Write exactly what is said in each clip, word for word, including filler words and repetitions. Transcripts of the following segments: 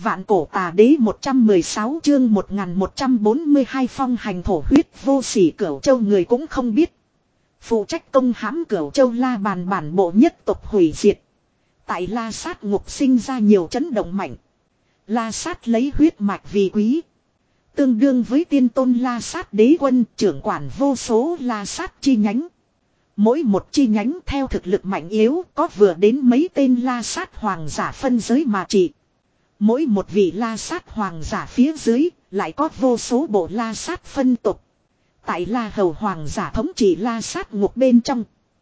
Vạn cổ tà đế một trăm mười sáu chương một nghìn một trăm bốn mươi hai phong hành thổ huyết vô sỉ Cửu Châu người cũng không biết. Phụ trách công hãm Cửu Châu La Bàn bản bộ nhất tộc hủy diệt. Tại La Sát ngục sinh ra nhiều chấn động mạnh. La Sát lấy huyết mạch vì quý. Tương đương với tiên tôn La Sát đế quân trưởng quản vô số La Sát chi nhánh. Mỗi một chi nhánh theo thực lực mạnh yếu có vừa đến mấy tên La Sát hoàng giả phân giới mà trị. Mỗi một vị La Sát hoàng giả phía dưới lại có vô số bộ La Sát phân tộc. Tại La Hầu hoàng giả thống trị La Sát ngục bên trong.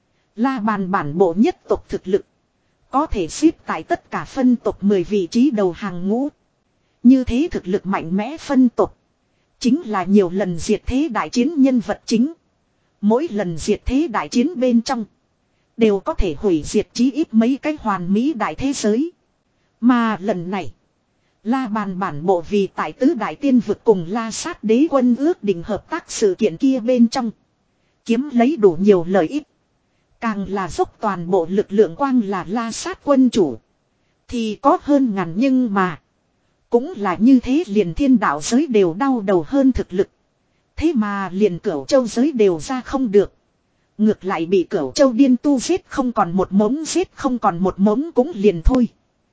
La Bàn bản bộ nhất tộc thực lực. Có thể xếp tại tất cả phân tộc mười vị trí đầu hàng ngũ. Như thế thực lực mạnh mẽ phân tộc. Chính là nhiều lần diệt thế đại chiến nhân vật chính. Mỗi lần diệt thế đại chiến bên trong. Đều có thể hủy diệt chí ít mấy cái hoàn mỹ đại thế giới. Mà lần này. La Bàn bản bộ vì tại tứ đại tiên vực cùng La Sát đế quân ước định hợp tác sự kiện kia bên trong. Kiếm lấy đủ nhiều lợi ích. Càng là dốc toàn bộ lực lượng quang là La Sát quân chủ. Thì có hơn ngàn nhưng mà. Cũng là như thế liền thiên đạo giới đều đau đầu hơn thực lực. Thế mà liền Cửu Châu giới đều ra không được. Ngược lại bị Cửu Châu điên tu giết không còn một mống giết không còn một mống cũng liền thôi.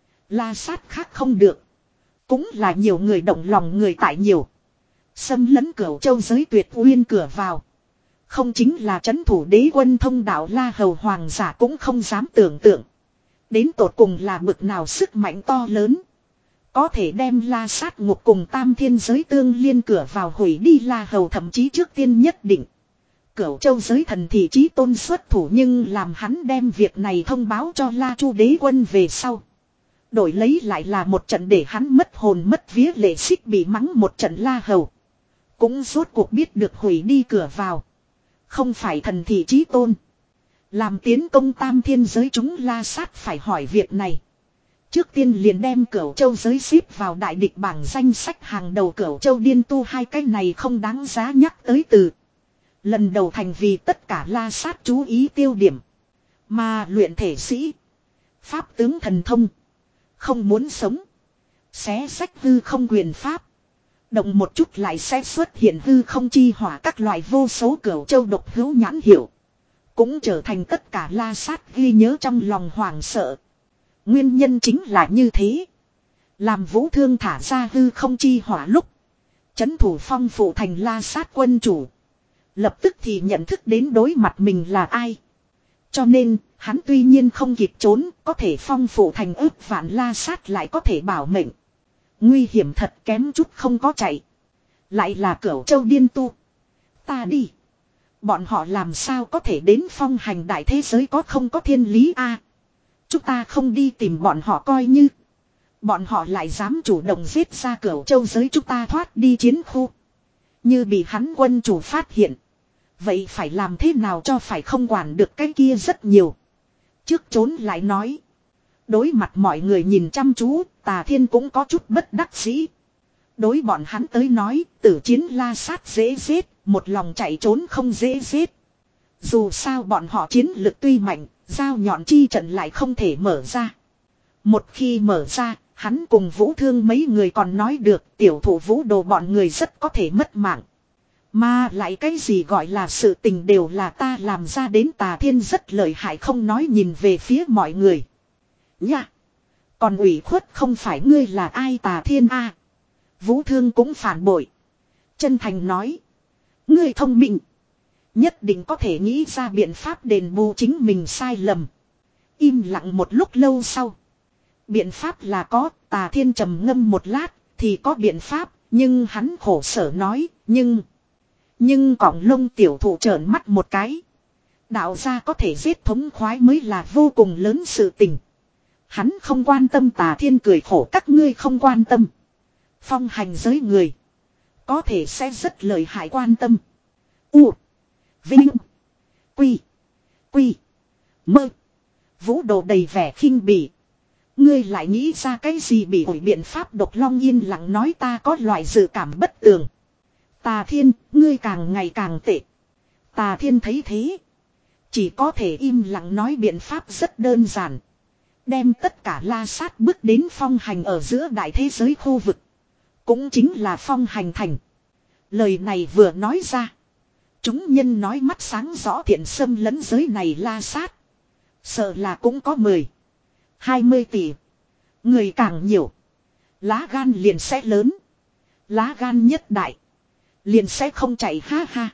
La Sát khác không được. Cũng là nhiều người động lòng người tại nhiều. Xâm lấn Cửu Châu giới tuyệt uyên cửa vào. Không chính là trấn thủ đế quân thông đạo La Hầu hoàng giả cũng không dám tưởng tượng. Đến tột cùng là bực nào sức mạnh to lớn. Có thể đem La Sát ngục cùng tam thiên giới tương liên cửa vào hủy đi La Hầu thậm chí trước tiên nhất định. Cửu Châu giới thần thị chí tôn xuất thủ nhưng làm hắn đem việc này thông báo cho La Chu đế quân về sau. Đổi lấy lại là một trận để hắn mất hồn mất vía lệ xích bị mắng một trận La Hầu. Cũng rốt cuộc biết được hủy đi cửa vào. Không phải thần thị chí tôn. Làm tiến công tam thiên giới chúng La Sát phải hỏi việc này. Trước tiên liền đem Cửu Châu giới xếp vào đại địch bảng danh sách hàng đầu Cửu Châu điên tu hai cái này không đáng giá nhắc tới từ. Lần đầu thành vì tất cả La Sát chú ý tiêu điểm. Mà luyện thể sĩ. Pháp tướng thần thông. Không muốn sống. Xé sách hư không quyền pháp. Động một chút lại sẽ xuất hiện hư không chi hỏa các loại vô số Cửu Châu độc hữu nhãn hiệu. Cũng trở thành tất cả La Sát ghi nhớ trong lòng hoảng sợ. Nguyên nhân chính là như thế. Làm Vũ Thương thả ra hư không chi hỏa lúc. Chấn thủ Phong Phụ thành La Sát quân chủ. Lập tức thì nhận thức đến đối mặt mình là ai. Cho nên, hắn tuy nhiên không kịp trốn, có thể Phong Phụ thành ước vạn La Sát lại có thể bảo mệnh. Nguy hiểm thật kém chút không có chạy. Lại là Cửu Châu điên tu. Ta đi. Bọn họ làm sao có thể đến phong hành đại thế giới có không có thiên lý a? Chúng ta không đi tìm bọn họ coi như. Bọn họ lại dám chủ động giết ra Cửu Châu giới chúng ta thoát đi chiến khu. Như bị hắn quân chủ phát hiện. Vậy phải làm thế nào cho phải không quản được cái kia rất nhiều. Trước trốn lại nói. Đối mặt mọi người nhìn chăm chú, Tà Thiên cũng có chút bất đắc dĩ. Đối bọn hắn tới nói, tử chiến La Sát dễ giết, một lòng chạy trốn không dễ giết. Dù sao bọn họ chiến lực tuy mạnh, dao nhọn chi trận lại không thể mở ra. Một khi mở ra, hắn cùng Vũ Thương mấy người còn nói được tiểu thủ Vũ Đồ bọn người rất có thể mất mạng. Mà lại cái gì gọi là sự tình đều là ta làm ra đến. Tà Thiên rất lợi hại không nói nhìn về phía mọi người. Nha! Còn ủy khuất không phải ngươi là ai Tà Thiên a? À? Vũ Thương cũng phản bội. Chân thành nói. Ngươi thông minh. Nhất định có thể nghĩ ra biện pháp đền bù chính mình sai lầm. Im lặng một lúc lâu sau. Biện pháp là có. Tà Thiên trầm ngâm một lát. Thì có biện pháp. Nhưng hắn khổ sở nói. Nhưng. Nhưng cỏng lông tiểu thụ trợn mắt một cái. Đạo gia có thể giết thống khoái mới là vô cùng lớn sự tình. Hắn không quan tâm. Tà Thiên cười khổ các ngươi không quan tâm. Phong hành giới người. Có thể sẽ rất lợi hại quan tâm. U. Vinh. Quy. Quy. Mơ. Vũ Đồ đầy vẻ khinh bỉ. Ngươi lại nghĩ ra cái gì bị ổi biện pháp độc long yên lặng nói ta có loại dự cảm bất tường. Tà Thiên, ngươi càng ngày càng tệ. Tà Thiên thấy thế. Chỉ có thể im lặng nói biện pháp rất đơn giản. Đem tất cả la sát bước đến phong hành ở giữa đại thế giới khu vực. Cũng chính là phong hành thành. Lời này vừa nói ra. Chúng nhân nói mắt sáng rõ thiện xâm lấn giới này la sát. Sợ là cũng có mười, hai mươi tỷ. Người càng nhiều. Lá gan liền sẽ lớn. Lá gan nhất đại. Liền sẽ không chạy ha ha.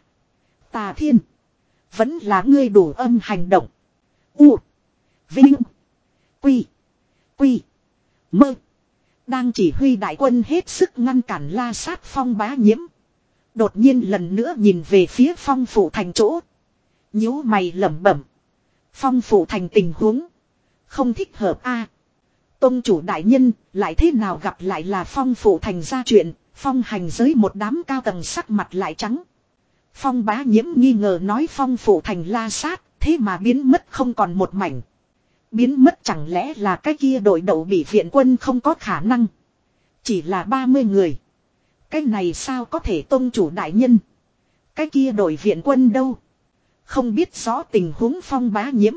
Tà Thiên. Vẫn là ngươi đủ âm hành động. U. Vinh. Quy. Quy. Mơ. Đang chỉ huy đại quân hết sức ngăn cản la sát Phong Bá Nhiễm. Đột nhiên lần nữa nhìn về phía Phong Phủ Thành chỗ. Nhíu mày lẩm bẩm. Phong Phủ Thành tình huống. Không thích hợp a. Tông chủ đại nhân lại thế nào gặp lại là Phong Phủ Thành ra chuyện. Phong hành giới một đám cao tầng sắc mặt lại trắng. Phong Bá Nhiễm nghi ngờ nói Phong Phủ Thành la sát. Thế mà biến mất không còn một mảnh. Biến mất chẳng lẽ là cái kia đội đậu bị viện quân không có khả năng. Chỉ là ba mươi người. Cái này sao có thể tông chủ đại nhân. Cái kia đội viện quân đâu. Không biết rõ tình huống Phong Bá Nhiễm.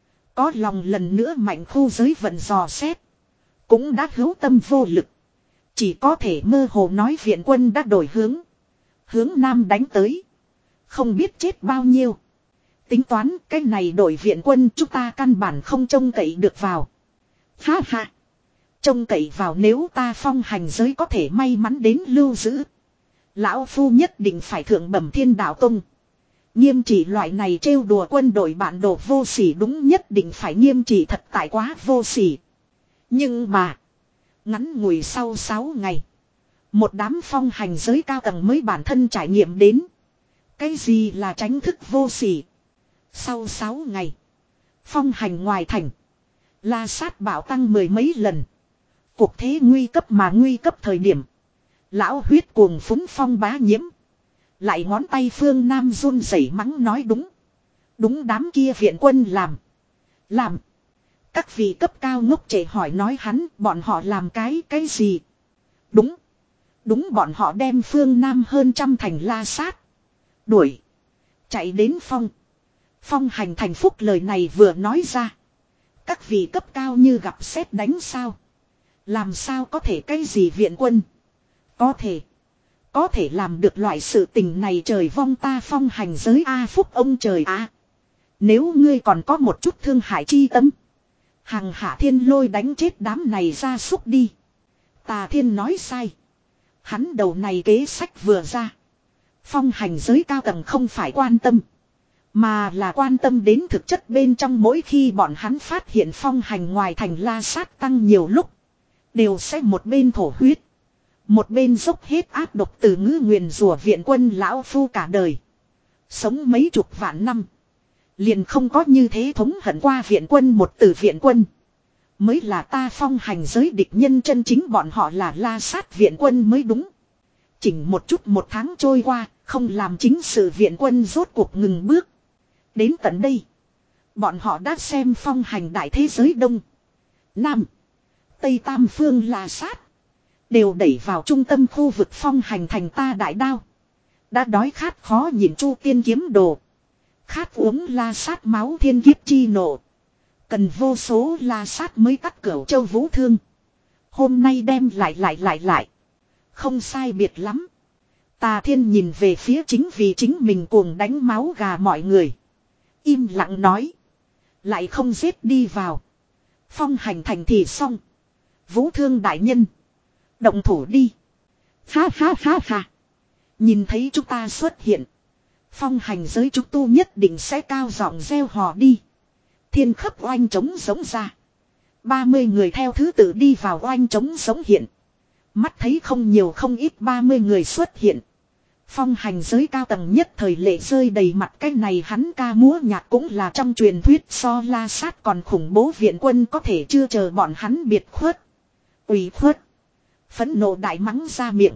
Có lòng lần nữa mạnh khu giới vận dò xét. Cũng đã hữu tâm vô lực. Chỉ có thể mơ hồ nói viện quân đã đổi hướng. Hướng nam đánh tới. Không biết chết bao nhiêu. Tính toán cái này đổi viện quân chúng ta căn bản không trông cậy được vào. Ha ha. Trông cậy vào nếu ta phong hành giới có thể may mắn đến lưu giữ. Lão phu nhất định phải thượng bẩm Thiên Đạo Tông. Nghiêm trị loại này trêu đùa quân đội bạn đồ vô sỉ, đúng nhất định phải nghiêm trị thật tại quá vô sỉ. Nhưng mà. Ngắn ngủi sau sáu ngày. Một đám phong hành giới cao tầng mới bản thân trải nghiệm đến. Cái gì là tránh thức vô sỉ. Sau sáu ngày. Phong hành ngoài thành. La sát bạo tăng mười mấy lần. Cuộc thế nguy cấp mà nguy cấp thời điểm. Lão huyết cuồng phúng Phong Bá Nhiễm. Lại ngón tay phương Nam run rẩy mắng nói đúng. Đúng đám kia viện quân làm. Làm. Các vị cấp cao ngốc trẻ hỏi nói hắn bọn họ làm cái cái gì. Đúng. Đúng bọn họ đem phương Nam hơn trăm thành la sát. Đuổi. Chạy đến Phong. Phong hành thành phúc lời này vừa nói ra. Các vị cấp cao như gặp sét đánh sao. Làm sao có thể cái gì viện quân. Có thể. Có thể làm được loại sự tình này trời vong ta phong hành giới A phúc ông trời A. Nếu ngươi còn có một chút thương hại chi tâm. Hằng hạ thiên lôi đánh chết đám này ra súc đi. Tà Thiên nói sai. Hắn đầu này kế sách vừa ra. Phong hành giới cao tầng không phải quan tâm. Mà là quan tâm đến thực chất bên trong mỗi khi bọn hắn phát hiện phong hành ngoài thành la sát tăng nhiều lúc. Đều sẽ một bên thổ huyết. Một bên dốc hết áp độc từ ngữ nguyền rủa viện quân lão phu cả đời. Sống mấy chục vạn năm. Liền không có như thế thống hận qua viện quân một từ viện quân. Mới là ta phong hành giới địch nhân chân chính bọn họ là la sát viện quân mới đúng. Chỉnh một chút một tháng trôi qua, không làm chính sự viện quân rốt cuộc ngừng bước. Đến tận đây, bọn họ đã xem phong hành đại thế giới Đông, Nam, Tây tam phương la sát. Đều đẩy vào trung tâm khu vực phong hành thành ta đại đao. Đã đói khát khó nhìn chu tiên kiếm đồ. Khát uống la sát máu thiên kiếp chi nộ. Cần vô số la sát mới tắt cửu châu vũ thương. Hôm nay đem lại lại lại lại. Không sai biệt lắm. Tà Thiên nhìn về phía chính vì chính mình cuồng đánh máu gà mọi người. Im lặng nói. Lại không giết đi vào. Phong hành thành thì xong. Vũ thương đại nhân. Động thủ đi. Ha ha ha ha. Nhìn thấy chúng ta xuất hiện. Phong hành giới chúng tu nhất định sẽ cao giọng reo hò đi. Thiên khắp oanh trống giống ra. ba mươi người theo thứ tự đi vào oanh trống giống hiện. Mắt thấy không nhiều không ít ba mươi người xuất hiện. Phong hành giới cao tầng nhất thời lệ rơi đầy mặt, cái này hắn ca múa nhạc cũng là trong truyền thuyết so la sát còn khủng bố viện quân có thể chưa chờ bọn hắn biệt khuất. Ủy khuất. Phẫn nộ đại mắng ra miệng.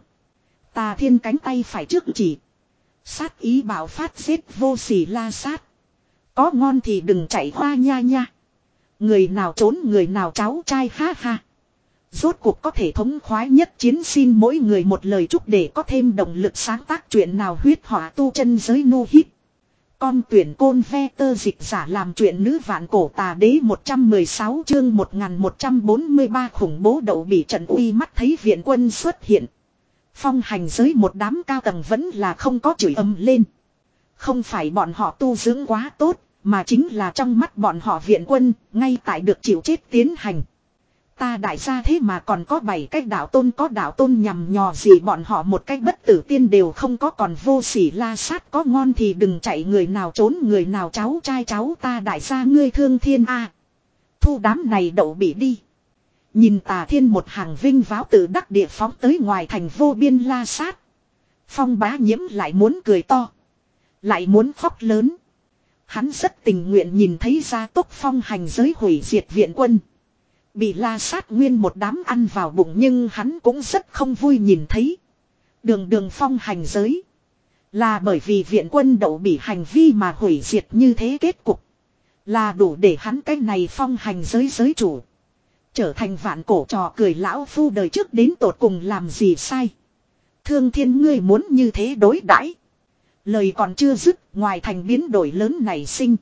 Tà Thiên cánh tay phải trước chỉ. Sát ý bảo phát giết vô sỉ la sát. Có ngon thì đừng chạy hoa nha nha. Người nào trốn người nào cháu trai ha ha. Rốt cuộc có thể thống khoái nhất chiến, xin mỗi người một lời chúc để có thêm động lực sáng tác chuyện nào huyết hỏa tu chân giới nu hít. con tuyển côn ve tơ dịch giả làm chuyện nữ vạn cổ tà đế một trăm mười sáu chương một nghìn một trăm bốn mươi ba khủng bố đậu bị trận uy mắt thấy viện quân xuất hiện. Phong hành giới một đám cao tầng vẫn là không có chửi ầm lên. Không phải bọn họ tu dưỡng quá tốt, mà chính là trong mắt bọn họ viện quân, ngay tại được chịu chết tiến hành. Ta đại gia thế mà còn có bảy cách đạo tôn có đạo tôn nhằm nhò gì bọn họ một cách bất tử tiên đều không có còn vô sỉ la sát có ngon thì đừng chạy người nào trốn người nào cháu trai cháu ta đại gia ngươi thương thiên a thu đám này đậu bị đi. Nhìn Tà Thiên một hàng vinh váo tự đắc địa phóng tới ngoài thành vô biên la sát. Phong Bá Nhiễm lại muốn cười to. Lại muốn khóc lớn. Hắn rất tình nguyện nhìn thấy gia tốc phong hành giới hủy diệt viện quân. Bị la sát nguyên một đám ăn vào bụng nhưng hắn cũng rất không vui nhìn thấy. Đường đường phong hành giới. Là bởi vì viện quân đậu bị hành vi mà hủy diệt như thế kết cục. Là đủ để hắn cái này phong hành giới giới chủ. Trở thành vạn cổ trò cười lão phu đời trước đến tột cùng làm gì sai. Thương thiên ngươi muốn như thế đối đãi. Lời còn chưa dứt ngoài thành biến đổi lớn nảy sinh.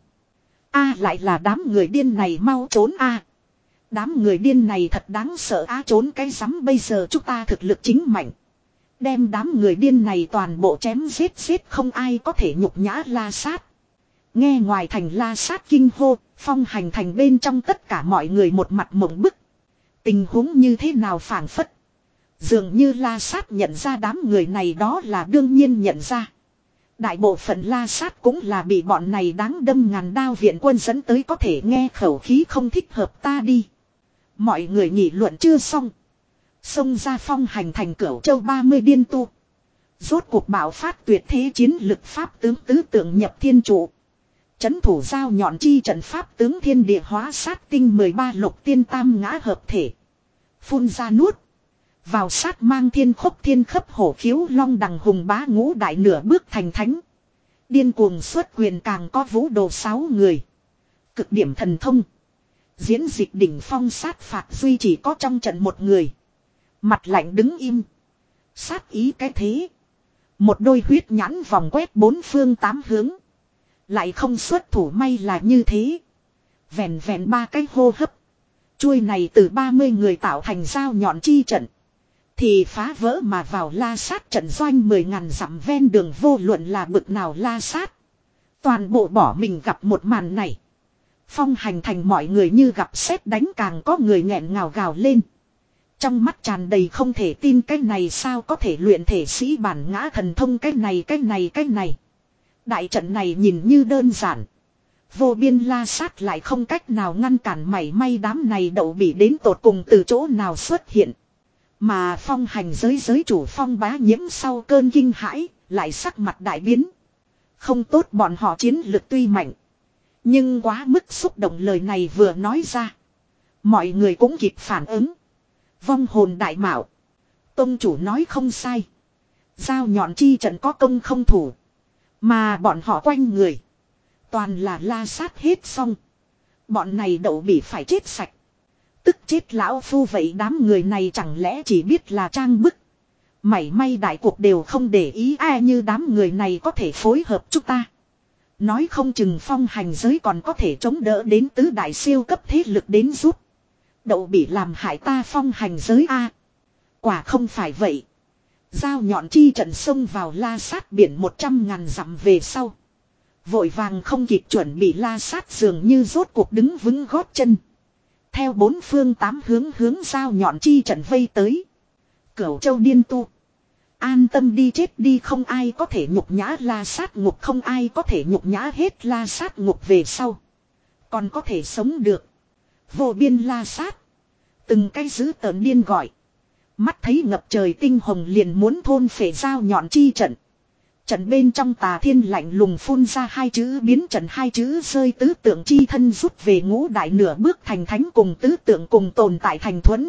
A lại là đám người điên này mau trốn a. Đám người điên này thật đáng sợ á trốn cái rắm bây giờ chúng ta thực lực chính mạnh. Đem đám người điên này toàn bộ chém giết giết không ai có thể nhục nhã la sát. Nghe ngoài thành la sát kinh hô, phong hành thành bên trong tất cả mọi người một mặt mộng bức. Tình huống như thế nào phảng phất. Dường như la sát nhận ra đám người này đó là đương nhiên nhận ra. Đại bộ phận la sát cũng là bị bọn này đáng đâm ngàn đao viện quân dẫn tới có thể nghe khẩu khí không thích hợp ta đi. Mọi người nghị luận chưa xong. Xông ra phong hành thành Cửu Châu ba mươi điên tu. Rốt cuộc bạo phát tuyệt thế chiến lực pháp tướng tứ tượng nhập thiên trụ. Chấn thủ giao nhọn chi trận pháp tướng thiên địa hóa sát tinh mười ba lục tiên tam ngã hợp thể. Phun ra nuốt. Vào sát mang thiên khốc thiên khấp hổ khiếu long đằng hùng bá ngũ đại nửa bước thành thánh. Điên cuồng xuất quyền càng có vũ đồ sáu người. Cực điểm thần thông. Diễn dịch đỉnh phong sát phạt duy chỉ có trong trận một người. Mặt lạnh đứng im. Sát ý cái thế. Một đôi huyết nhãn vòng quét bốn phương tám hướng. Lại không xuất thủ may là như thế. Vẹn vẹn ba cái hô hấp. Chuôi này từ ba mươi người tạo thành dao nhọn chi trận. Thì phá vỡ mà vào la sát trận doanh mười ngàn dặm ven đường vô luận là bực nào la sát. Toàn bộ bỏ mình gặp một màn này. Phong hành thành mọi người như gặp sét đánh càng có người nghẹn ngào gào lên. Trong mắt tràn đầy không thể tin cái này sao có thể luyện thể sĩ bản ngã thần thông cái này cái này cái này. Đại trận này nhìn như đơn giản. Vô biên la sát lại không cách nào ngăn cản mảy may đám này đậu bị đến tột cùng từ chỗ nào xuất hiện. Mà phong hành giới giới chủ Phong Bá Nhiễm sau cơn kinh hãi, lại sắc mặt đại biến. Không tốt bọn họ chiến lực tuy mạnh. Nhưng quá mức xúc động lời này vừa nói ra. Mọi người cũng kịp phản ứng. Vong hồn đại mạo. Tông chủ nói không sai. Dao nhọn chi trận có công không thủ. Mà bọn họ quanh người. Toàn là la sát hết xong. Bọn này đậu bị phải chết sạch. Tức chết lão phu vậy đám người này chẳng lẽ chỉ biết là trang bức. Mảy may đại cuộc đều không để ý ai như đám người này có thể phối hợp chúng ta. Nói không chừng phong hành giới còn có thể chống đỡ đến tứ đại siêu cấp thế lực đến giúp. Đậu bị làm hại ta phong hành giới a. Quả không phải vậy. Dao nhọn chi trận xông vào la sát biển một trăm ngàn dặm về sau. Vội vàng không kịp chuẩn bị la sát dường như rốt cuộc đứng vững gót chân. Theo bốn phương tám hướng hướng dao nhọn chi trận vây tới. Cửu Châu điên tu. An tâm đi chết đi không ai có thể nhục nhã la sát ngục không ai có thể nhục nhã hết la sát ngục về sau. Còn có thể sống được. Vô biên la sát. Từng cái dữ tợn điên gọi. Mắt thấy ngập trời tinh hồng liền muốn thôn phệ dao nhọn chi trận. Trận bên trong Tà Thiên lạnh lùng phun ra hai chữ biến trận hai chữ rơi tứ tượng chi thân rút về ngũ đại nửa bước thành thánh cùng tứ tượng cùng tồn tại thành thuẫn.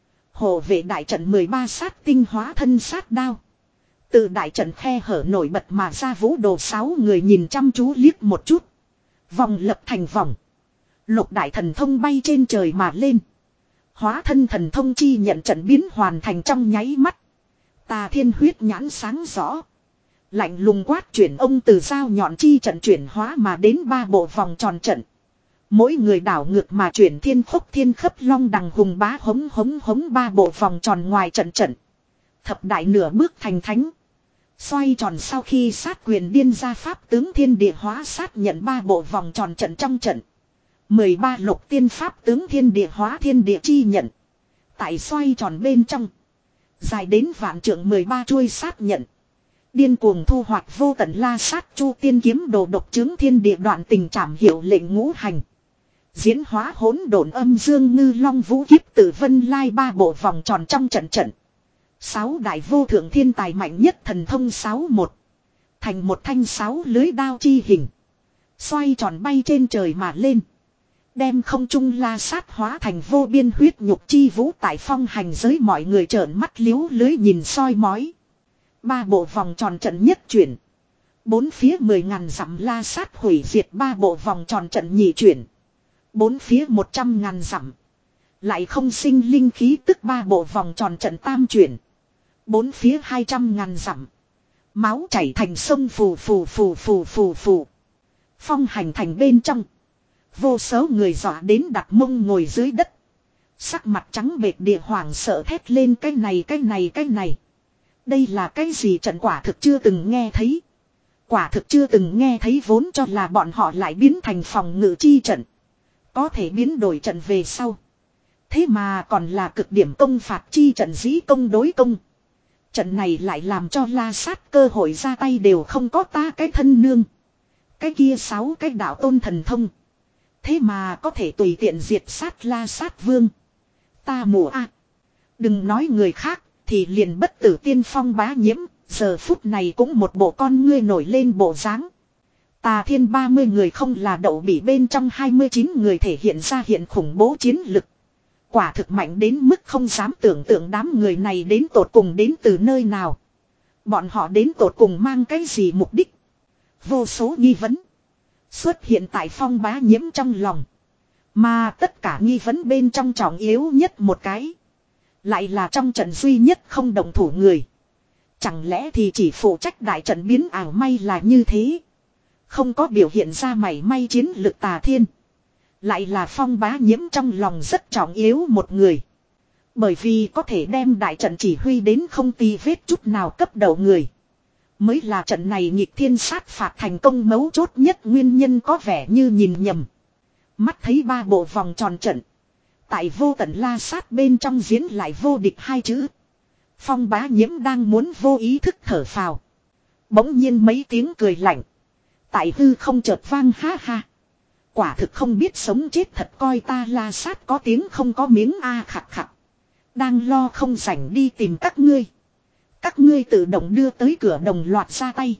Hộ vệ đại trận mười ba sát tinh hóa thân sát đao. Từ đại trận khe hở nổi bật mà ra vũ đồ sáu người nhìn chăm chú liếc một chút. Vòng lập thành vòng. Lục đại thần thông bay trên trời mà lên. Hóa thân thần thông chi nhận trận biến hoàn thành trong nháy mắt. Tà Thiên huyết nhãn sáng rõ. Lạnh lùng quát chuyển ông từ dao nhọn chi trận chuyển hóa mà đến ba bộ vòng tròn trận. Mỗi người đảo ngược mà chuyển thiên khúc thiên khấp long đằng hùng bá hống hống hống ba bộ vòng tròn ngoài trận trận. Thập đại nửa bước thành thánh. Xoay tròn sau khi sát quyền điên ra pháp tướng thiên địa hóa sát nhận ba bộ vòng tròn trận trong trận. mười ba lục tiên pháp tướng thiên địa hóa thiên địa chi nhận. Tại xoay tròn bên trong. Dài đến vạn trượng mười ba chuôi sát nhận. Điên cuồng thu hoạch vô tận la sát chu tiên kiếm đồ độc chứng thiên địa đoạn tình trảm hiệu lệnh ngũ hành. Diễn hóa hỗn độn âm dương ngư long vũ kiếp tử vân lai ba bộ vòng tròn trong trận trận. Sáu đại vô thượng thiên tài mạnh nhất thần thông sáu một. Thành một thanh sáu lưới đao chi hình. Xoay tròn bay trên trời mà lên. Đem không trung la sát hóa thành vô biên huyết nhục chi vũ tại phong hành giới mọi người trợn mắt liếu lưới nhìn soi mói. Ba bộ vòng tròn trận nhất chuyển. Bốn phía mười ngàn dặm la sát hủy diệt ba bộ vòng tròn trận nhị chuyển. Bốn phía một trăm ngàn dặm. Lại không sinh linh khí tức ba bộ vòng tròn trận tam chuyển. Bốn phía hai trăm ngàn dặm. Máu chảy thành sông phù phù phù phù phù phù. Phong hành thành bên trong. Vô số người dọa đến đặt mông ngồi dưới đất. Sắc mặt trắng bệch địa hoàng sợ thét lên cái này cái này cái này. Đây là cái gì trận quả thực chưa từng nghe thấy. Quả thực chưa từng nghe thấy vốn cho là bọn họ lại biến thành phòng ngự chi trận. Có thể biến đổi trận về sau. Thế mà còn là cực điểm công phạt chi trận dĩ công đối công. Trận này lại làm cho la sát cơ hội ra tay đều không có ta cái thân nương. Cái kia sáu cái đạo tôn thần thông. Thế mà có thể tùy tiện diệt sát la sát vương. Ta mùa a. Đừng nói người khác thì liền bất tử tiên phong bá nhiễm. Giờ phút này cũng một bộ con ngươi nổi lên bộ dáng. Tà thiên ba mươi người không là đậu bị bên trong hai mươi chín người thể hiện ra hiện khủng bố chiến lực. Quả thực mạnh đến mức không dám tưởng tượng đám người này đến tột cùng đến từ nơi nào. Bọn họ đến tột cùng mang cái gì mục đích. Vô số nghi vấn xuất hiện tại phong bá nhiễm trong lòng. Mà tất cả nghi vấn bên trong trọng yếu nhất một cái. Lại là trong trận duy nhất không động thủ người. Chẳng lẽ thì chỉ phụ trách đại trận biến ảo may là như thế. Không có biểu hiện ra mảy may chiến lực tà thiên. Lại là phong bá nhiễm trong lòng rất trọng yếu một người. Bởi vì có thể đem đại trận chỉ huy đến không tì vết chút nào cấp đầu người. Mới là trận này nghịch thiên sát phạt thành công mấu chốt nhất nguyên nhân có vẻ như nhìn nhầm. Mắt thấy ba bộ vòng tròn trận. Tại vô tận la sát bên trong diễn lại vô địch hai chữ. Phong bá nhiễm đang muốn vô ý thức thở phào. Bỗng nhiên mấy tiếng cười lạnh. Tại hư không chợt vang ha ha. Quả thực không biết sống chết thật coi ta la sát có tiếng không có miếng a khặt khặt. Đang lo không rảnh đi tìm các ngươi. Các ngươi tự động đưa tới cửa đồng loạt ra tay.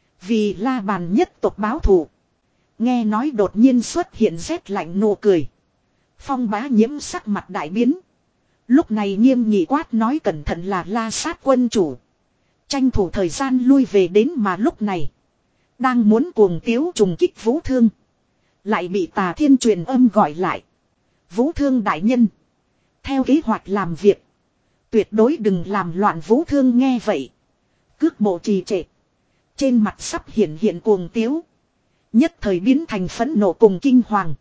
Vì la bàn nhất tộc báo thù. Nghe nói đột nhiên xuất hiện rét lạnh nụ cười. Phong bá nhiễm sắc mặt đại biến. Lúc này nghiêm nghị quát nói cẩn thận là la sát quân chủ. Tranh thủ thời gian lui về đến mà lúc này. Đang muốn cuồng tiếu trùng kích Vũ Thương. Lại bị Tà Thiên truyền âm gọi lại. Vũ Thương đại nhân. Theo kế hoạch làm việc. Tuyệt đối đừng làm loạn. Vũ Thương nghe vậy. Cước bộ trì trệ. Trên mặt sắp hiện hiện cuồng tiếu. Nhất thời biến thành phẫn nộ cùng kinh hoàng.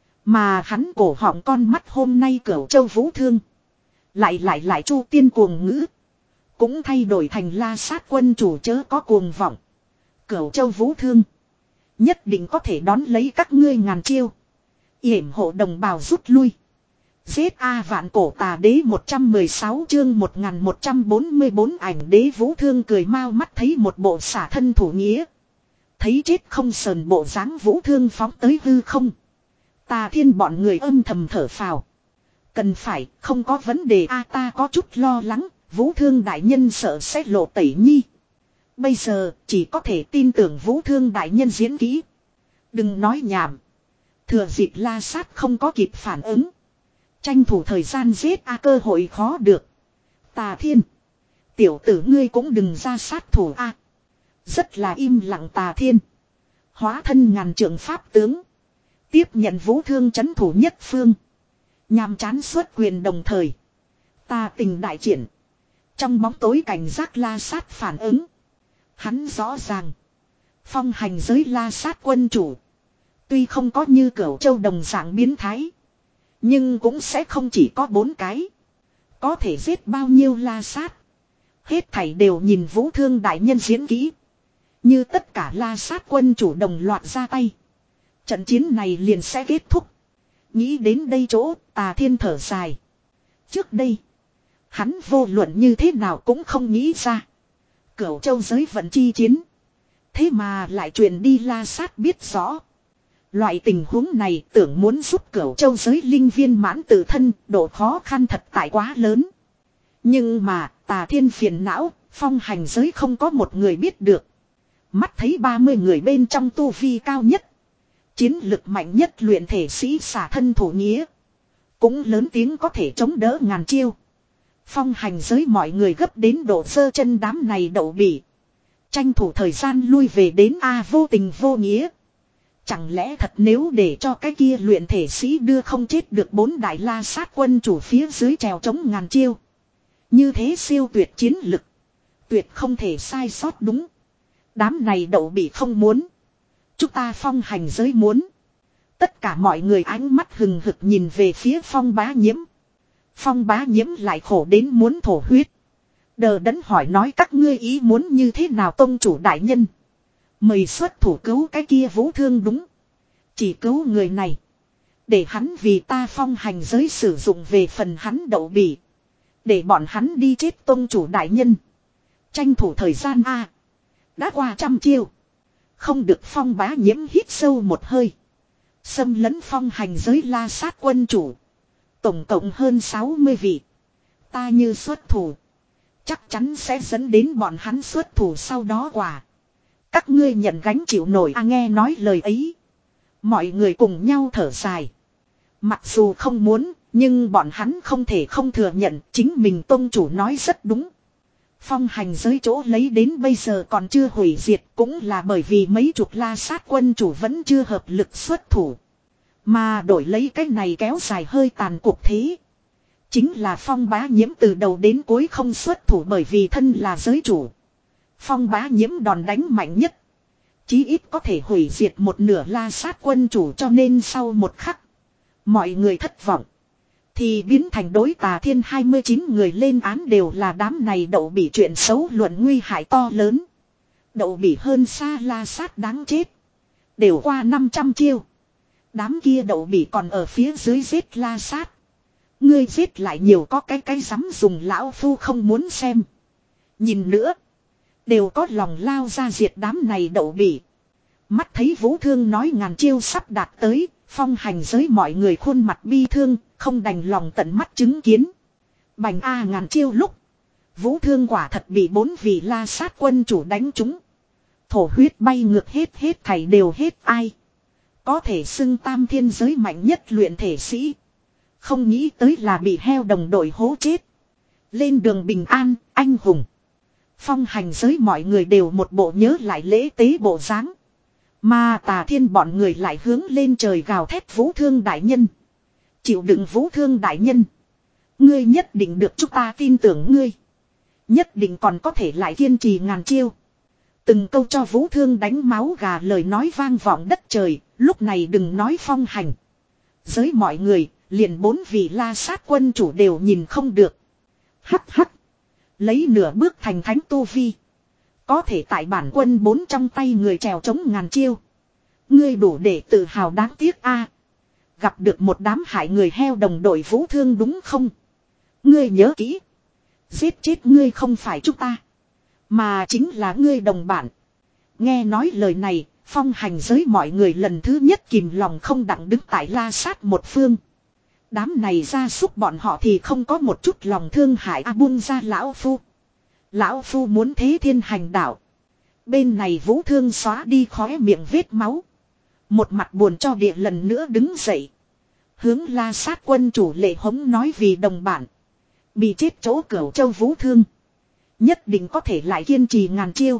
Mà hắn cổ họng con mắt hôm nay cửu châu Vũ Thương. Lại lại lại chu tiên cuồng ngữ. Cũng thay đổi thành la sát quân chủ chớ có cuồng vọng. Cửu châu Vũ Thương. Nhất định có thể đón lấy các ngươi ngàn chiêu. Yểm hộ đồng bào rút lui. Giết A vạn cổ tà đế một trăm mười sáu chương một nghìn một trăm bốn mươi bốn ảnh đế Vũ Thương cười mau mắt thấy một bộ xả thân thủ nghĩa. Thấy chết không sờn bộ dáng Vũ Thương phóng tới hư không. Tà Thiên bọn người âm thầm thở phào. Cần phải không có vấn đề a ta có chút lo lắng. Vũ Thương đại nhân sợ sẽ lộ tẩy nhi. Bây giờ chỉ có thể tin tưởng Vũ Thương đại nhân diễn kỹ. Đừng nói nhảm. Thừa dịp la sát không có kịp phản ứng. Tranh thủ thời gian giết a cơ hội khó được. Tà Thiên. Tiểu tử ngươi cũng đừng ra sát thủ a. Rất là im lặng Tà Thiên. Hóa thân ngàn trượng pháp tướng. Tiếp nhận Vũ Thương chấn thủ nhất phương. Nhàm chán xuất quyền đồng thời. Tà tình đại triển. Trong bóng tối cảnh giác la sát phản ứng. Hắn rõ ràng. Phong hành giới la sát quân chủ. Tuy không có như Cửu Châu đồng dạng biến thái. Nhưng cũng sẽ không chỉ có bốn cái. Có thể giết bao nhiêu la sát. Hết thảy đều nhìn Vũ Thương đại nhân diễn kỹ. Như tất cả la sát quân chủ đồng loạt ra tay. Trận chiến này liền sẽ kết thúc. Nghĩ đến đây chỗ, Tà Thiên thở dài. Trước đây, hắn vô luận như thế nào cũng không nghĩ ra. Cửu Châu giới vận chi chiến. Thế mà lại truyền đi la sát biết rõ. Loại tình huống này tưởng muốn giúp Cửu Châu giới linh viên mãn tự thân, độ khó khăn thật tại quá lớn. Nhưng mà, Tà Thiên phiền não, phong hành giới không có một người biết được. Mắt thấy ba mươi người bên trong tu vi cao nhất. Chiến lực mạnh nhất luyện thể sĩ xả thân thủ nghĩa. Cũng lớn tiếng có thể chống đỡ ngàn chiêu. Phong hành giới mọi người gấp đến độ sơ chân đám này đậu bỉ. Tranh thủ thời gian lui về đến A vô tình vô nghĩa. Chẳng lẽ thật nếu để cho cái kia luyện thể sĩ đưa không chết được bốn đại la sát quân chủ phía dưới trèo chống ngàn chiêu. Như thế siêu tuyệt chiến lực. Tuyệt không thể sai sót đúng. Đám này đậu bị không muốn. Chúng ta phong hành giới muốn. Tất cả mọi người ánh mắt hừng hực nhìn về phía Phong Bá Nhiễm. Phong Bá Nhiễm lại khổ đến muốn thổ huyết. Đờ đẫn hỏi nói các ngươi ý muốn như thế nào tông chủ đại nhân. Mời xuất thủ cứu cái kia Vũ Thương đúng. Chỉ cứu người này. Để hắn vì ta phong hành giới sử dụng về phần hắn đậu bỉ. Để bọn hắn đi chết tông chủ đại nhân. Tranh thủ thời gian a. Đã qua trăm chiêu. Không được Phong Bá Nhiễm hít sâu một hơi. Xâm lấn phong hành giới la sát quân chủ. Tổng cộng hơn sáu mươi vị. Ta như xuất thủ. Chắc chắn sẽ dẫn đến bọn hắn xuất thủ sau đó quả. Các ngươi nhận gánh chịu nổi a. Nghe nói lời ấy. Mọi người cùng nhau thở dài. Mặc dù không muốn, nhưng bọn hắn không thể không thừa nhận chính mình tông chủ nói rất đúng. Phong hành giới chỗ lấy đến bây giờ còn chưa hủy diệt cũng là bởi vì mấy chục la sát quân chủ vẫn chưa hợp lực xuất thủ. Mà đổi lấy cái này kéo dài hơi tàn cuộc thế. Chính là Phong Bá Nhiễm từ đầu đến cuối không xuất thủ bởi vì thân là giới chủ. Phong Bá Nhiễm đòn đánh mạnh nhất. Chí ít có thể hủy diệt một nửa la sát quân chủ cho nên sau một khắc. Mọi người thất vọng. Thì biến thành đối Tà Thiên hai mươi chín người lên án đều là đám này đậu bị chuyện xấu luận nguy hại to lớn. Đậu bị hơn xa la sát đáng chết. Đều qua năm trăm chiêu. Đám kia đậu bị còn ở phía dưới giết la sát. Ngươi giết lại nhiều có cái cái dám dùng lão phu không muốn xem. Nhìn nữa. Đều có lòng lao ra diệt đám này đậu bị. Mắt thấy Vũ Thương nói ngàn chiêu sắp đạt tới. Phong hành giới mọi người khuôn mặt bi thương. Không đành lòng tận mắt chứng kiến. Bành A ngàn chiêu lúc. Vũ Thương quả thật bị bốn vị la sát quân chủ đánh trúng. Thổ huyết bay ngược hết hết thảy đều hết ai. Có thể xưng tam thiên giới mạnh nhất luyện thể sĩ. Không nghĩ tới là bị heo đồng đội hố chết. Lên đường bình an, anh hùng. Phong hành giới mọi người đều một bộ nhớ lại lễ tế bộ dáng. Mà Tà Thiên bọn người lại hướng lên trời gào thét Vũ Thương đại nhân. Chịu đựng Vũ Thương đại nhân. Ngươi nhất định được chúng ta tin tưởng ngươi. Nhất định còn có thể lại kiên trì ngàn chiêu. Từng câu cho Vũ Thương đánh máu gà lời nói vang vọng đất trời. Lúc này đừng nói phong hành. Giới mọi người, liền bốn vị la sát quân chủ đều nhìn không được. Hắc hắc. Lấy nửa bước thành thánh tu vi. Có thể tại bản quân bốn trong tay người trèo chống ngàn chiêu. Ngươi đủ để tự hào đáng tiếc a. Gặp được một đám hại người heo đồng đội Vũ Thương đúng không? Ngươi nhớ kỹ. Giết chết ngươi không phải chúng ta. Mà chính là ngươi đồng bản. Nghe nói lời này, phong hành giới mọi người lần thứ nhất kìm lòng không đặng đứng tại la sát một phương. Đám này ra xúc bọn họ thì không có một chút lòng thương hại a buông ra lão phu. Lão phu muốn thế thiên hành đạo. Bên này Vũ Thương xóa đi khóe miệng vết máu. Một mặt buồn cho địa lần nữa đứng dậy. Hướng la sát quân chủ lệ hống nói vì đồng bản. Bị chết chỗ Cửu Châu Vũ Thương. Nhất định có thể lại kiên trì ngàn chiêu.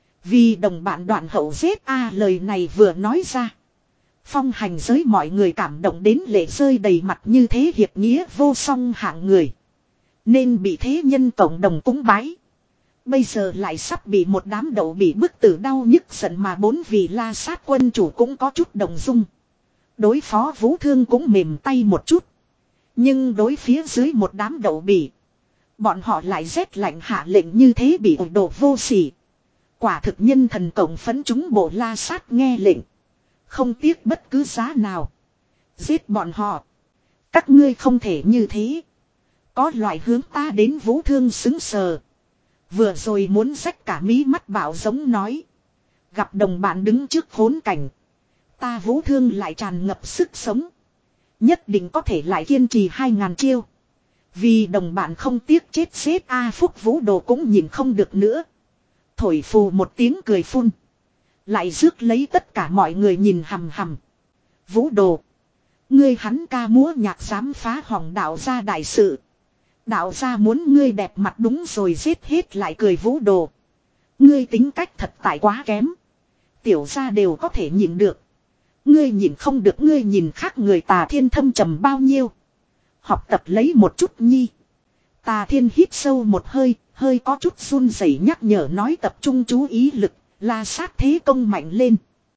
Vì đồng bạn đoạn hậu giết a lời này vừa nói ra. Phong hành giới mọi người cảm động đến lệ rơi đầy mặt như thế hiệp nghĩa vô song hạng người. Nên bị thế nhân cộng đồng cúng bái. Bây giờ lại sắp bị một đám đậu bị bức tử đau nhức giận mà bốn vị La Sát quân chủ cũng có chút động dung. Đối phó Vũ Thương cũng mềm tay một chút. Nhưng đối phía dưới một đám đậu bỉ. Bọn họ lại rét lạnh hạ lệnh như thế bị ổi đồ vô sỉ. Quả thực nhân thần cộng phấn chúng bộ La Sát nghe lệnh. Không tiếc bất cứ giá nào. Giết bọn họ. Các ngươi không thể như thế. Có loại hướng ta đến Vũ Thương xứng sờ. Vừa rồi muốn rách cả mí mắt bảo giống nói. Gặp đồng bạn đứng trước khốn cảnh. Ta Vũ Thương lại tràn ngập sức sống. Nhất định có thể lại kiên trì hai ngàn chiêu. Vì đồng bạn không tiếc chết xếp A Phúc Vũ Đồ cũng nhìn không được nữa. Thổi phù một tiếng cười phun. Lại rước lấy tất cả mọi người nhìn hầm hầm. Vũ Đồ. Ngươi hắn ca múa nhạc dám phá hỏng đạo gia đại sự. Đạo gia muốn ngươi đẹp mặt đúng rồi giết hết lại cười Vũ Đồ. Ngươi tính cách thật tại quá kém. Tiểu gia đều có thể nhìn được. Ngươi nhìn không được ngươi nhìn khác người Tà Thiên thâm trầm bao nhiêu. Học tập lấy một chút nhi. Tà Thiên hít sâu một hơi, hơi có chút run rẩy nhắc nhở nói tập trung chú ý lực, La Sát thế công mạnh lên.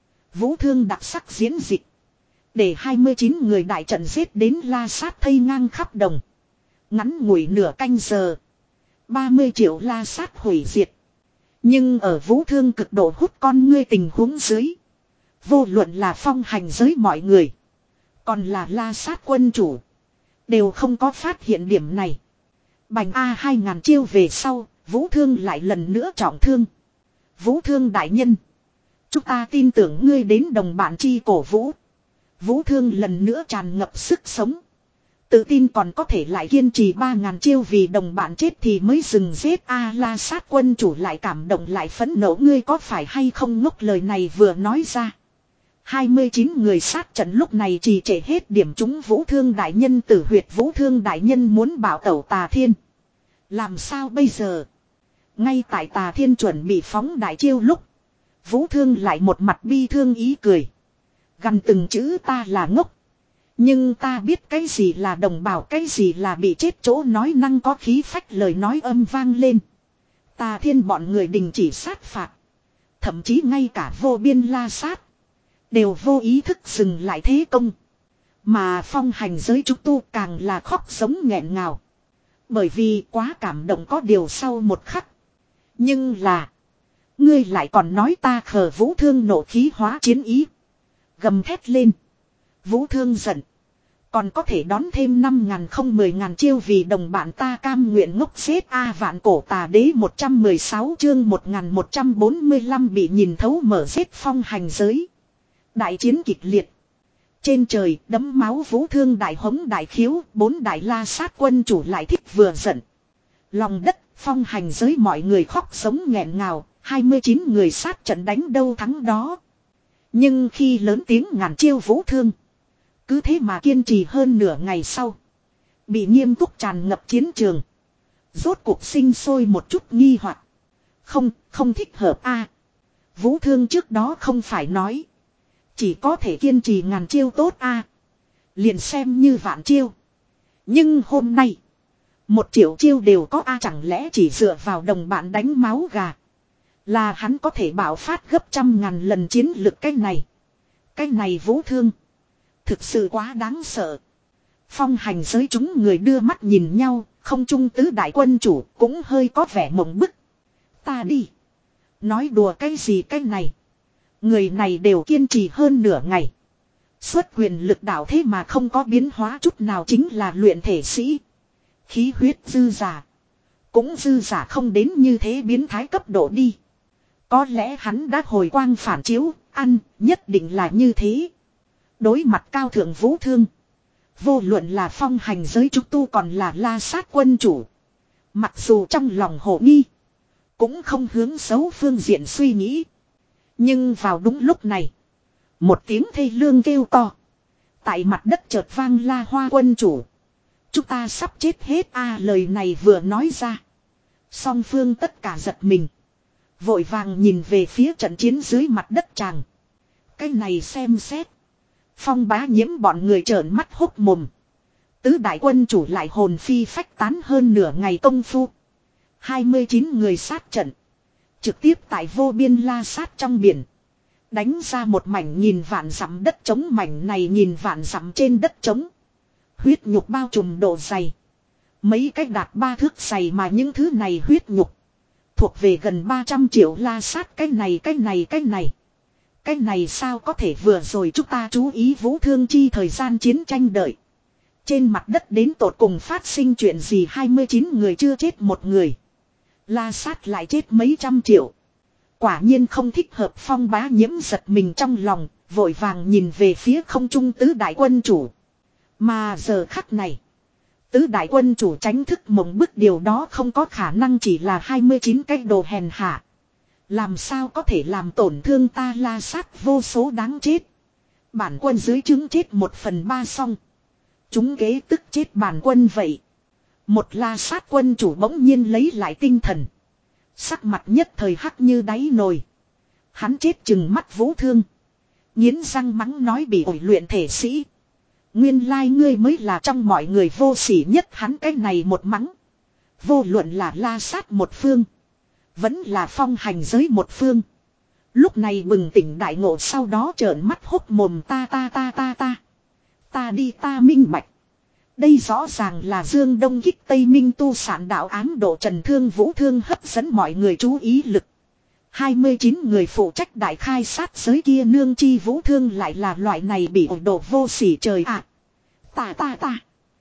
Vũ Thương đặc sắc diễn dịch. Để hai mươi chín người đại trận giết đến La Sát thây ngang khắp đồng. Ngắn ngủi nửa canh giờ. ba mươi triệu La Sát hủy diệt. Nhưng ở Vũ Thương cực độ hút con ngươi tình huống dưới. Vô luận là phong hành giới mọi người. Còn là La Sát quân chủ. Đều không có phát hiện điểm này. Bành A hai ngàn chiêu về sau. Vũ Thương lại lần nữa trọng thương. Vũ Thương đại nhân. Chúng ta tin tưởng ngươi đến đồng bạn chi cổ vũ. Vũ Thương lần nữa tràn ngập sức sống. Tự tin còn có thể lại kiên trì ba ngàn chiêu vì đồng bạn chết thì mới dừng giết A La Sát quân chủ lại cảm động lại phẫn nộ ngươi có phải hay không ngốc lời này vừa nói ra. hai mươi chín người sát trận lúc này trì trệ hết điểm chúng Vũ Thương đại nhân tử huyệt Vũ Thương đại nhân muốn bảo tẩu Tà Thiên. Làm sao bây giờ? Ngay tại Tà Thiên chuẩn bị phóng đại chiêu lúc. Vũ Thương lại một mặt bi thương ý cười. Gần từng chữ ta là ngốc. Nhưng ta biết cái gì là đồng bào cái gì là bị chết chỗ nói năng có khí phách lời nói âm vang lên. Tà Thiên bọn người đình chỉ sát phạt. Thậm chí ngay cả vô biên La Sát. Đều vô ý thức dừng lại thế công. Mà phong hành giới chúng tu càng là khóc sống nghẹn ngào. Bởi vì quá cảm động có điều sau một khắc. Nhưng là. Ngươi lại còn nói ta khờ Vũ Thương nộ khí hóa chiến ý. Gầm thét lên. Vũ Thương giận. Còn có thể đón thêm năm ngàn không mười ngàn chiêu vì đồng bạn ta cam nguyện ngốc xếp A vạn cổ tà đế một trăm mười sáu chương một nghìn một trăm bốn mươi lăm bị nhìn thấu mở giết phong hành giới. Đại chiến kịch liệt. Trên trời đấm máu Vũ Thương đại hống đại khiếu, bốn đại La Sát quân chủ lại thích vừa giận. Lòng đất, phong hành giới mọi người khóc sống nghẹn ngào, hai mươi chín người sát trận đánh đâu thắng đó. Nhưng khi lớn tiếng ngàn chiêu Vũ Thương, cứ thế mà kiên trì hơn nửa ngày sau. Bị nghiêm túc tràn ngập chiến trường. Rốt cuộc sinh sôi một chút nghi hoặc. Không, không thích hợp a. Vũ Thương trước đó không phải nói. Chỉ có thể kiên trì ngàn chiêu tốt a. Liền xem như vạn chiêu. Nhưng hôm nay. Một triệu chiêu đều có a chẳng lẽ chỉ dựa vào đồng bạn đánh máu gà. Là hắn có thể bảo phát gấp trăm ngàn lần chiến lực cái này. Cái này Vũ Thương. Thực sự quá đáng sợ. Phong hành giới chúng người đưa mắt nhìn nhau. Không trung tứ đại quân chủ cũng hơi có vẻ mộng bức. Ta đi. Nói đùa cái gì cái này. Người này đều kiên trì hơn nửa ngày. Xuất quyền lực đạo thế mà không có biến hóa chút nào chính là luyện thể sĩ. Khí huyết dư giả. Cũng dư giả không đến như thế biến thái cấp độ đi. Có lẽ hắn đã hồi quang phản chiếu, ăn, nhất định là như thế. Đối mặt cao thượng Vũ Thương. Vô luận là phong hành giới trúc tu còn là La Sát quân chủ. Mặc dù trong lòng hồ nghi. Cũng không hướng xấu phương diện suy nghĩ. Nhưng vào đúng lúc này. Một tiếng thê lương kêu to. Tại mặt đất chợt vang la hoa quân chủ. Chúng ta sắp chết hết a lời này vừa nói ra. Song phương tất cả giật mình. Vội vàng nhìn về phía trận chiến dưới mặt đất chàng. Cái này xem xét. Phong Bá Nhiễm bọn người trợn mắt hốc mồm. Tứ đại quân chủ lại hồn phi phách tán hơn nửa ngày công phu. hai mươi chín người sát trận. Trực tiếp tại vô biên la sát trong biển. Đánh ra một mảnh nghìn vạn dặm đất trống, mảnh này nghìn vạn dặm trên đất trống. Huyết nhục bao trùm độ dày. Mấy cách đạt ba thước dày mà những thứ này huyết nhục. Thuộc về gần ba trăm triệu la sát, cái này cái này cái này. Cái này sao có thể, vừa rồi chúng ta chú ý Vũ Thương Chi thời gian chiến tranh đợi. Trên mặt đất đến tột cùng phát sinh chuyện gì, hai mươi chín người chưa chết một người. La sát lại chết mấy trăm triệu. Quả nhiên không thích hợp. Phong Bá Nhiễm giật mình trong lòng, vội vàng nhìn về phía không trung tứ đại quân chủ. Mà giờ khắc này, tứ đại quân chủ tránh thức mộng bức, điều đó không có khả năng, chỉ là hai mươi chín cái đồ hèn hạ. Làm sao có thể làm tổn thương ta la sát vô số đáng chết. Bản quân dưới trướng chết một phần ba xong. Chúng kế tức chết bản quân vậy. Một la sát quân chủ bỗng nhiên lấy lại tinh thần. Sắc mặt nhất thời hắc như đáy nồi. Hắn chết chừng mắt Vũ Thương. Nghiến răng mắng nói bị ổi luyện thể sĩ. Nguyên lai ngươi mới là trong mọi người vô sỉ nhất. Hắn cái này một mắng. Vô luận là la sát một phương. Vẫn là phong hành giới một phương. Lúc này bừng tỉnh đại ngộ, sau đó trợn mắt hốc mồm, ta ta ta ta ta. Ta đi ta minh bạch. Đây rõ ràng là Dương Đông kích Tây Minh tu sản đạo ám độ Trần Thương Vũ Thương hấp dẫn mọi người chú ý lực. hai mươi chín người phụ trách đại khai sát giới kia nương chi Vũ Thương lại là loại này bị ổi độ vô sỉ trời ạ. À, ta ta ta.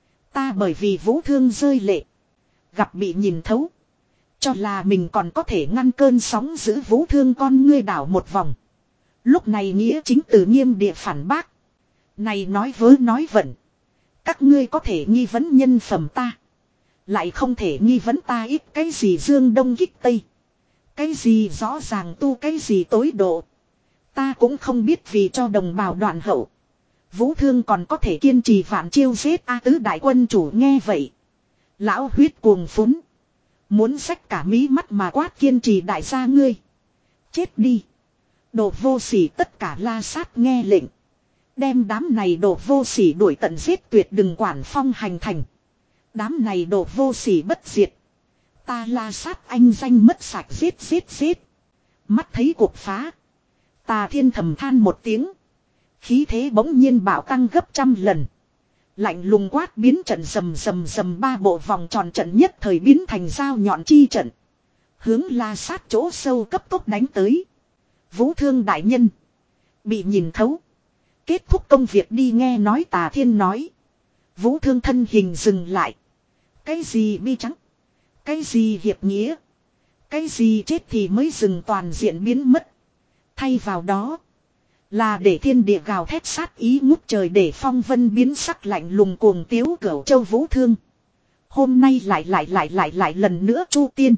Ta bởi vì Vũ Thương rơi lệ. Gặp bị nhìn thấu. Cho là mình còn có thể ngăn cơn sóng giữ, Vũ Thương con ngươi đảo một vòng. Lúc này nghĩa chính từ nghiêm địa phản bác. Này nói vớ nói vẩn. Các ngươi có thể nghi vấn nhân phẩm ta. Lại không thể nghi vấn ta ít cái gì Dương Đông kích Tây. Cái gì rõ ràng tu cái gì tối độ. Ta cũng không biết, vì cho đồng bào đoạn hậu. Vũ Thương còn có thể kiên trì vạn chiêu giết A tứ đại quân chủ nghe vậy. Lão huyết cuồng phún. Muốn xách cả mí mắt mà quát kiên trì đại gia ngươi. Chết đi. Đồ vô sỉ, tất cả la sát nghe lệnh. Đem đám này đồ vô sỉ đuổi tận giết tuyệt, đừng quản phong hành thành. Đám này đồ vô sỉ bất diệt. Ta la sát anh danh mất sạch, giết giết giết. Mắt thấy cuộc phá. Tà Thiên thầm than một tiếng. Khí thế bỗng nhiên bạo tăng gấp trăm lần. Lạnh lùng quát biến trận, rầm rầm rầm, ba bộ vòng tròn trận nhất thời biến thành dao nhọn chi trận. Hướng la sát chỗ sâu cấp tốc đánh tới. Vũ Thương đại nhân. Bị nhìn thấu. Kết thúc công việc đi, nghe nói Tà Thiên nói. Vũ Thương thân hình dừng lại. Cái gì bi trắng? Cái gì hiệp nghĩa? Cái gì chết thì mới dừng toàn diện biến mất. Thay vào đó. Là để thiên địa gào thét sát ý ngút trời, để phong vân biến sắc lạnh lùng cuồng tiếu Cửu Châu Vũ Thương. Hôm nay lại lại lại lại lại lần nữa chu tiên.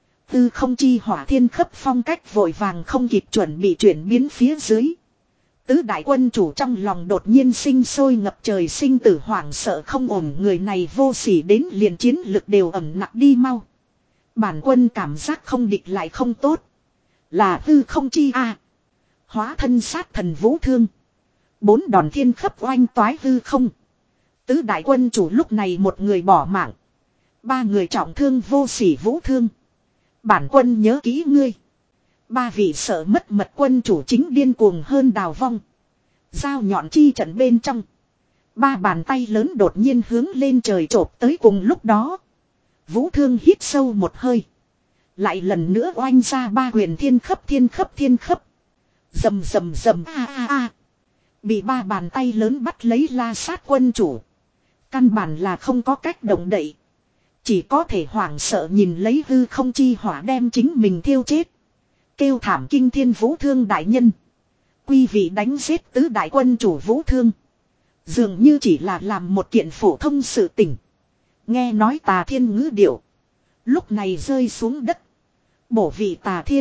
Tư không chi hỏa thiên khấp phong cách vội vàng không kịp chuẩn bị chuyển biến phía dưới. Tứ đại quân chủ trong lòng đột nhiên sinh sôi ngập trời sinh tử hoảng sợ không ổn, người này vô sỉ đến liền chiến lực đều ẩm nặng đi mau. Bản quân cảm giác không địch lại không tốt. Là tư không chi a. Hóa thân sát thần Vũ Thương. Bốn đòn thiên khấp oanh toái hư không. Tứ đại quân chủ lúc này một người bỏ mạng. Ba người trọng thương vô sỉ Vũ Thương. Bản quân nhớ kỹ ngươi. Ba vị sợ mất mật quân chủ chính điên cuồng hơn đào vong. Dao nhọn chi trận bên trong. Ba bàn tay lớn đột nhiên hướng lên trời chộp tới, cùng lúc đó. Vũ Thương hít sâu một hơi. Lại lần nữa oanh ra ba quyền thiên khấp thiên khấp thiên khấp. Rầm rầm rầm a a a. Bị ba bàn tay lớn bắt lấy la sát quân chủ. Căn bản là không có cách động đậy. Chỉ có thể hoảng sợ nhìn lấy hư không chi hỏa đem chính mình thiêu chết. Kêu thảm kinh thiên Vũ Thương đại nhân. Quý vị đánh giết tứ đại quân chủ Vũ Thương. Dường như chỉ là làm một kiện phổ thông sự tình. Nghe nói Tà Thiên ngữ điệu. Lúc này rơi xuống đất. Bổ vị Tà Thiên.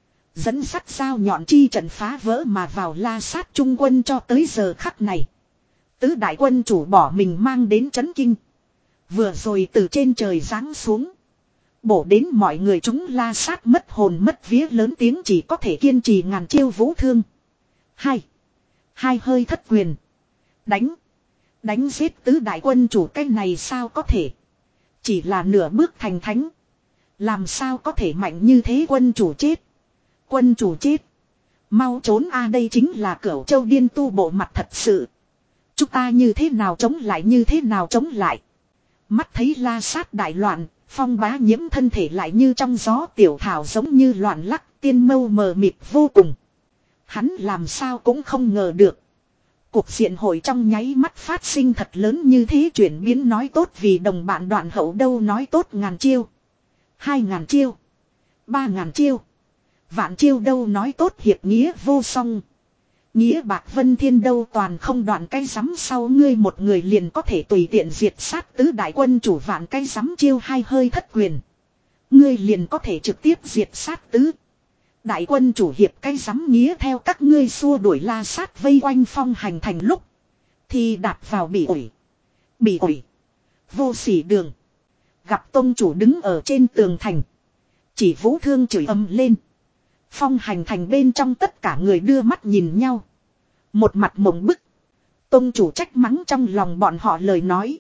Dẫn sắt sao nhọn chi trận phá vỡ mà vào la sát trung quân cho tới giờ khắc này. Tứ đại quân chủ bỏ mình mang đến chấn kinh. Vừa rồi từ trên trời giáng xuống. Bổ đến mọi người chúng la sát mất hồn mất vía, lớn tiếng chỉ có thể kiên trì ngàn chiêu Vũ Thương. Hai. Hai hơi thất quyền. Đánh. Đánh giết tứ đại quân chủ, cái này sao có thể. Chỉ là nửa bước thành thánh. Làm sao có thể mạnh như thế quân chủ chết. Quân chủ chết. Mau trốn a đây chính là Cửu Châu Điên Tu bộ mặt thật sự. Chúng ta như thế nào chống lại như thế nào chống lại. Mắt thấy La Sát đại loạn, Phong Bá Nhiễm thân thể lại như trong gió tiểu thảo giống như loạn lắc, tiên mâu mờ mịt vô cùng. Hắn làm sao cũng không ngờ được. Cuộc diện hội trong nháy mắt phát sinh thật lớn như thế chuyển biến nói tốt vì đồng bạn đoạn hậu đâu nói tốt ngàn chiêu. Hai ngàn chiêu. Ba ngàn chiêu. Vạn chiêu đâu nói tốt hiệp nghĩa vô song. Nghĩa bạc vân thiên đâu toàn không đoạn cái rắm sau ngươi một người liền có thể tùy tiện diệt sát tứ đại quân chủ vạn cái rắm chiêu hai hơi thất quyền. Ngươi liền có thể trực tiếp diệt sát tứ. Đại quân chủ hiệp cái rắm nghĩa theo các ngươi xua đuổi La Sát vây quanh Phong Hành thành lúc. Thì đạp vào bị ủi. Bị ủi. Vô sỉ đường. Gặp tông chủ đứng ở trên tường thành. Chỉ vũ thương chửi ầm lên. Phong Hành thành bên trong tất cả người đưa mắt nhìn nhau. Một mặt mộng bức. Tông chủ trách mắng trong lòng bọn họ lời nói.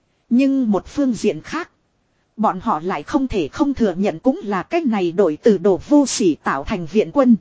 Nhưng một phương diện khác. Bọn họ lại không thể không thừa nhận cũng là cách này đổi từ đồ vô sỉ tạo thành viện quân.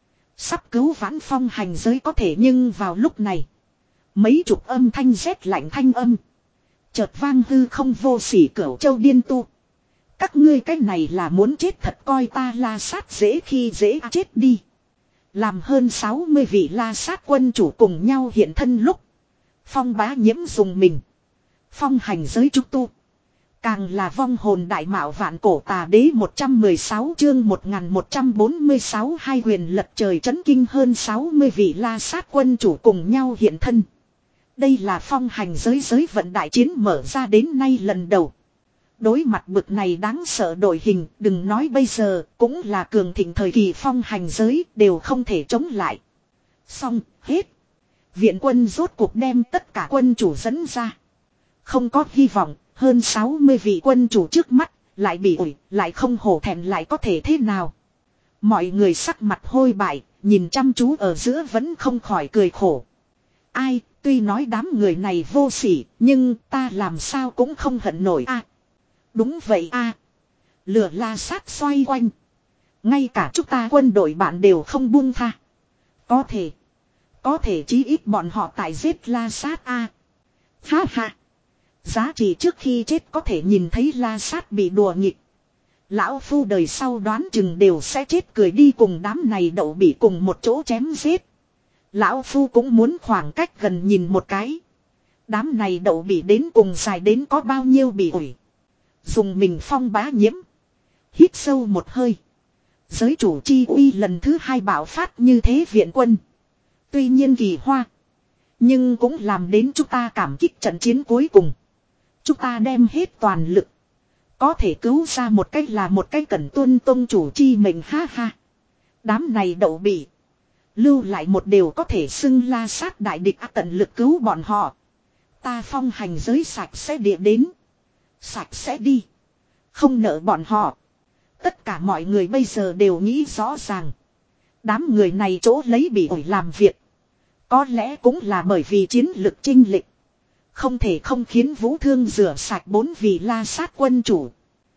Sắp cứu vãn Phong Hành giới có thể nhưng vào lúc này. Mấy chục âm thanh rét lạnh thanh âm. Chợt vang hư không vô sỉ Cửu Châu Điên Tu. Các ngươi cách này là muốn chết thật coi ta La Sát dễ khi dễ chết đi. Làm hơn sáu mươi vị La Sát quân chủ cùng nhau hiện thân lúc. Phong Bá Nhiễm dùng mình. Phong Hành giới trúc tu. Càng là vong hồn đại mạo vạn cổ tà đế một trăm mười sáu chương một nghìn một trăm bốn mươi sáu hai huyền lật trời chấn kinh hơn sáu mươi vị La Sát quân chủ cùng nhau hiện thân. Đây là Phong Hành giới giới vận đại chiến mở ra đến nay lần đầu. Đối mặt bực này đáng sợ đội hình, đừng nói bây giờ, cũng là cường thịnh thời kỳ Phong Hành giới đều không thể chống lại. Xong, hết. Viện quân rốt cuộc đem tất cả quân chủ dẫn ra. Không có hy vọng, hơn sáu mươi vị quân chủ trước mắt, lại bị ủi, lại không hổ thẹn lại có thể thế nào. Mọi người sắc mặt hôi bại, nhìn chăm chú ở giữa vẫn không khỏi cười khổ. Ai, tuy nói đám người này vô sỉ, nhưng ta làm sao cũng không hận nổi a. Đúng vậy a. Lửa La Sát xoay quanh. Ngay cả chúng ta quân đội bạn đều không buông tha. Có thể. Có thể chí ít bọn họ tại giết La Sát a. Ha ha. Giá trị trước khi chết có thể nhìn thấy La Sát bị đùa nghịch. Lão phu đời sau đoán chừng đều sẽ chết cười đi cùng đám này đậu bị cùng một chỗ chém giết. Lão phu cũng muốn khoảng cách gần nhìn một cái. Đám này đậu bị đến cùng dài đến có bao nhiêu bị ủi. Dùng mình Phong Bá Nhiễm. Hít sâu một hơi. Giới chủ chi uy lần thứ hai bạo phát như thế viện quân. Tuy nhiên kỳ hoa. Nhưng cũng làm đến chúng ta cảm kích trận chiến cuối cùng. Chúng ta đem hết toàn lực. Có thể cứu ra một cách là một cách cẩn tuân tông chủ chi mình ha ha. Đám này đậu bị. Lưu lại một điều có thể xưng La Sát đại địch à, tận lực cứu bọn họ. Ta Phong Hành giới sạch sẽ địa đến. Sạch sẽ đi. Không nợ bọn họ. Tất cả mọi người bây giờ đều nghĩ rõ ràng. Đám người này chỗ lấy bị ổi làm việc. Có lẽ cũng là bởi vì chiến lực chinh lịch. Không thể không khiến Vũ Thương rửa sạch bốn vị La Sát quân chủ.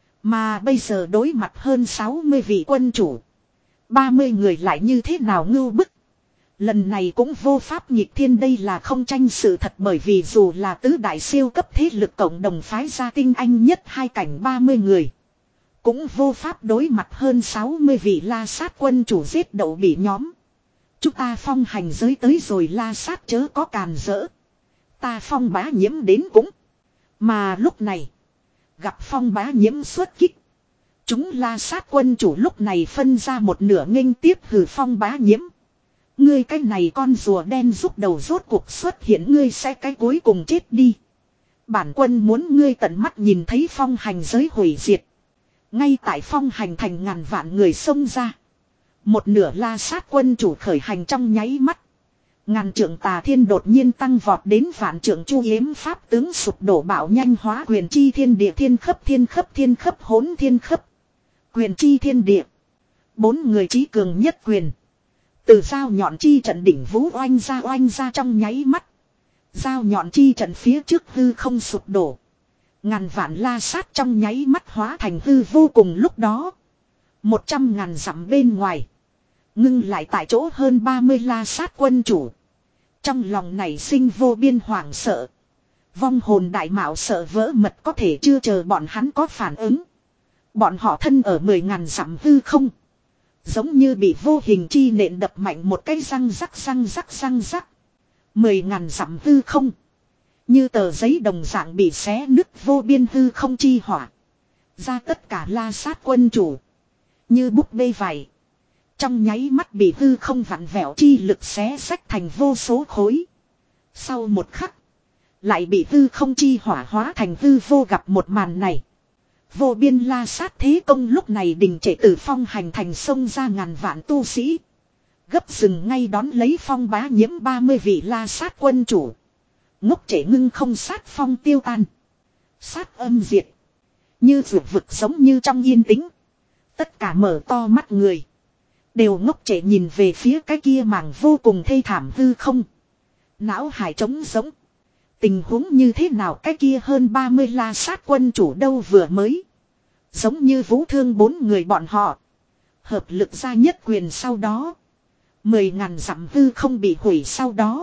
Mà bây giờ đối mặt hơn sáu mươi vị quân chủ. ba mươi người lại như thế nào ngưu bức. Lần này cũng vô pháp nhịp thiên đây là không tranh sự thật bởi vì dù là tứ đại siêu cấp thế lực cộng đồng phái ra tinh anh nhất hai cảnh ba mươi người. Cũng vô pháp đối mặt hơn sáu mươi vị La Sát quân chủ giết đậu bị nhóm. Chúng ta Phong Hành giới tới rồi La Sát chớ có càn rỡ. Ta Phong Bá Nhiễm đến cũng. Mà lúc này. Gặp Phong Bá Nhiễm xuất kích. Chúng La Sát quân chủ lúc này phân ra một nửa nghênh tiếp hừ Phong Bá Nhiễm. Ngươi cái này con rùa đen giúp đầu rốt cuộc xuất hiện ngươi sẽ cái cuối cùng chết đi. Bản quân muốn ngươi tận mắt nhìn thấy Phong Hành giới hủy diệt. Ngay tại Phong Hành thành ngàn vạn người xông ra. Một nửa La Sát quân chủ khởi hành trong nháy mắt. Ngàn trượng tà thiên đột nhiên tăng vọt đến vạn trượng chu yếm pháp tướng sụp đổ bạo nhanh hóa quyền chi thiên địa thiên khấp thiên khấp thiên khấp hỗn thiên khấp. Quyền chi thiên địa. Bốn người trí cường nhất quyền. Từ dao nhọn chi trận đỉnh vũ oanh ra oanh ra trong nháy mắt. Dao nhọn chi trận phía trước hư không sụp đổ. Ngàn vạn la sát trong nháy mắt hóa thành hư vô cùng lúc đó. Một trăm ngàn dặm bên ngoài. Ngưng lại tại chỗ hơn ba mươi la sát quân chủ. Trong lòng này sinh vô biên hoảng sợ. Vong hồn đại mạo sợ vỡ mật có thể chưa chờ bọn hắn có phản ứng. Bọn họ thân ở mười ngàn dặm hư không. Giống như bị vô hình chi nện đập mạnh một cái răng rắc răng rắc răng rắc. Mười ngàn dặm hư không. Như tờ giấy đồng dạng bị xé nứt vô biên hư không chi hỏa. Ra tất cả la sát quân chủ. Như búp bê vải. Trong nháy mắt bị hư không vặn vẹo chi lực xé xách thành vô số khối. Sau một khắc. Lại bị hư không chi hỏa hóa thành hư vô gặp một màn này. Vô biên la sát thế công lúc này đình trệ từ phong hành thành sông ra ngàn vạn tu sĩ. Gấp rừng ngay đón lấy phong bá nhiễm ba mươi vị la sát quân chủ. Ngốc trệ ngưng không sát phong tiêu tan. Sát âm diệt. Như vượt vực giống như trong yên tĩnh. Tất cả mở to mắt người. Đều ngốc trệ nhìn về phía cái kia mảng vô cùng thê thảm hư không. Não hải trống giống. Tình huống như thế nào cái kia hơn ba mươi la sát quân chủ đâu vừa mới. Giống như vũ thương bốn người bọn họ. Hợp lực ra nhất quyền sau đó. Mười ngàn dặm hư không bị hủy sau đó.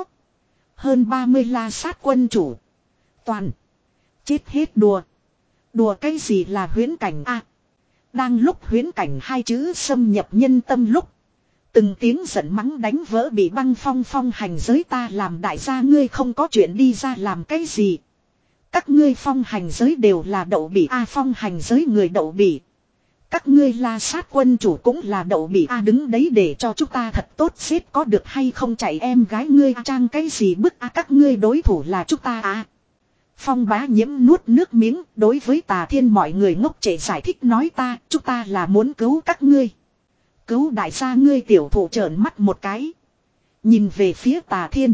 Hơn ba mươi la sát quân chủ. Toàn. Chết hết đùa. Đùa cái gì là huyễn cảnh a? Đang lúc huyễn cảnh hai chữ xâm nhập nhân tâm lúc. Từng tiếng giận mắng đánh vỡ bị băng phong phong hành giới ta làm đại gia ngươi không có chuyện đi ra làm cái gì. Các ngươi phong hành giới đều là đậu bỉ a phong hành giới người đậu bỉ. Các ngươi la sát quân chủ cũng là đậu bỉ a đứng đấy để cho chúng ta thật tốt xếp có được hay không chạy em gái ngươi trang cái gì bức a các ngươi đối thủ là chúng ta a. Phong bá nhiễm nuốt nước miếng đối với Tà Thiên mọi người ngốc trệ giải thích nói ta chúng ta là muốn cứu các ngươi. Cứu đại gia ngươi tiểu thủ trợn mắt một cái. Nhìn về phía Tà Thiên.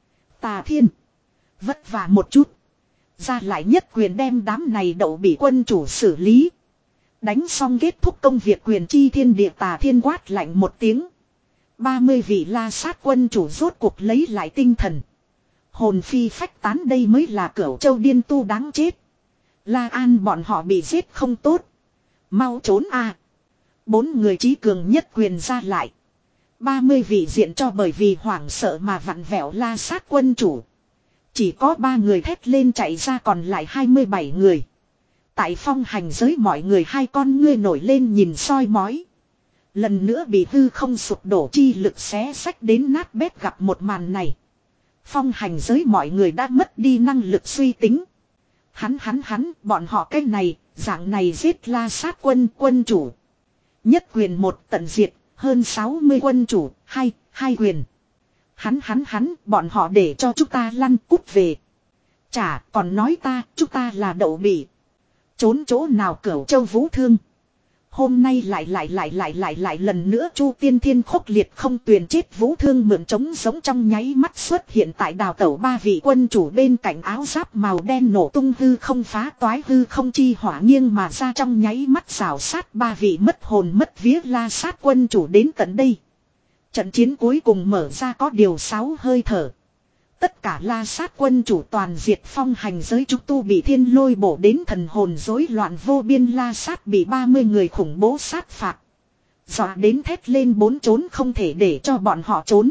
Tà Thiên. Vất vả một chút. Ra lại nhất quyền đem đám này đậu bị quân chủ xử lý. Đánh xong kết thúc công việc quyền chi thiên địa Tà Thiên quát lạnh một tiếng. ba mươi vị la sát quân chủ rốt cuộc lấy lại tinh thần. Hồn phi phách tán đây mới là Cửu Châu điên tu đáng chết. La An bọn họ bị giết không tốt. Mau trốn a. Bốn người trí cường nhất quyền ra lại. ba mươi vị diện cho bởi vì hoảng sợ mà vặn vẹo la sát quân chủ. Chỉ có ba người thét lên chạy ra còn lại hai mươi bảy người. Tại phong hành giới mọi người hai con ngươi nổi lên nhìn soi mói. Lần nữa bị hư không sụp đổ chi lực xé sách đến nát bét gặp một màn này. Phong hành giới mọi người đã mất đi năng lực suy tính. Hắn hắn hắn bọn họ cái này, dạng này giết la sát quân quân chủ. Nhất quyền một tận diệt, hơn sáu mươi quân chủ, hai, hai quyền. Hắn hắn hắn, bọn họ để cho chúng ta lăn cút về. Chả còn nói ta, chúng ta là đậu bỉ. Trốn chỗ nào Cửu Châu Vũ Thương. Hôm nay lại lại lại lại lại lại lần nữa Chu Tiên Thiên khốc liệt không tuyền chết Vũ Thương mượn trống giống trong nháy mắt xuất hiện tại đào tẩu ba vị quân chủ bên cạnh áo giáp màu đen nổ tung hư không phá toái hư không chi hỏa nghiêng mà ra trong nháy mắt rào sát ba vị mất hồn mất vía la sát quân chủ đến tận đây. Trận chiến cuối cùng mở ra có điều sáu hơi thở. Tất cả la sát quân chủ toàn diệt phong hành giới trúc tu bị thiên lôi bổ đến thần hồn rối loạn vô biên la sát bị ba mươi người khủng bố sát phạt. Dọa đến thét lên bốn trốn không thể để cho bọn họ trốn.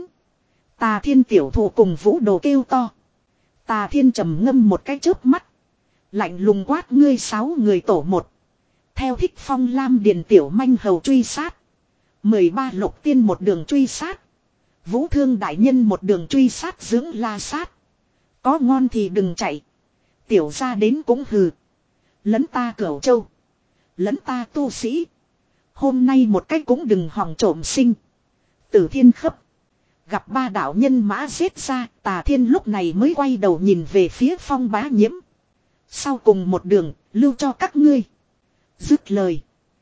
Tà Thiên tiểu thủ cùng Vũ Đồ kêu to. Tà Thiên trầm ngâm một cái chớp mắt. Lạnh lùng quát ngươi sáu người tổ một. Theo Thích Phong Lam Điền tiểu manh hầu truy sát. mười ba lục tiên một đường truy sát. Vũ Thương đại nhân một đường truy sát dưỡng la sát. Có ngon thì đừng chạy. Tiểu ra đến cũng hừ. Lấn ta Cửu Châu. Lấn ta tu sĩ. Hôm nay một cách cũng đừng hòng trộm sinh. Tử Thiên khấp. Gặp ba đạo nhân mã giết ra. Tà Thiên lúc này mới quay đầu nhìn về phía Phong bá nhiễm. Sau cùng một đường lưu cho các ngươi. Dứt lời.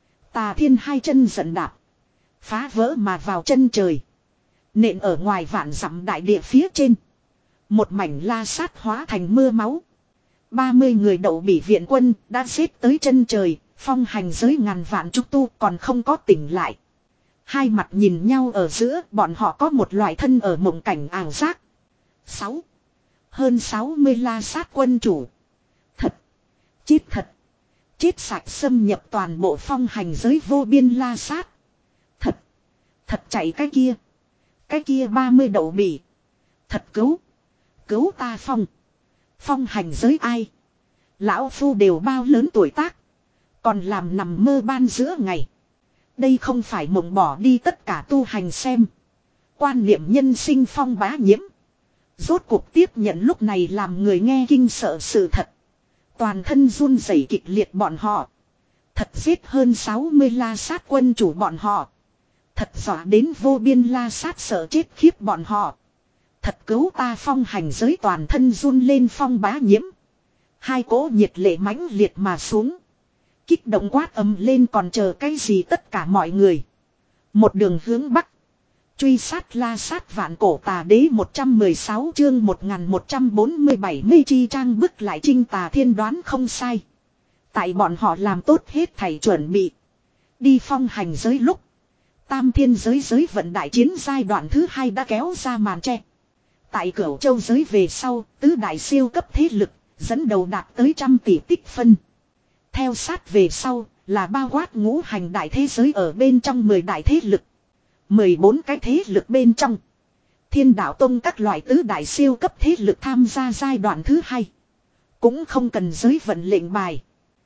Tà Thiên hai chân giận đạp. Phá vỡ mà vào chân trời. Nện ở ngoài vạn dặm đại địa phía trên. Một mảnh la sát hóa thành mưa máu. ba mươi người đậu bỉ viện quân đã xếp tới chân trời. Phong hành giới ngàn vạn trúc tu còn không có tỉnh lại. Hai mặt nhìn nhau ở giữa bọn họ có một loại thân ở mộng cảnh ảo giác. Sáu. Hơn sáu mươi la sát quân chủ. Thật. Chết thật. Chết sạch xâm nhập toàn bộ phong hành giới vô biên la sát. Thật. Thật chạy cái kia. Cái kia ba mươi đậu bỉ. Thật cứu. Cứu ta phong. Phong hành giới ai. Lão phu đều bao lớn tuổi tác. Còn làm nằm mơ ban giữa ngày. Đây không phải mộng bỏ đi tất cả tu hành xem. Quan niệm nhân sinh phong bá nhiễm. Rốt cuộc tiếp nhận lúc này làm người nghe kinh sợ sự thật. Toàn thân run rẩy kịch liệt bọn họ. Thật giết hơn sáu mươi la sát quân chủ bọn họ. Thật dọa đến vô biên la sát sợ chết khiếp bọn họ. Thật cứu ta phong hành giới toàn thân run lên phong bá nhiễm. Hai cỗ nhiệt lệ mãnh liệt mà xuống. Kích động quát ầm lên còn chờ cái gì tất cả mọi người. Một đường hướng bắc. Truy sát la sát vạn cổ tà đế một trăm mười sáu chương một nghìn một trăm bốn mươi bảy mê chi trang bức lại trinh tà thiên đoán không sai. Tại bọn họ làm tốt hết thảy chuẩn bị. Đi phong hành giới lúc. Tam thiên giới giới vận đại chiến giai đoạn thứ hai đã kéo ra màn tre. Tại Cửu Châu giới về sau, tứ đại siêu cấp thế lực, dẫn đầu đạt tới trăm tỷ tích phân. Theo sát về sau, là bao quát ngũ hành đại thế giới ở bên trong mười đại thế lực. mười bốn cái thế lực bên trong. Thiên đạo tông các loại tứ đại siêu cấp thế lực tham gia giai đoạn thứ hai. Cũng không cần giới vận lệnh bài.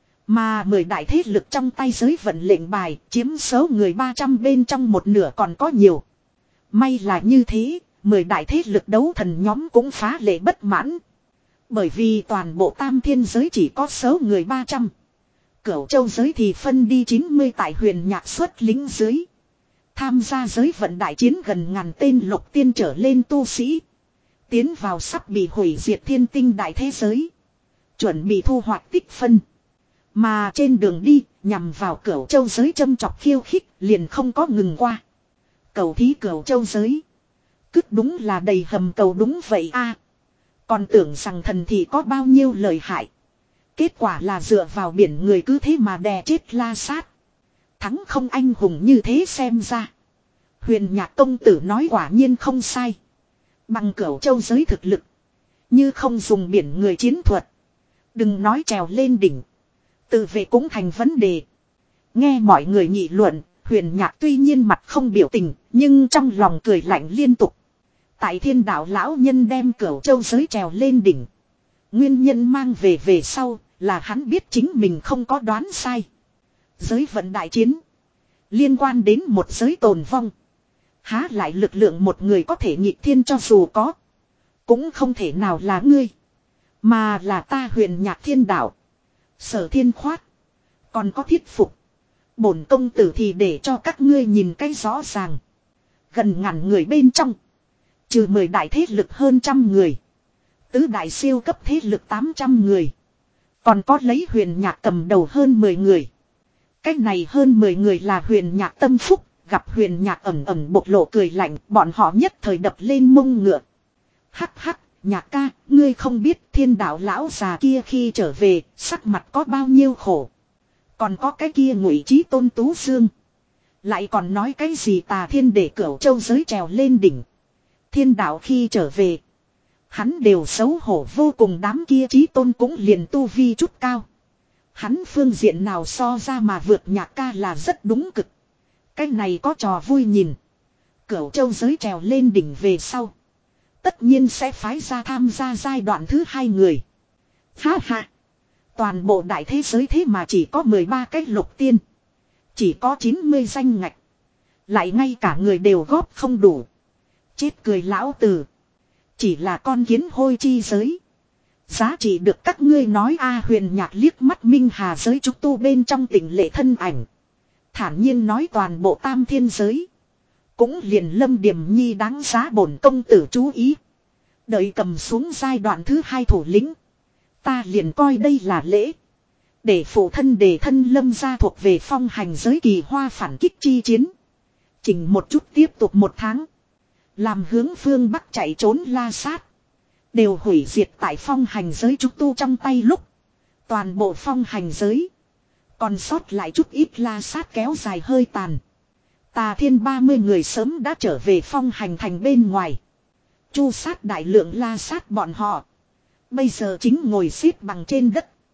Mà mười đại thế lực trong tay giới vận lệnh bài chiếm số người ba trăm bên trong một nửa còn có nhiều. May là như thế, mười đại thế lực đấu thần nhóm cũng phá lệ bất mãn. Bởi vì toàn bộ tam thiên giới chỉ có số người ba trăm. Cửu Châu giới thì phân đi chín mươi tại huyền nhạc xuất lính dưới. Tham gia giới vận đại chiến gần ngàn tên lục tiên trở lên tu sĩ. Tiến vào sắp bị hủy diệt thiên tinh đại thế giới. Chuẩn bị thu hoạch tích phân. Mà trên đường đi, nhằm vào Cửu Châu giới châm chọc khiêu khích, liền không có ngừng qua. Cầu thí Cửu Châu giới. Cứt đúng là đầy hầm cầu đúng vậy a. Còn tưởng rằng thần thì có bao nhiêu lời hại. Kết quả là dựa vào biển người cứ thế mà đè chết la sát. Thắng không anh hùng như thế xem ra. Huyền Nhạc công tử nói quả nhiên không sai. Bằng Cửu Châu giới thực lực. Như không dùng biển người chiến thuật. Đừng nói trèo lên đỉnh. Tự vệ cũng thành vấn đề. Nghe mọi người nghị luận, Huyền Nhạc tuy nhiên mặt không biểu tình, nhưng trong lòng cười lạnh liên tục. Tại thiên đạo lão nhân đem Cửu Châu giới trèo lên đỉnh. Nguyên nhân mang về về sau là hắn biết chính mình không có đoán sai. Giới vận đại chiến. Liên quan đến một giới tồn vong. Há lại lực lượng một người có thể nhị thiên cho dù có. Cũng không thể nào là ngươi. Mà là ta Huyền Nhạc thiên đạo. Sở thiên khoát. Còn có thiết phục. Bổn công tử thì để cho các ngươi nhìn cái rõ ràng. Gần ngàn người bên trong. Trừ mười đại thế lực hơn trăm người. Tứ đại siêu cấp thế lực tám trăm người. Còn có lấy Huyền Nhạc cầm đầu hơn mười người. Cách này hơn mười người là Huyền Nhạc tâm phúc. Gặp Huyền Nhạc ẩm ẩm bộc lộ cười lạnh. Bọn họ nhất thời đập lên mông ngựa. Hắc hắc. Nhạc ca, ngươi không biết thiên đạo lão già kia khi trở về, sắc mặt có bao nhiêu khổ. Còn có cái kia Ngụy Chí Tôn Tú Dương. Lại còn nói cái gì tà thiên để Cửu Châu giới trèo lên đỉnh. Thiên đạo khi trở về. Hắn đều xấu hổ vô cùng, đám kia Chí Tôn cũng liền tu vi chút cao. Hắn phương diện nào so ra mà vượt Nhạc ca là rất đúng cực. Cái này có trò vui nhìn. Cửu Châu giới trèo lên đỉnh về sau. Tất nhiên sẽ phái ra tham gia giai đoạn thứ hai người. Ha ha. Toàn bộ đại thế giới thế mà chỉ có mười ba cái lục tiên. Chỉ có chín mươi danh ngạch. Lại ngay cả người đều góp không đủ. Chết cười lão tử. Chỉ là con kiến hôi chi giới. Giá trị được các ngươi nói a. Huyền Nhạc liếc mắt Minh Hà giới trúc tu bên trong tỉnh lệ thân ảnh. Thản nhiên nói toàn bộ tam thiên giới. Cũng liền Lâm Điềm Nhi đáng giá bổn công tử chú ý. Đợi cầm xuống giai đoạn thứ hai thủ lĩnh. Ta liền coi đây là lễ. Để phụ thân đề thân Lâm gia thuộc về phong hành giới kỳ hoa phản kích chi chiến. Chỉnh một chút tiếp tục một tháng. Làm hướng phương Bắc chạy trốn la sát. Đều hủy diệt tại phong hành giới trúc tu trong tay lúc. Toàn bộ phong hành giới. Còn sót lại chút ít la sát kéo dài hơi tàn. Tà thiên ba mươi người sớm đã trở về phong hành thành bên ngoài. Chu sát đại lượng la sát bọn họ. Bây giờ chính ngồi xếp bằng trên đất.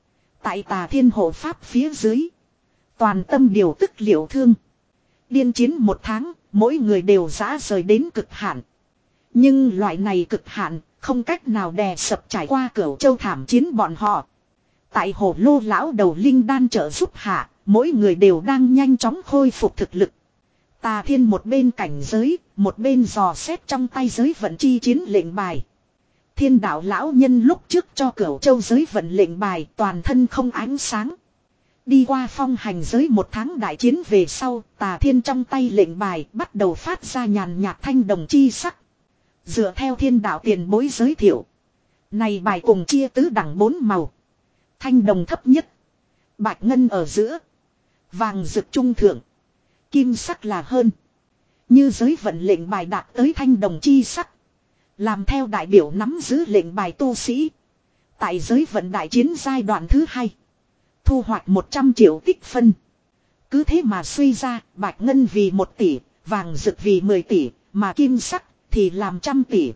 Tại Tà Thiên hộ pháp phía dưới. Toàn tâm điều tức liệu thương. Điên chiến một tháng, mỗi người đều dã rời đến cực hạn. Nhưng loại này cực hạn, không cách nào đè sập trải qua Cửu Châu thảm chiến bọn họ. Tại Hồ Lô lão đầu linh đan trợ giúp hạ, mỗi người đều đang nhanh chóng khôi phục thực lực. Tà Thiên một bên cảnh giới, một bên dò xét trong tay giới vận chi chiến lệnh bài. Thiên đạo lão nhân lúc trước cho Cửu Châu giới vận lệnh bài toàn thân không ánh sáng. Đi qua phong hành giới một tháng đại chiến về sau, Tà Thiên trong tay lệnh bài bắt đầu phát ra nhàn nhạt thanh đồng chi sắc. Dựa theo thiên đạo tiền bối giới thiệu. Này bài cùng chia tứ đẳng bốn màu. Thanh đồng thấp nhất. Bạch ngân ở giữa. Vàng rực trung thượng. Kim sắc là hơn. Như giới vận lệnh bài đạt tới thanh đồng chi sắc. Làm theo đại biểu nắm giữ lệnh bài tu sĩ. Tại giới vận đại chiến giai đoạn thứ hai. Thu hoạch một trăm triệu tích phân. Cứ thế mà suy ra, bạch ngân vì một tỷ, vàng rực vì mười tỷ, mà kim sắc thì làm trăm tỷ.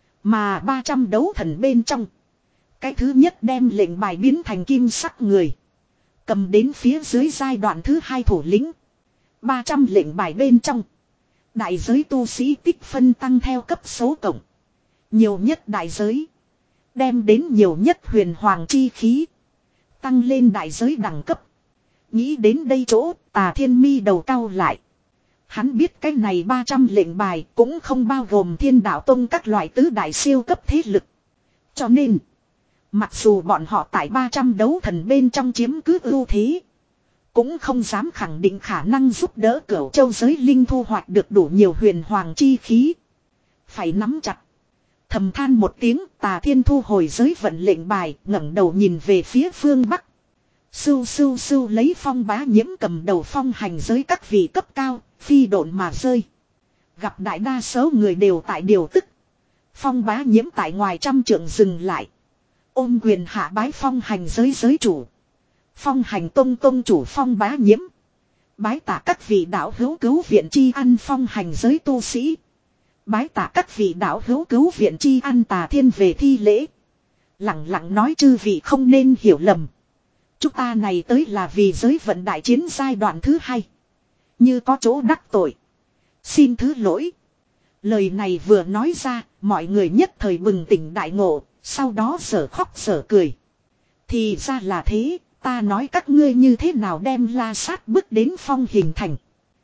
Mà ba trăm đấu thần bên trong. Cái thứ nhất đem lệnh bài biến thành kim sắc người. Cầm đến phía dưới giai đoạn thứ hai thủ lĩnh. ba trăm lệnh bài bên trong. Đại giới tu sĩ tích phân tăng theo cấp số cộng. Nhiều nhất đại giới. Đem đến nhiều nhất huyền hoàng chi khí. Tăng lên đại giới đẳng cấp. Nghĩ đến đây chỗ, Tà Thiên mi đầu cau lại. Hắn biết cái này ba trăm lệnh bài cũng không bao gồm Thiên Đạo Tông các loại tứ đại siêu cấp thế lực. Cho nên, mặc dù bọn họ tại ba trăm đấu thần bên trong chiếm cứ ưu thế, cũng không dám khẳng định khả năng giúp đỡ Cửu Châu giới linh thu hoạch được đủ nhiều huyền hoàng chi khí. Phải nắm chặt. Thầm than một tiếng, Tà Thiên thu hồi giới vận lệnh bài, ngẩng đầu nhìn về phía phương Bắc. Sưu sưu sưu lấy Phong Bá Nhiễm cầm đầu phong hành giới các vị cấp cao, phi độn mà rơi. Gặp đại đa số người đều tại điều tức. Phong Bá Nhiễm tại ngoài trăm trượng dừng lại. Ôm quyền hạ bái phong hành giới giới chủ. Phong hành tông tông chủ Phong Bá Nhiễm. Bái tạ các vị đạo hữu cứu viện chi ăn phong hành giới tu sĩ. Bái tạ các vị đạo hữu cứu viện chi ăn. Tà Thiên về thi lễ. Lặng lặng nói chư vị không nên hiểu lầm. Chúng ta này tới là vì giới vận đại chiến giai đoạn thứ hai. Như có chỗ đắc tội. Xin thứ lỗi. Lời này vừa nói ra, mọi người nhất thời bừng tỉnh đại ngộ, sau đó sở khóc sở cười. Thì ra là thế, ta nói các ngươi như thế nào đem La Sát bước đến phong hình thành.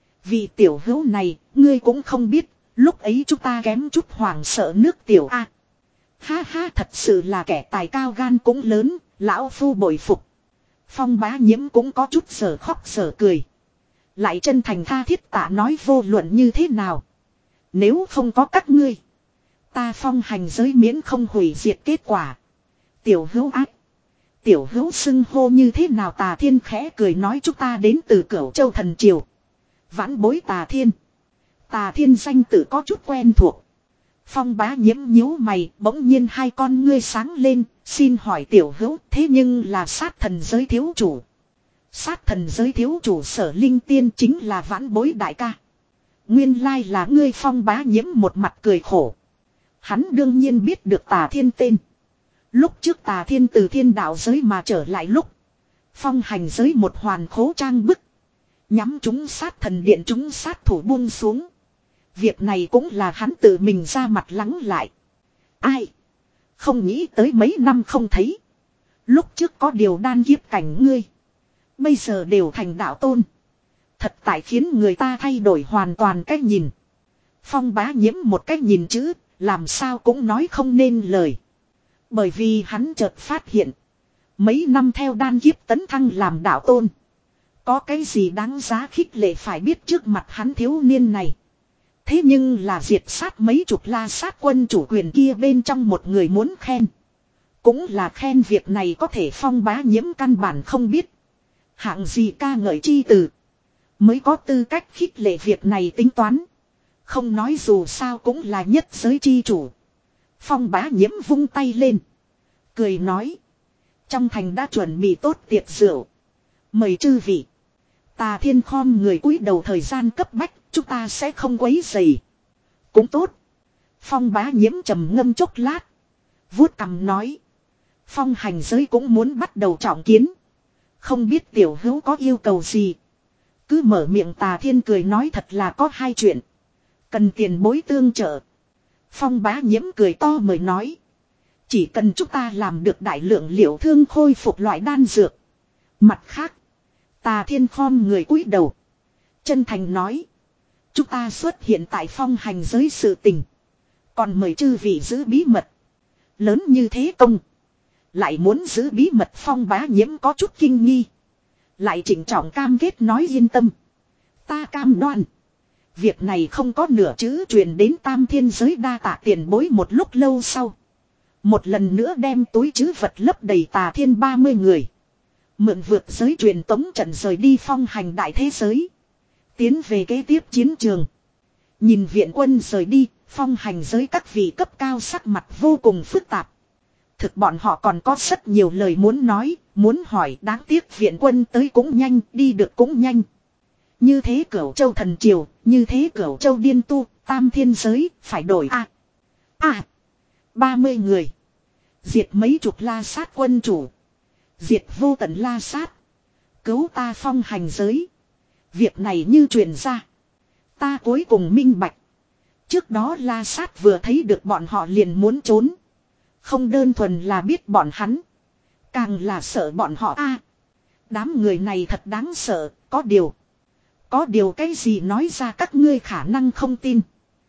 Vì tiểu hữu này, ngươi cũng không biết, lúc ấy chúng ta kém chút hoảng sợ nước tiểu A. Ha ha, thật sự là kẻ tài cao gan cũng lớn, lão phu bội phục. Phong Bá Nhiễm cũng có chút sở khóc sở cười. Lại chân thành tha thiết tạ nói vô luận như thế nào. Nếu không có các ngươi, ta phong hành giới miễn không hủy diệt kết quả. Tiểu hữu ác. Tiểu hữu xưng hô như thế nào? Tà Thiên khẽ cười nói chúng ta đến từ Cửu Châu thần triều. Vãn bối Tà Thiên. Tà Thiên danh tự có chút quen thuộc. Phong Bá Nhiễm nhíu mày, bỗng nhiên hai con ngươi sáng lên, xin hỏi tiểu hữu, thế nhưng là sát thần giới thiếu chủ. Sát thần giới thiếu chủ Sở Linh Tiên chính là vãn bối đại ca. Nguyên lai là ngươi. Phong Bá Nhiễm một mặt cười khổ. Hắn đương nhiên biết được Tà Thiên tên. Lúc trước Tà Thiên từ thiên đạo giới mà trở lại lúc, phong hành giới một hoàn khố trang bức. Nhắm chúng sát thần điện chúng sát thủ buông xuống. Việc này cũng là hắn tự mình ra mặt lắng lại. Ai? Không nghĩ tới mấy năm không thấy. Lúc trước có điều đan kiếp cảnh ngươi. Bây giờ đều thành đạo tôn. Thật tại khiến người ta thay đổi hoàn toàn cách nhìn. Phong Bá Nhiễm một cách nhìn chữ, làm sao cũng nói không nên lời. Bởi vì hắn chợt phát hiện. Mấy năm theo đan kiếp tấn thăng làm đạo tôn. Có cái gì đáng giá khích lệ phải biết trước mặt hắn thiếu niên này. Thế nhưng là diệt sát mấy chục La Sát quân chủ quyền kia bên trong một người muốn khen. Cũng là khen việc này có thể. Phong Bá Nhiễm căn bản không biết. Hạng gì ca ngợi chi từ. Mới có tư cách khích lệ việc này tính toán. Không nói dù sao cũng là nhất giới chi chủ. Phong Bá Nhiễm vung tay lên. Cười nói. Trong thành đã chuẩn bị tốt tiệc rượu. Mời chư vị. Tà Thiên khom người cúi đầu thời gian cấp bách. Chúng ta sẽ không quấy rầy. Cũng tốt. Phong Bá Nhiễm trầm ngâm chốc lát. Vuốt cằm nói. Phong hành giới cũng muốn bắt đầu trọng kiến. Không biết tiểu hữu có yêu cầu gì. Cứ mở miệng Tà Thiên cười nói thật là có hai chuyện. Cần tiền bối tương trợ. Phong Bá Nhiễm cười to mời nói. Chỉ cần chúng ta làm được đại lượng liệu thương khôi phục loại đan dược. Mặt khác. Tà Thiên khom người cúi đầu. Chân thành nói. Chúng ta xuất hiện tại phong hành giới sự tình. Còn mời chư vị giữ bí mật. Lớn như thế công. Lại muốn giữ bí mật. Phong Bá Nhiễm có chút kinh nghi. Lại chỉnh trọng cam kết nói yên tâm. Ta cam đoan. Việc này không có nửa chữ truyền đến tam thiên giới đa tạ tiền bối. Một lúc lâu sau. Một lần nữa đem túi trữ vật lấp đầy Tà Thiên ba mươi người. Mượn vượt giới truyền tống trận rời đi phong hành đại thế giới. Tiến về kế tiếp chiến trường. Nhìn viện quân rời đi. Phong hành giới các vị cấp cao sắc mặt vô cùng phức tạp. Thực bọn họ còn có rất nhiều lời muốn nói, muốn hỏi, đáng tiếc viện quân tới cũng nhanh, đi được cũng nhanh. Như thế Cửu Châu thần triều, như thế Cửu Châu điên tu, tam thiên giới, phải đổi a a ba mươi người. Diệt mấy chục la sát quân chủ. Diệt vô tận la sát. Cứu ta phong hành giới. Việc này như truyền ra. Ta cuối cùng minh bạch. Trước đó la sát vừa thấy được bọn họ liền muốn trốn. Không đơn thuần là biết bọn hắn. Càng là sợ bọn họ a đám người này thật đáng sợ. Có điều. Có điều cái gì nói ra các ngươi khả năng không tin.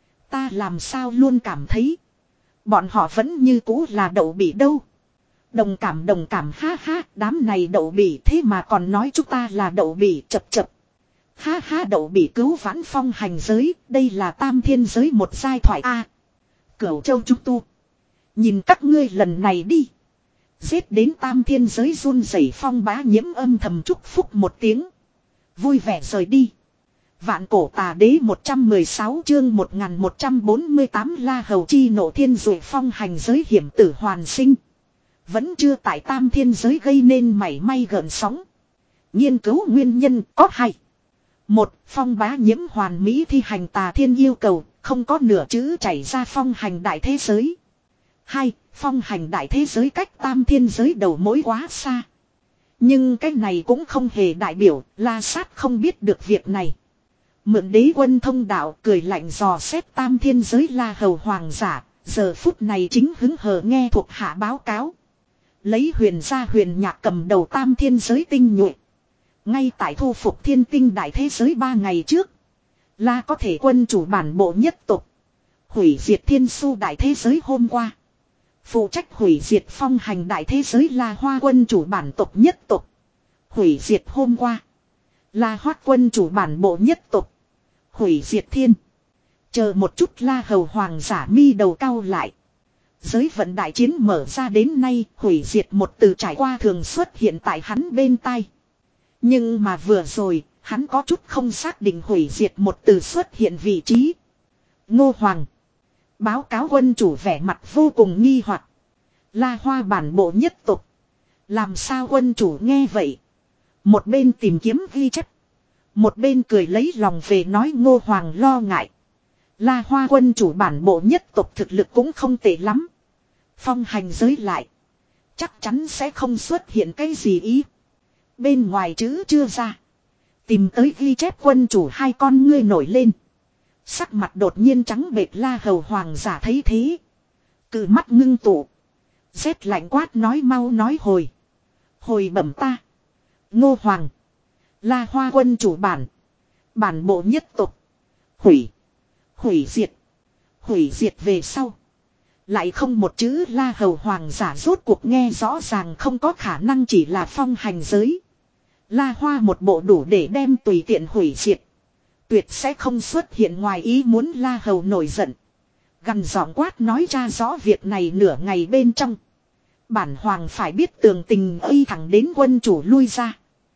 Ta làm sao luôn cảm thấy. Bọn họ vẫn như cũ là đậu bỉ đâu. Đồng cảm đồng cảm ha ha. Đám này đậu bỉ thế mà còn nói chúng ta là đậu bỉ chập chập. Ha ha đậu bỉ cứu vãn phong hành giới. Đây là tam thiên giới một giai thoại a Cửu Châu chúng tu. Nhìn các ngươi lần này đi. Giết đến tam thiên giới run rẩy. Phong Bá Nhiễm âm thầm chúc phúc một tiếng. Vui vẻ rời đi. Vạn Cổ Tà Đế một trăm mười sáu chương một nghìn một trăm bốn mươi tám La Hầu chi nộ thiên dụ phong hành giới hiểm tử hoàn sinh. Vẫn chưa tại tam thiên giới gây nên mảy may gợn sóng. Nghiên cứu nguyên nhân có hai. Một, Phong Bá Nhiễm hoàn mỹ thi hành Tà Thiên yêu cầu, không có nửa chữ chảy ra phong hành đại thế giới. Hai, phong hành đại thế giới cách tam thiên giới đầu mối quá xa. Nhưng cái này cũng không hề đại biểu, La Sát không biết được việc này. Mượn đế quân thông đạo cười lạnh dò xét tam thiên giới La Hầu hoàng giả, giờ phút này chính hứng hờ nghe thuộc hạ báo cáo. Lấy huyền gia huyền nhạc cầm đầu tam thiên giới tinh nhuệ. Ngay tại thu phục thiên tinh đại thế giới ba ngày trước. La có thể quân chủ bản bộ nhất tục. Hủy diệt thiên su đại thế giới hôm qua. Phụ trách hủy diệt phong hành đại thế giới La Hoa quân chủ bản tộc nhất tộc. Hủy diệt hôm qua. La Hoát quân chủ bản bộ nhất tộc. Hủy diệt thiên. Chờ một chút La Hầu hoàng giả mi đầu cao lại. Giới vận đại chiến mở ra đến nay hủy diệt một từ trải qua thường xuất hiện tại hắn bên tai. Nhưng mà vừa rồi hắn có chút không xác định hủy diệt một từ xuất hiện vị trí. Ngô Hoàng. Báo cáo quân chủ vẻ mặt vô cùng nghi hoặc. La Hoa bản bộ nhất tục. Làm sao quân chủ nghe vậy. Một bên tìm kiếm ghi chép. Một bên cười lấy lòng về nói Ngô Hoàng lo ngại. La Hoa quân chủ bản bộ nhất tục thực lực cũng không tệ lắm. Phong hành giới lại. Chắc chắn sẽ không xuất hiện cái gì ý. Bên ngoài chữ chưa ra. Tìm tới ghi chép quân chủ hai con ngươi nổi lên. Sắc mặt đột nhiên trắng bệch La Hầu hoàng giả thấy thế. Cự mắt ngưng tụ. Rét lạnh quát nói mau nói hồi. Hồi bẩm ta. Ngô Hoàng. La Hoa quân chủ bản. Bản bộ nhất tục. Hủy. Hủy diệt. Hủy diệt về sau. Lại không một chữ La Hầu hoàng giả rốt cuộc nghe rõ ràng không có khả năng chỉ là phong hành giới. La Hoa một bộ đủ để đem tùy tiện hủy diệt. Tuyệt sẽ không xuất hiện ngoài ý muốn La Hầu nổi giận. Gằn giọng quát nói ra rõ việc này nửa ngày bên trong. Bản hoàng phải biết tường tình y thẳng đến quân chủ lui ra.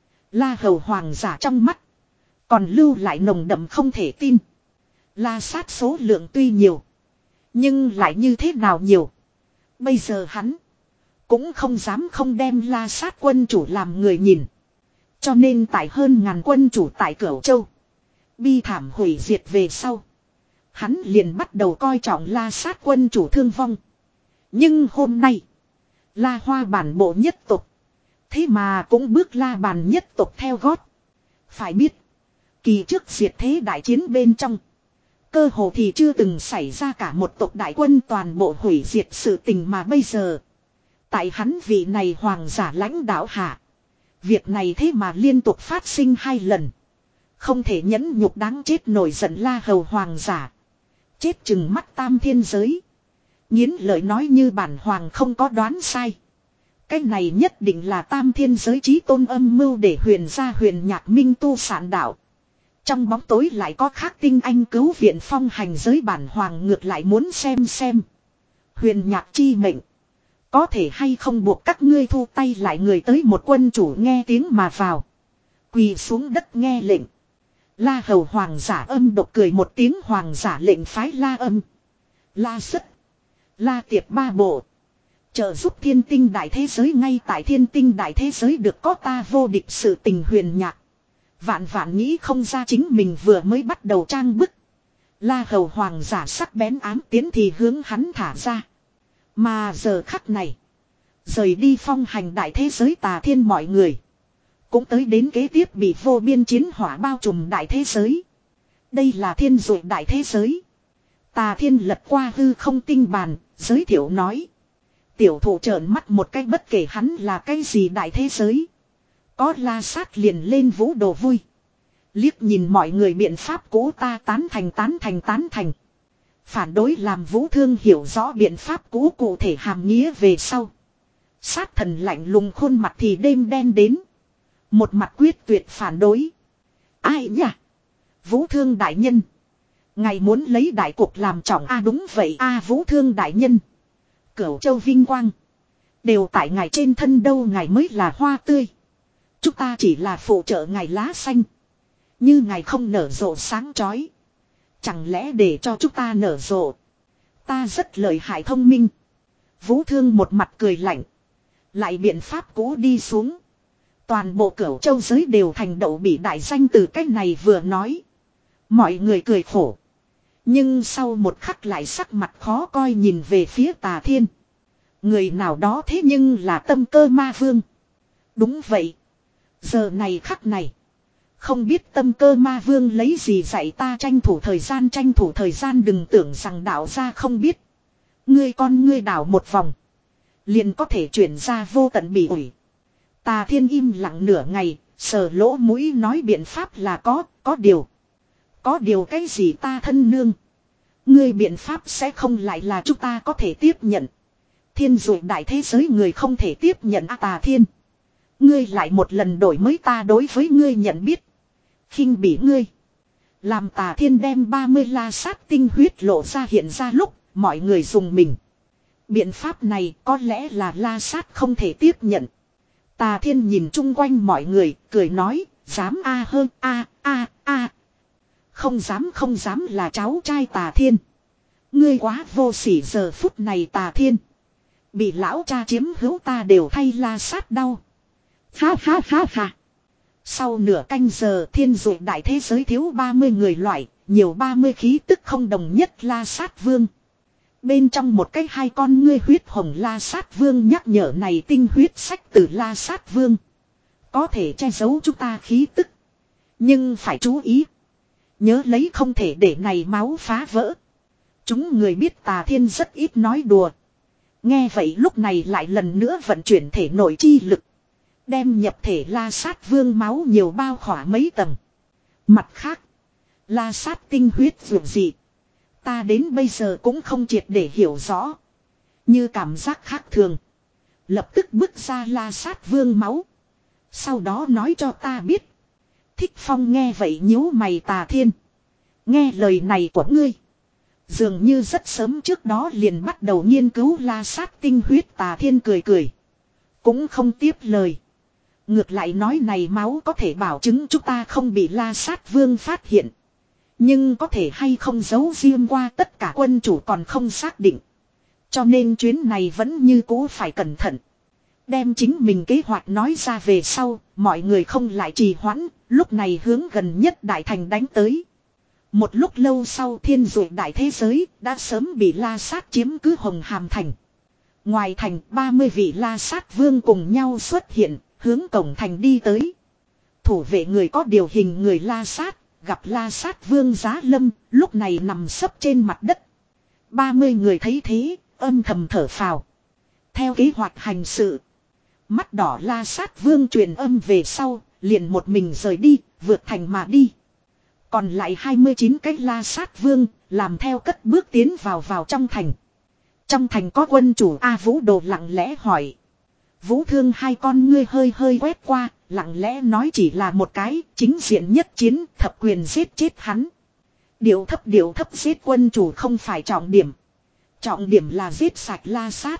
La Hầu hoàng giả trong mắt. Còn lưu lại nồng đậm không thể tin. La sát số lượng tuy nhiều. Nhưng lại như thế nào nhiều. Bây giờ hắn. Cũng không dám không đem la sát quân chủ làm người nhìn. Cho nên tại hơn ngàn quân chủ tại Cửu Châu. Bi thảm hủy diệt về sau. Hắn liền bắt đầu coi trọng la sát quân chủ thương vong. Nhưng hôm nay. La Hoa bản bộ nhất tục. Thế mà cũng bước La Bàn nhất tộc theo gót. Phải biết. Kỳ trước diệt thế đại chiến bên trong. Cơ hồ thì chưa từng xảy ra cả một tộc đại quân toàn bộ hủy diệt sự tình mà bây giờ. Tại hắn vị này hoàng giả lãnh đạo hạ. Việc này thế mà liên tục phát sinh hai lần. Không thể nhẫn nhục đáng chết nổi giận La Hầu hoàng giả. Chết chừng mắt tam thiên giới. Nghiến lời nói như bản hoàng không có đoán sai. Cái này nhất định là tam thiên giới chí tôn âm mưu để huyền ra huyền nhạc minh tu sản đạo. Trong bóng tối lại có khác tinh anh cứu viện phong hành giới bản hoàng ngược lại muốn xem xem. Huyền nhạc chi mệnh. Có thể hay không buộc các ngươi thu tay lại người tới một quân chủ nghe tiếng mà vào. Quỳ xuống đất nghe lệnh. La Hầu hoàng giả âm độc cười một tiếng hoàng giả lệnh phái La Âm. La Sất. La Tiệp ba bộ. Trợ giúp thiên tinh đại thế giới ngay tại thiên tinh đại thế giới được có ta vô địch sự tình huyền nhạc. Vạn vạn nghĩ không ra chính mình vừa mới bắt đầu trang bức. La Hầu hoàng giả sắc bén ám tiến thì hướng hắn thả ra. Mà giờ khắc này. Rời đi phong hành đại thế giới tà thiên mọi người. Cũng tới đến kế tiếp bị vô biên chiến hỏa bao trùm đại thế giới. Đây là thiên dụ đại thế giới. Tà thiên lật qua hư không tinh bàn, giới thiệu nói. Tiểu thủ trợn mắt một cách bất kể hắn là cái gì đại thế giới. Có La Sát liền lên vũ đồ vui. Liếc nhìn mọi người biện pháp cũ ta tán thành tán thành tán thành. Phản đối làm Vũ Thương hiểu rõ biện pháp cũ cụ thể hàm nghĩa về sau. Sát thần lạnh lùng khuôn mặt thì đêm đen đến. Một mặt quyết tuyệt phản đối. Ai nhỉ? Vũ Thương đại nhân. Ngài muốn lấy đại cuộc làm trọng a à, đúng vậy a à, Vũ Thương đại nhân. Cửu Châu vinh quang. Đều tại ngài trên thân đâu ngài mới là hoa tươi. Chúng ta chỉ là phụ trợ ngài lá xanh. Như ngài không nở rộ sáng chói. Chẳng lẽ để cho chúng ta nở rộ. Ta rất lợi hại thông minh. Vũ Thương một mặt cười lạnh. Lại biện pháp cũ đi xuống. Toàn bộ Cửu Châu giới đều thành đậu bị đại danh từ cách này vừa nói. Mọi người cười khổ. Nhưng sau một khắc lại sắc mặt khó coi nhìn về phía Tà Thiên. Người nào đó thế nhưng là Tâm Cơ Ma Vương. Đúng vậy. Giờ này khắc này. Không biết Tâm Cơ Ma Vương lấy gì dạy ta tranh thủ thời gian tranh thủ thời gian đừng tưởng rằng đạo ra không biết. Ngươi con ngươi đảo một vòng. Liền có thể chuyển ra vô tận bỉ ủi. Tà Thiên im lặng nửa ngày, sờ lỗ mũi nói biện pháp là có, có điều. Có điều cái gì ta thân nương. Ngươi biện pháp sẽ không lại là chúng ta có thể tiếp nhận. Thiên dụ đại thế giới người không thể tiếp nhận à, Tà Thiên. Ngươi lại một lần đổi mới ta đối với ngươi nhận biết. Khinh bỉ ngươi. Làm Tà Thiên đem ba mươi la sát tinh huyết lộ ra hiện ra lúc mọi người dùng mình. Biện pháp này có lẽ là la sát không thể tiếp nhận. Tà Thiên nhìn chung quanh mọi người, cười nói, dám a hơn a a a. Không dám không dám là cháu trai Tà Thiên. Ngươi quá vô sỉ giờ phút này Tà Thiên. Bị lão cha chiếm hữu ta đều thay la sát đau. Ha ha ha ha. Sau nửa canh giờ thiên dụ đại thế giới thiếu ba mươi người loại, nhiều ba mươi khí tức không đồng nhất la sát vương. Bên trong một cái hai con ngươi huyết hồng la sát vương nhắc nhở này tinh huyết sách từ la sát vương. Có thể che giấu chúng ta khí tức. Nhưng phải chú ý. Nhớ lấy không thể để này máu phá vỡ. Chúng người biết Tà Thiên rất ít nói đùa. Nghe vậy lúc này lại lần nữa vận chuyển thể nội chi lực. Đem nhập thể la sát vương máu nhiều bao khỏa mấy tầng. Mặt khác. La sát tinh huyết vượt dị. Ta đến bây giờ cũng không triệt để hiểu rõ. Như cảm giác khác thường. Lập tức bước ra la sát vương máu. Sau đó nói cho ta biết. Thích Phong nghe vậy nhíu mày Tà Thiên. Nghe lời này của ngươi. Dường như rất sớm trước đó liền bắt đầu nghiên cứu la sát tinh huyết Tà Thiên cười cười. Cũng không tiếp lời. Ngược lại nói này máu có thể bảo chứng chúng ta không bị la sát vương phát hiện. Nhưng có thể hay không giấu riêng qua tất cả quân chủ còn không xác định. Cho nên chuyến này vẫn như cũ phải cẩn thận. Đem chính mình kế hoạch nói ra về sau, mọi người không lại trì hoãn, lúc này hướng gần nhất đại thành đánh tới. Một lúc lâu sau thiên dụ đại thế giới đã sớm bị la sát chiếm cứ Hồng Hàm Thành. Ngoài thành ba mươi vị la sát vương cùng nhau xuất hiện, Hướng cổng thành đi tới. Thủ vệ người có điều hình người La Sát, gặp La Sát Vương Giá Lâm, lúc này nằm sấp trên mặt đất. ba mươi người thấy thế, âm thầm thở phào. Theo kế hoạch hành sự. Mắt đỏ La Sát Vương truyền âm về sau, liền một mình rời đi, vượt thành mà đi. Còn lại hai mươi chín cái La Sát Vương, làm theo cất bước tiến vào vào trong thành. Trong thành có quân chủ A Vũ Đồ lặng lẽ hỏi. Vũ Thương hai con ngươi hơi hơi quét qua, lặng lẽ nói chỉ là một cái, chính diện nhất chiến, thập quyền giết chết hắn. Điệu thấp điệu thấp giết quân chủ không phải trọng điểm. Trọng điểm là giết sạch La Sát.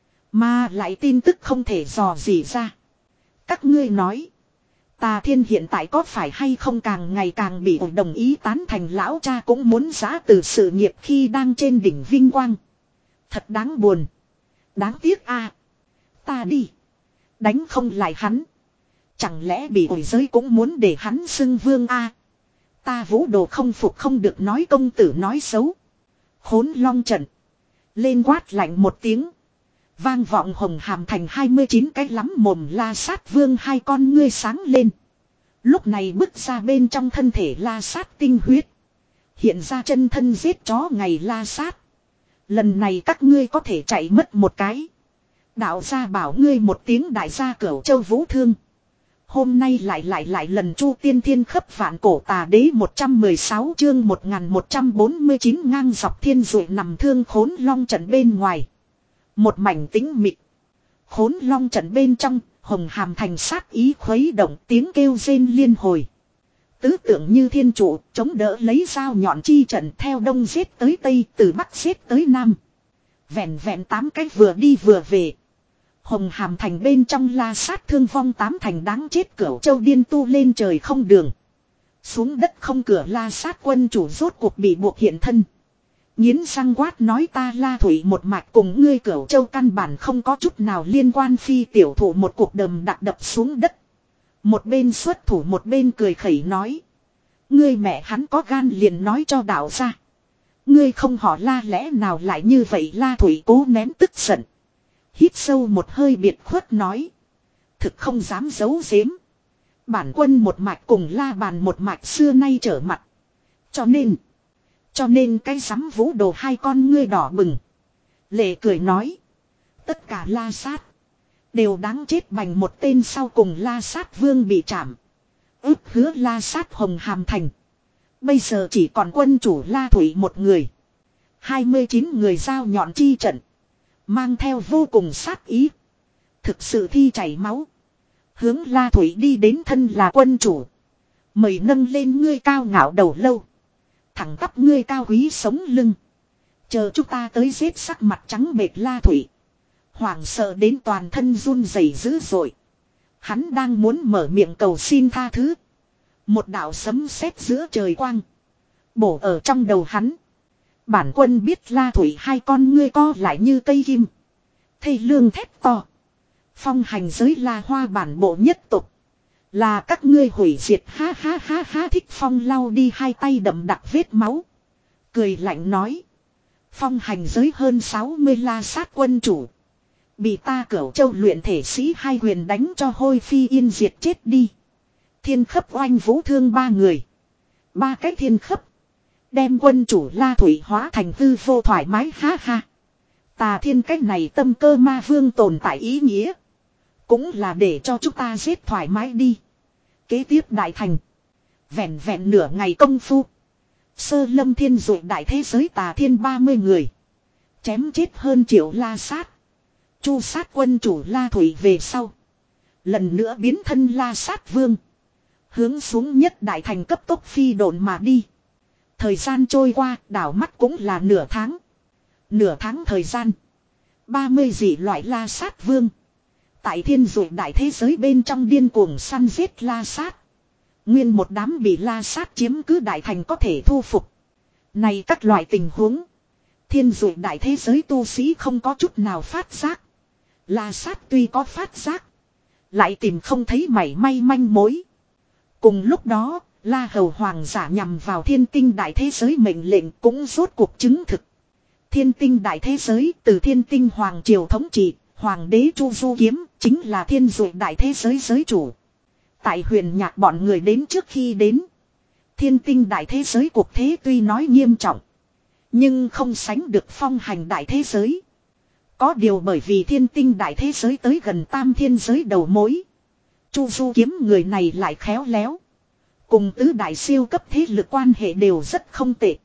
Mà lại tin tức không thể dò gì ra. Các ngươi nói. Tà Thiên hiện tại có phải hay không càng ngày càng bị đồng ý tán thành lão cha cũng muốn giã từ sự nghiệp khi đang trên đỉnh vinh quang. Thật đáng buồn. Đáng tiếc a. Ta đi. Đánh không lại hắn. Chẳng lẽ bị ổi giới cũng muốn để hắn xưng vương a. Ta Vũ Đồ không phục không được nói công tử nói xấu. Khốn long trận. Lên quát lạnh một tiếng. Vang vọng Hồng Hàm thành hai mươi chín cái lắm mồm La Sát Vương hai con ngươi sáng lên. Lúc này bước ra bên trong thân thể La Sát tinh huyết. Hiện ra chân thân giết chó ngày La Sát. Lần này các ngươi có thể chạy mất một cái. Đạo gia bảo ngươi một tiếng đại gia Cửu Châu Vũ Thương. Hôm nay lại lại lại lần Chu Tiên Thiên khấp vạn cổ tà đế một trăm mười sáu chương một nghìn một trăm bốn mươi chín ngang dọc thiên dụ nằm thương khốn long trận bên ngoài. Một mảnh tĩnh mịch. Khốn long trận bên trong, Hồng Hàm thành sát ý khuấy động tiếng kêu rên liên hồi. Tứ tưởng như thiên trụ, chống đỡ lấy dao nhọn chi trận theo đông giết tới tây, từ bắc giết tới nam. Vẹn vẹn tám cách vừa đi vừa về. Hồng Hàm thành bên trong La Sát thương vong tám thành đáng chết Cửu Châu điên tu lên trời không đường. Xuống đất không cửa La Sát quân chủ rốt cuộc bị buộc hiện thân. Nghiến răng quát nói ta La Thủy một mạch cùng ngươi Cửu Châu căn bản không có chút nào liên quan phi tiểu thủ một cuộc đầm đặc đập xuống đất. Một bên xuất thủ một bên cười khẩy nói. Ngươi mẹ hắn có gan liền nói cho đạo ra. Ngươi không họ La lẽ nào lại như vậy La Thủy cố nén tức giận. Hít sâu một hơi biệt khuất nói. Thực không dám giấu giếm. Bản quân một mạch cùng La Bàn một mạch xưa nay trở mặt. Cho nên. Cho nên cái sắm Vũ Đồ hai con ngươi đỏ bừng. Lệ cười nói. Tất cả La Sát. Đều đáng chết bành một tên sau cùng La Sát Vương bị trảm. Ước hứa La Sát Hồng Hàm thành. Bây giờ chỉ còn quân chủ La Thủy một người. hai mươi chín người giao nhọn chi trận. Mang theo vô cùng sát ý. Thực sự thi chảy máu. Hướng La Thủy đi đến thân là quân chủ. Mời nâng lên ngươi cao ngạo đầu lâu. Thẳng tắp ngươi cao quý sống lưng. Chờ chúng ta tới giết sắc mặt trắng bệch La Thủy. Hoảng sợ đến toàn thân run rẩy dữ dội. Hắn đang muốn mở miệng cầu xin tha thứ. Một đạo sấm sét giữa trời quang. Bổ ở trong đầu hắn. Bản quân biết La Thủy hai con ngươi co lại như cây kim. Thây lương thét to. Phong hành giới La Hoa bản bộ nhất tục. Là các ngươi hủy diệt ha ha ha ha Thích Phong lau đi hai tay đậm đặc vết máu. Cười lạnh nói. Phong hành giới hơn sáu mươi La Sát quân chủ. Bị ta Cửu Châu luyện thể sĩ hai huyền đánh cho hôi phi yên diệt chết đi. Thiên khấp oanh Vũ Thương ba người. Ba cái thiên khấp. Đem quân chủ La Thủy hóa thành hư vô thoải mái ha ha. Tà Thiên cách này tâm cơ ma vương tồn tại ý nghĩa. Cũng là để cho chúng ta giết thoải mái đi. Kế tiếp đại thành. Vẹn vẹn nửa ngày công phu. Sơ lâm thiên dụ đại thế giới Tà Thiên ba mươi người. Chém chết hơn triệu La Sát. Chu sát quân chủ La Thủy về sau. Lần nữa biến thân La Sát Vương. Hướng xuống nhất đại thành cấp tốc phi độn mà đi. Thời gian trôi qua đảo mắt cũng là nửa tháng. Nửa tháng thời gian. ba mươi dị loại La Sát Vương. Tại thiên dụ đại thế giới bên trong điên cuồng săn giết La Sát. Nguyên một đám bị La Sát chiếm cứ đại thành có thể thu phục. Này các loại tình huống. Thiên dụ đại thế giới tu sĩ không có chút nào phát giác. La Sát tuy có phát giác. Lại tìm không thấy mảy may manh mối. Cùng lúc đó, La Hầu Hoàng giả nhằm vào thiên tinh đại thế giới mệnh lệnh cũng rốt cuộc chứng thực. Thiên tinh đại thế giới từ thiên tinh Hoàng triều thống trị, Hoàng đế Chu Du Kiếm chính là thiên dụ đại thế giới giới chủ. Tại huyền nhạc bọn người đến trước khi đến. Thiên tinh đại thế giới cuộc thế tuy nói nghiêm trọng. Nhưng không sánh được phong hành đại thế giới. Có điều bởi vì thiên tinh đại thế giới tới gần tam thiên giới đầu mối. Chu Du Kiếm người này lại khéo léo. Cùng tứ đại siêu cấp thế lực quan hệ đều rất không tệ.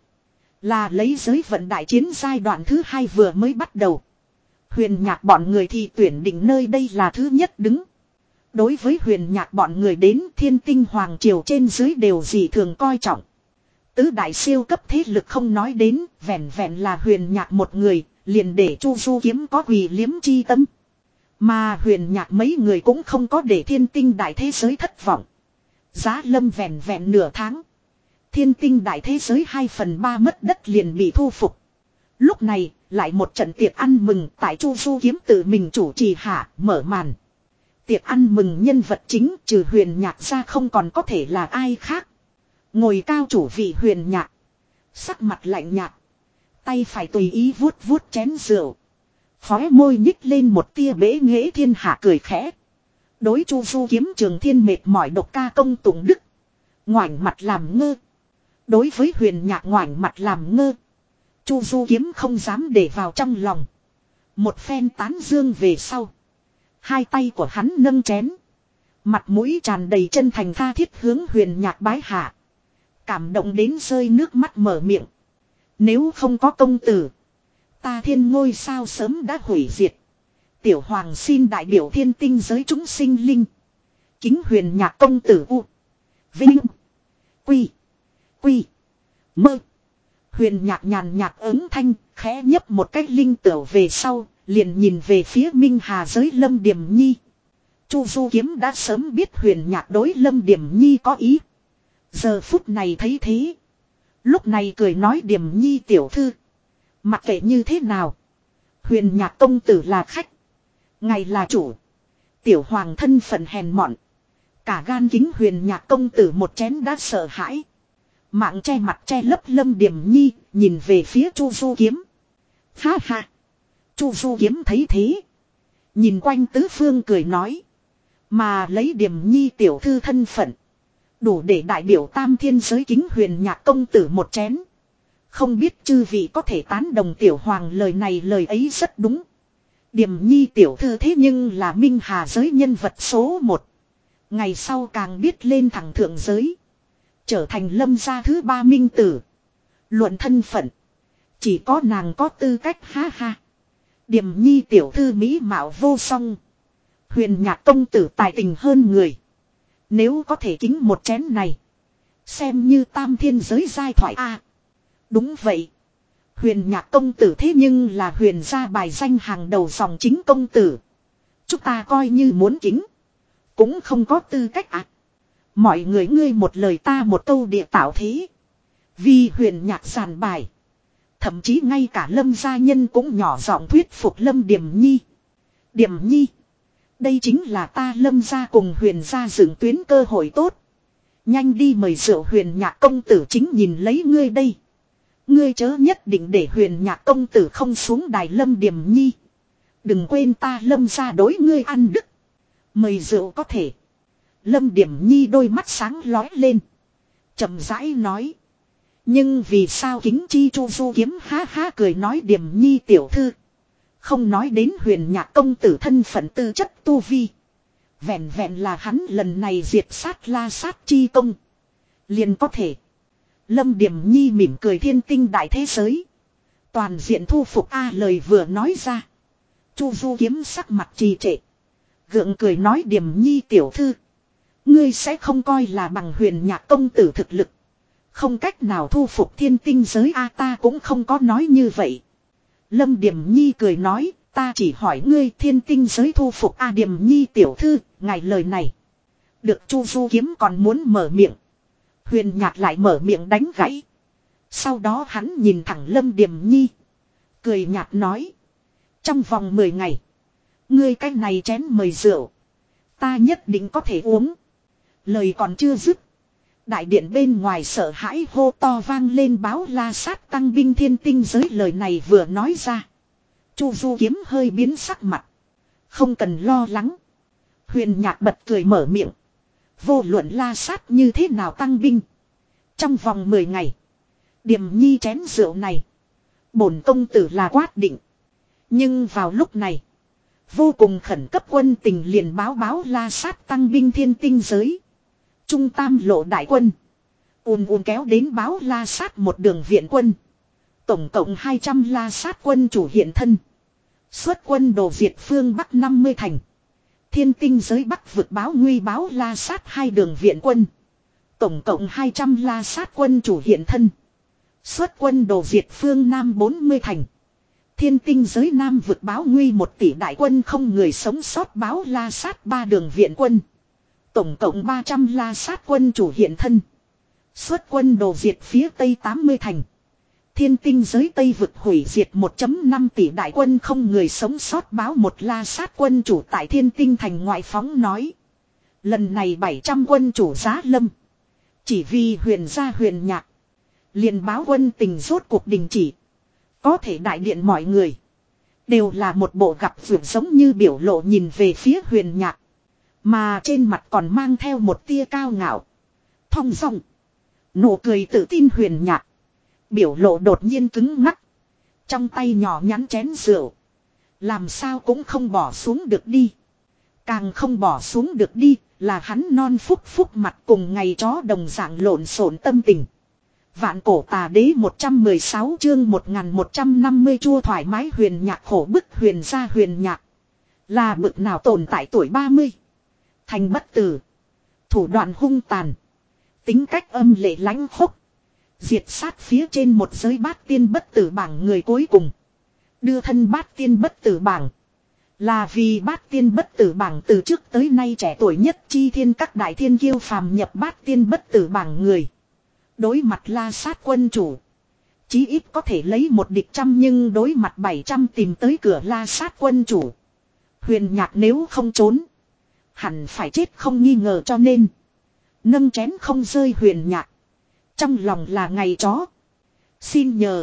Là lấy giới vận đại chiến giai đoạn thứ hai vừa mới bắt đầu. Huyền nhạc bọn người thì tuyển định nơi đây là thứ nhất đứng. Đối với huyền nhạc bọn người đến thiên tinh hoàng triều trên dưới đều dị thường coi trọng. Tứ đại siêu cấp thế lực không nói đến, vẹn vẹn là huyền nhạc một người, liền để Chu Du Kiếm có quỳ liếm chi tâm. Mà huyền nhạc mấy người cũng không có để thiên tinh đại thế giới thất vọng. Giá lâm vẹn vẹn nửa tháng. Thiên tinh đại thế giới hai phần ba mất đất liền bị thu phục. Lúc này, lại một trận tiệc ăn mừng tại Chu Du Kiếm tự mình chủ trì hạ, mở màn. Tiệc ăn mừng nhân vật chính trừ huyền nhạc ra không còn có thể là ai khác. Ngồi cao chủ vị huyền nhạc. Sắc mặt lạnh nhạt. Tay phải tùy ý vuốt vuốt chén rượu. Khóe môi nhích lên một tia bể nghễ thiên hạ cười khẽ. Đối Chu Du Kiếm Trường Thiên mệt mỏi độc ca công tụng đức. Ngoảnh mặt làm ngơ. Đối với huyền nhạc ngoảnh mặt làm ngơ. Chu Du Kiếm không dám để vào trong lòng. Một phen tán dương về sau. Hai tay của hắn nâng chén. Mặt mũi tràn đầy chân thành tha thiết hướng huyền nhạc bái hạ. Cảm động đến rơi nước mắt mở miệng. Nếu không có công tử. Ta thiên ngôi sao sớm đã hủy diệt. Tiểu hoàng xin đại biểu thiên tinh giới chúng sinh linh. Kính huyền nhạc công tử u. Vinh. Quy. Quy. Mơ. Huyền nhạc nhàn nhạt ứng thanh, khẽ nhấp một cách linh tửu về sau, liền nhìn về phía Minh Hà giới Lâm Điềm Nhi. Chu Du Kiếm đã sớm biết huyền nhạc đối Lâm Điềm Nhi có ý. Giờ phút này thấy thế. Lúc này cười nói Điềm Nhi tiểu thư. Mặc kệ như thế nào. Huyền nhạc công tử là khách. Ngài là chủ. Tiểu hoàng thân phận hèn mọn. Cả gan kính huyền nhạc công tử một chén đã sợ hãi. Mạng che mặt che lấp Lâm Điềm Nhi, nhìn về phía Chu Du Kiếm. Ha ha. Chu Du Kiếm thấy thế. Nhìn quanh tứ phương cười nói. Mà lấy Điềm Nhi tiểu thư thân phận. Đủ để đại biểu tam thiên giới kính huyền nhạc công tử một chén. Không biết chư vị có thể tán đồng tiểu hoàng lời này lời ấy rất đúng. Điềm Nhi tiểu thư thế nhưng là Minh Hà giới nhân vật số một. Ngày sau càng biết lên thẳng thượng giới. Trở thành Lâm gia thứ ba minh tử. Luận thân phận. Chỉ có nàng có tư cách ha ha. Điềm Nhi tiểu thư mỹ mạo vô song. Huyền nhạc công tử tài tình hơn người. Nếu có thể kính một chén này. Xem như tam thiên giới giai thoại a. À, đúng vậy. Huyền nhạc công tử thế nhưng là huyền gia bài danh hàng đầu dòng chính công tử. Chúng ta coi như muốn kính. Cũng không có tư cách ạ. À. Mọi người ngươi một lời ta một câu địa tạo thế. Vì huyền nhạc giàn bài. Thậm chí ngay cả Lâm gia nhân cũng nhỏ giọng thuyết phục Lâm Điềm Nhi. Điềm Nhi. Đây chính là ta Lâm gia cùng huyền gia dựng tuyến cơ hội tốt. Nhanh đi mời rượu huyền nhạc công tử chính nhìn lấy ngươi đây. Ngươi chớ nhất định để huyền nhạc công tử không xuống đài Lâm Điềm Nhi. Đừng quên ta Lâm gia đối ngươi ăn đức. Mời rượu có thể. Lâm Điềm Nhi đôi mắt sáng lói lên. Chậm rãi nói. Nhưng vì sao kính chi Chu Du Kiếm ha ha cười nói Điềm Nhi tiểu thư. Không nói đến huyền nhạc công tử thân phận tư chất tu vi. Vẹn vẹn là hắn lần này diệt sát la sát chi công. Liền có thể. Lâm Điềm Nhi mỉm cười thiên tinh đại thế giới. Toàn diện thu phục A lời vừa nói ra. Chu Du Kiếm sắc mặt trì trệ. Gượng cười nói Điềm Nhi tiểu thư. Ngươi sẽ không coi là bằng huyền nhạc công tử thực lực. Không cách nào thu phục thiên tinh giới A ta cũng không có nói như vậy. Lâm Điềm Nhi cười nói, ta chỉ hỏi ngươi thiên tinh giới thu phục A Điềm Nhi tiểu thư, ngài lời này. Được Chu Du Kiếm còn muốn mở miệng. Huyền nhạc lại mở miệng đánh gãy. Sau đó hắn nhìn thẳng Lâm Điềm Nhi. Cười nhạt nói. Trong vòng mười ngày. Ngươi cái này chén mời rượu. Ta nhất định có thể uống. Lời còn chưa dứt. Đại điện bên ngoài sợ hãi hô to vang lên báo la sát tăng binh thiên tinh giới lời này vừa nói ra. Chu Du Kiếm hơi biến sắc mặt. Không cần lo lắng. Huyền Nhạc bật cười mở miệng. Vô luận La Sát như thế nào tăng binh. Trong vòng mười ngày. Điềm nhi chén rượu này. Bổn công tử là quát định. Nhưng vào lúc này. Vô cùng khẩn cấp quân tình liền báo báo La Sát tăng binh thiên tinh giới. Trung tam lộ đại quân. ùn ùn kéo đến báo La Sát một đường viện quân. Tổng cộng hai trăm La Sát quân chủ hiện thân. Xuất quân đồ diệt phương Bắc năm mươi thành. Thiên tinh giới Bắc vực báo nguy báo La Sát hai đường viện quân. Tổng cộng hai trăm La Sát quân chủ hiện thân. Xuất quân đồ diệt phương Nam bốn mươi thành. Thiên tinh giới Nam vực báo nguy một tỷ đại quân không người sống sót báo La Sát ba đường viện quân. Tổng cộng ba trăm La Sát quân chủ hiện thân. Xuất quân đồ diệt phía Tây tám mươi thành. Thiên tinh giới Tây vực hủy diệt một phẩy năm tỷ đại quân không người sống sót báo một La Sát quân chủ tại thiên tinh thành ngoại phóng nói. Lần này bảy trăm quân chủ giá lâm. Chỉ vì huyền gia huyền nhạc. Liền báo quân tình rốt cuộc đình chỉ. Có thể đại điện mọi người. Đều là một bộ gặp vượt giống như biểu lộ nhìn về phía huyền nhạc. Mà trên mặt còn mang theo một tia cao ngạo. Thong dong. Nụ cười tự tin huyền nhạc. Biểu lộ đột nhiên cứng ngắc. Trong tay nhỏ nhắn chén rượu. Làm sao cũng không bỏ xuống được đi. Càng không bỏ xuống được đi là hắn non phúc phúc mặt cùng ngày chó đồng dạng lộn xộn tâm tình. Vạn cổ tà đế một trăm mười sáu chương một nghìn một trăm năm mươi chua thoải mái huyền nhạc khổ bức huyền gia huyền nhạc. Là bực nào tồn tại tuổi ba mươi. Thành bất tử. Thủ đoạn hung tàn. Tính cách âm lệ lãnh khốc. Diệt sát phía trên một giới bát tiên bất tử bảng người cuối cùng. Đưa thân bát tiên bất tử bảng. Là vì bát tiên bất tử bảng từ trước tới nay trẻ tuổi nhất chi thiên các đại thiên kiêu phàm nhập bát tiên bất tử bảng người. Đối mặt La Sát quân chủ. Chí ít có thể lấy một địch trăm nhưng đối mặt bảy trăm tìm tới cửa La Sát quân chủ. Huyền nhạc nếu không trốn. Hẳn phải chết không nghi ngờ cho nên. Nâng chén không rơi huyền nhạc. Trong lòng là ngày chó. Xin nhờ.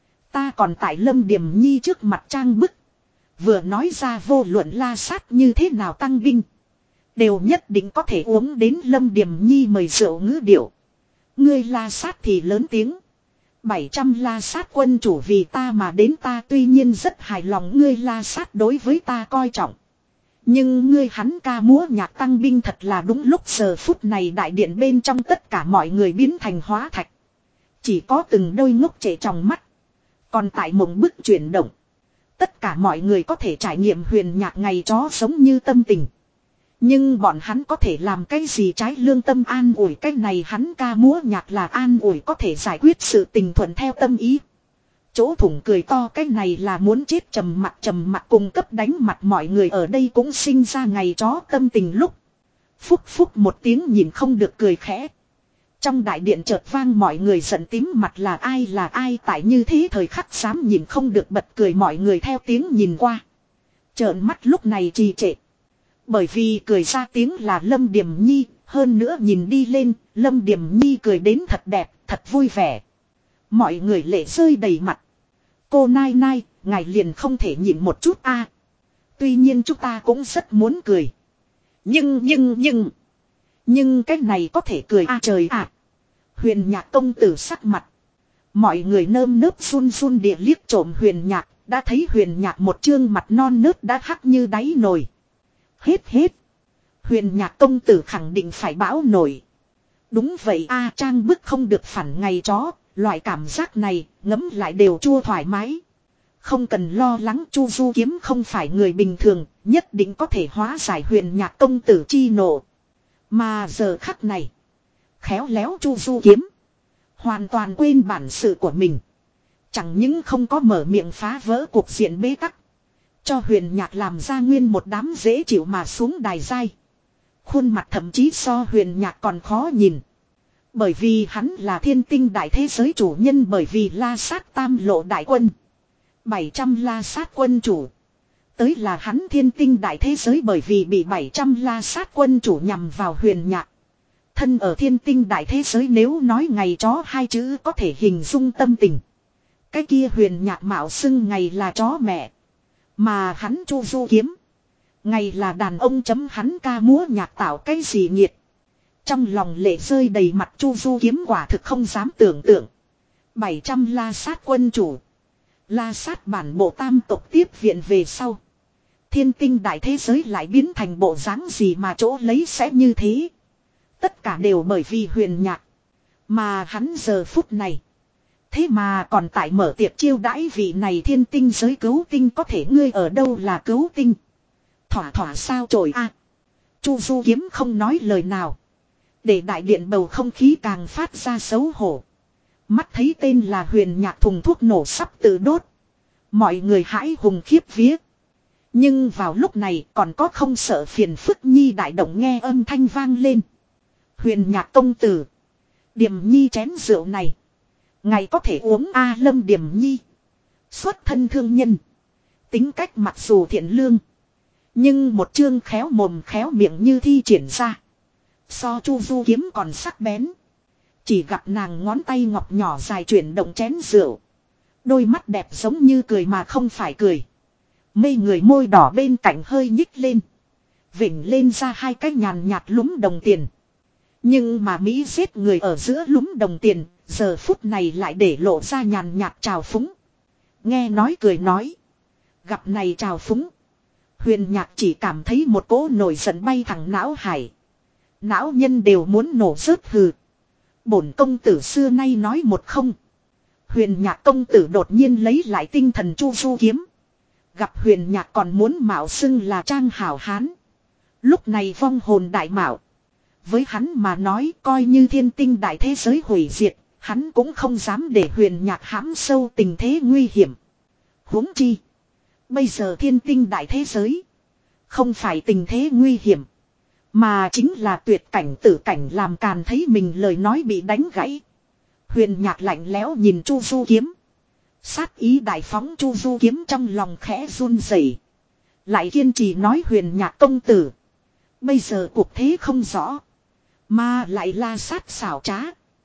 Ta còn tại Lâm Điềm Nhi trước mặt trang bức. Vừa nói ra vô luận La Sát như thế nào tăng binh. Đều nhất định có thể uống đến Lâm Điềm Nhi mời rượu ngữ điệu. Ngươi La Sát thì lớn tiếng. bảy trăm La Sát quân chủ vì ta mà đến ta tuy nhiên rất hài lòng ngươi La Sát đối với ta coi trọng. Nhưng ngươi hắn ca múa nhạc tăng binh thật là đúng lúc giờ phút này đại điện bên trong tất cả mọi người biến thành hóa thạch. Chỉ có từng đôi ngốc trệ trong mắt. Còn tại mộng bức chuyển động. Tất cả mọi người có thể trải nghiệm huyền nhạc ngày chó sống như tâm tình. Nhưng bọn hắn có thể làm cái gì trái lương tâm an ủi cái này hắn ca múa nhạc là an ủi có thể giải quyết sự tình thuận theo tâm ý. Chỗ thủng cười to cái này là muốn chết trầm mặt trầm mặt cung cấp đánh mặt mọi người ở đây cũng sinh ra ngày chó tâm tình lúc. Phúc phúc một tiếng nhìn không được cười khẽ. Trong đại điện chợt vang mọi người giận tím mặt là ai là ai tại như thế thời khắc dám nhìn không được bật cười mọi người theo tiếng nhìn qua. Trợn mắt lúc này trì trệ. Bởi vì cười ra tiếng là Lâm Điềm Nhi, hơn nữa nhìn đi lên, Lâm Điềm Nhi cười đến thật đẹp, thật vui vẻ. Mọi người lệ rơi đầy mặt. Cô Nai Nai, ngài liền không thể nhịn một chút a. Tuy nhiên chúng ta cũng rất muốn cười. Nhưng nhưng nhưng. Nhưng cái này có thể cười a à trời ạ. À. Huyền nhạc công tử sắc mặt. Mọi người nơm nớp run run địa liếc trộm huyền nhạc. Đã thấy huyền nhạc một trương mặt non nớt đã hắc như đáy nồi. Hết hết. Huyền nhạc công tử khẳng định phải bão nổi. Đúng vậy a à, trang bức không được phản ngày chó. Loại cảm giác này ngấm lại đều chua thoải mái. Không cần lo lắng Chu Du Kiếm không phải người bình thường. Nhất định có thể hóa giải huyền nhạc công tử chi nộ. Mà giờ khắc này. Khéo léo Chu Du Kiếm. Hoàn toàn quên bản sự của mình. Chẳng những không có mở miệng phá vỡ cuộc diện bế tắc. Cho huyền nhạc làm ra nguyên một đám dễ chịu mà xuống đài dai. Khuôn mặt thậm chí so huyền nhạc còn khó nhìn. Bởi vì hắn là thiên tinh đại thế giới chủ nhân bởi vì La Sát tam lộ đại quân. bảy trăm La Sát quân chủ. Tới là hắn thiên tinh đại thế giới bởi vì bị bảy trăm La Sát quân chủ nhằm vào huyền nhạc. Thân ở thiên tinh đại thế giới nếu nói ngày chó hai chữ có thể hình dung tâm tình. Cái kia huyền nhạc mạo xưng ngày là chó mẹ. Mà hắn Chu Du Kiếm. Ngày là đàn ông chấm hắn ca múa nhạc tạo cái gì nghiệt. Trong lòng lệ rơi đầy mặt Chu Du Kiếm quả thực không dám tưởng tượng. bảy trăm la sát quân chủ. La sát bản bộ tam tộc tiếp viện về sau. Thiên tinh đại thế giới lại biến thành bộ dáng gì mà chỗ lấy sẽ như thế. Tất cả đều bởi vì Huyền Nhạc. Mà hắn giờ phút này. Thế mà còn tại mở tiệc chiêu đãi vị này thiên tinh giới cứu tinh, có thể ngươi ở đâu là cứu tinh. Thỏa thỏa sao trồi a. Chu Du Kiếm không nói lời nào. Để đại điện bầu không khí càng phát ra xấu hổ. Mắt thấy tên là Huyền Nhạc thùng thuốc nổ sắp tự đốt. Mọi người hãi hùng khiếp vía. Nhưng vào lúc này còn có không sợ phiền phức nhi đại động nghe âm thanh vang lên. Huyền Nhạc công tử. Điềm nhi chén rượu này. Ngày có thể uống a. Lâm Điềm nhi. Xuất thân thương nhân. Tính cách mặc dù thiện lương. Nhưng một chương khéo mồm khéo miệng như thi triển ra. So Chu Du Kiếm còn sắc bén. Chỉ gặp nàng ngón tay ngọc nhỏ dài chuyển động chén rượu. Đôi mắt đẹp giống như cười mà không phải cười. Mê người môi đỏ bên cạnh hơi nhích lên. Vỉnh lên ra hai cái nhàn nhạt lúm đồng tiền. Nhưng mà Mỹ giết người ở giữa lúm đồng tiền. Giờ phút này lại để lộ ra nhàn nhạt trào phúng. Nghe nói cười nói. Gặp này trào phúng. Huyền Nhạc chỉ cảm thấy một cỗ nổi giận bay thẳng não hải. Não nhân đều muốn nổ rớt hừ. Bổn công tử xưa nay nói một không. Huyền Nhạc công tử đột nhiên lấy lại tinh thần Chu Du Kiếm. Gặp Huyền Nhạc còn muốn mạo xưng là trang hảo hán. Lúc này vong hồn đại mạo. Với hắn mà nói coi như thiên tinh đại thế giới hủy diệt. Hắn cũng không dám để Huyền Nhạc hãm sâu tình thế nguy hiểm. Huống chi. Bây giờ thiên tinh đại thế giới. Không phải tình thế nguy hiểm. Mà chính là tuyệt cảnh tử cảnh làm càn thấy mình lời nói bị đánh gãy. Huyền Nhạc lạnh lẽo nhìn Chu Du Kiếm. Sát ý đại phóng Chu Du Kiếm trong lòng khẽ run rẩy. Lại kiên trì nói Huyền Nhạc công tử. Bây giờ cuộc thế không rõ. Mà lại la sát xảo trá.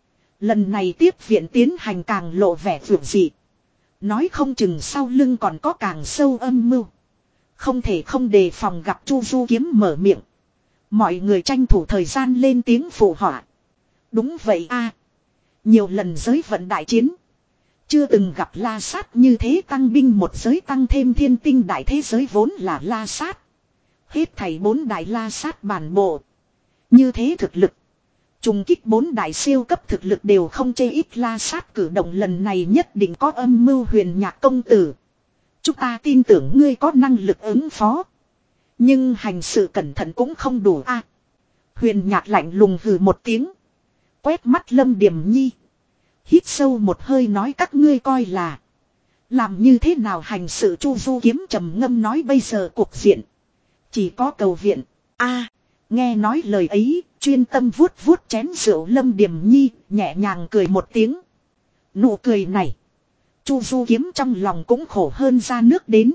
Lần này tiếp viện tiến hành càng lộ vẻ vượt dị. Nói không chừng sau lưng còn có càng sâu âm mưu. Không thể không đề phòng gặp Chu Du Kiếm mở miệng. Mọi người tranh thủ thời gian lên tiếng phụ họa. Đúng vậy a. Nhiều lần giới vận đại chiến. Chưa từng gặp la sát như thế tăng binh một giới tăng thêm thiên tinh đại thế giới vốn là la sát. Hết thảy bốn đại la sát bản bộ. Như thế thực lực. Trùng kích bốn đại siêu cấp thực lực đều không chê ít la sát cử động lần này nhất định có âm mưu Huyền Nhạc công tử. Chúng ta tin tưởng ngươi có năng lực ứng phó. Nhưng hành sự cẩn thận cũng không đủ a. Huyền Nhạc lạnh lùng hừ một tiếng. Quét mắt Lâm Điềm Nhi. Hít sâu một hơi nói các ngươi coi là. Làm như thế nào hành sự Chu Du Kiếm trầm ngâm nói bây giờ cuộc diện. Chỉ có cầu viện. A, nghe nói lời ấy, chuyên tâm vuốt vuốt chén rượu Lâm Điềm Nhi, nhẹ nhàng cười một tiếng. Nụ cười này. Chu Du Kiếm trong lòng cũng khổ hơn ra nước đến.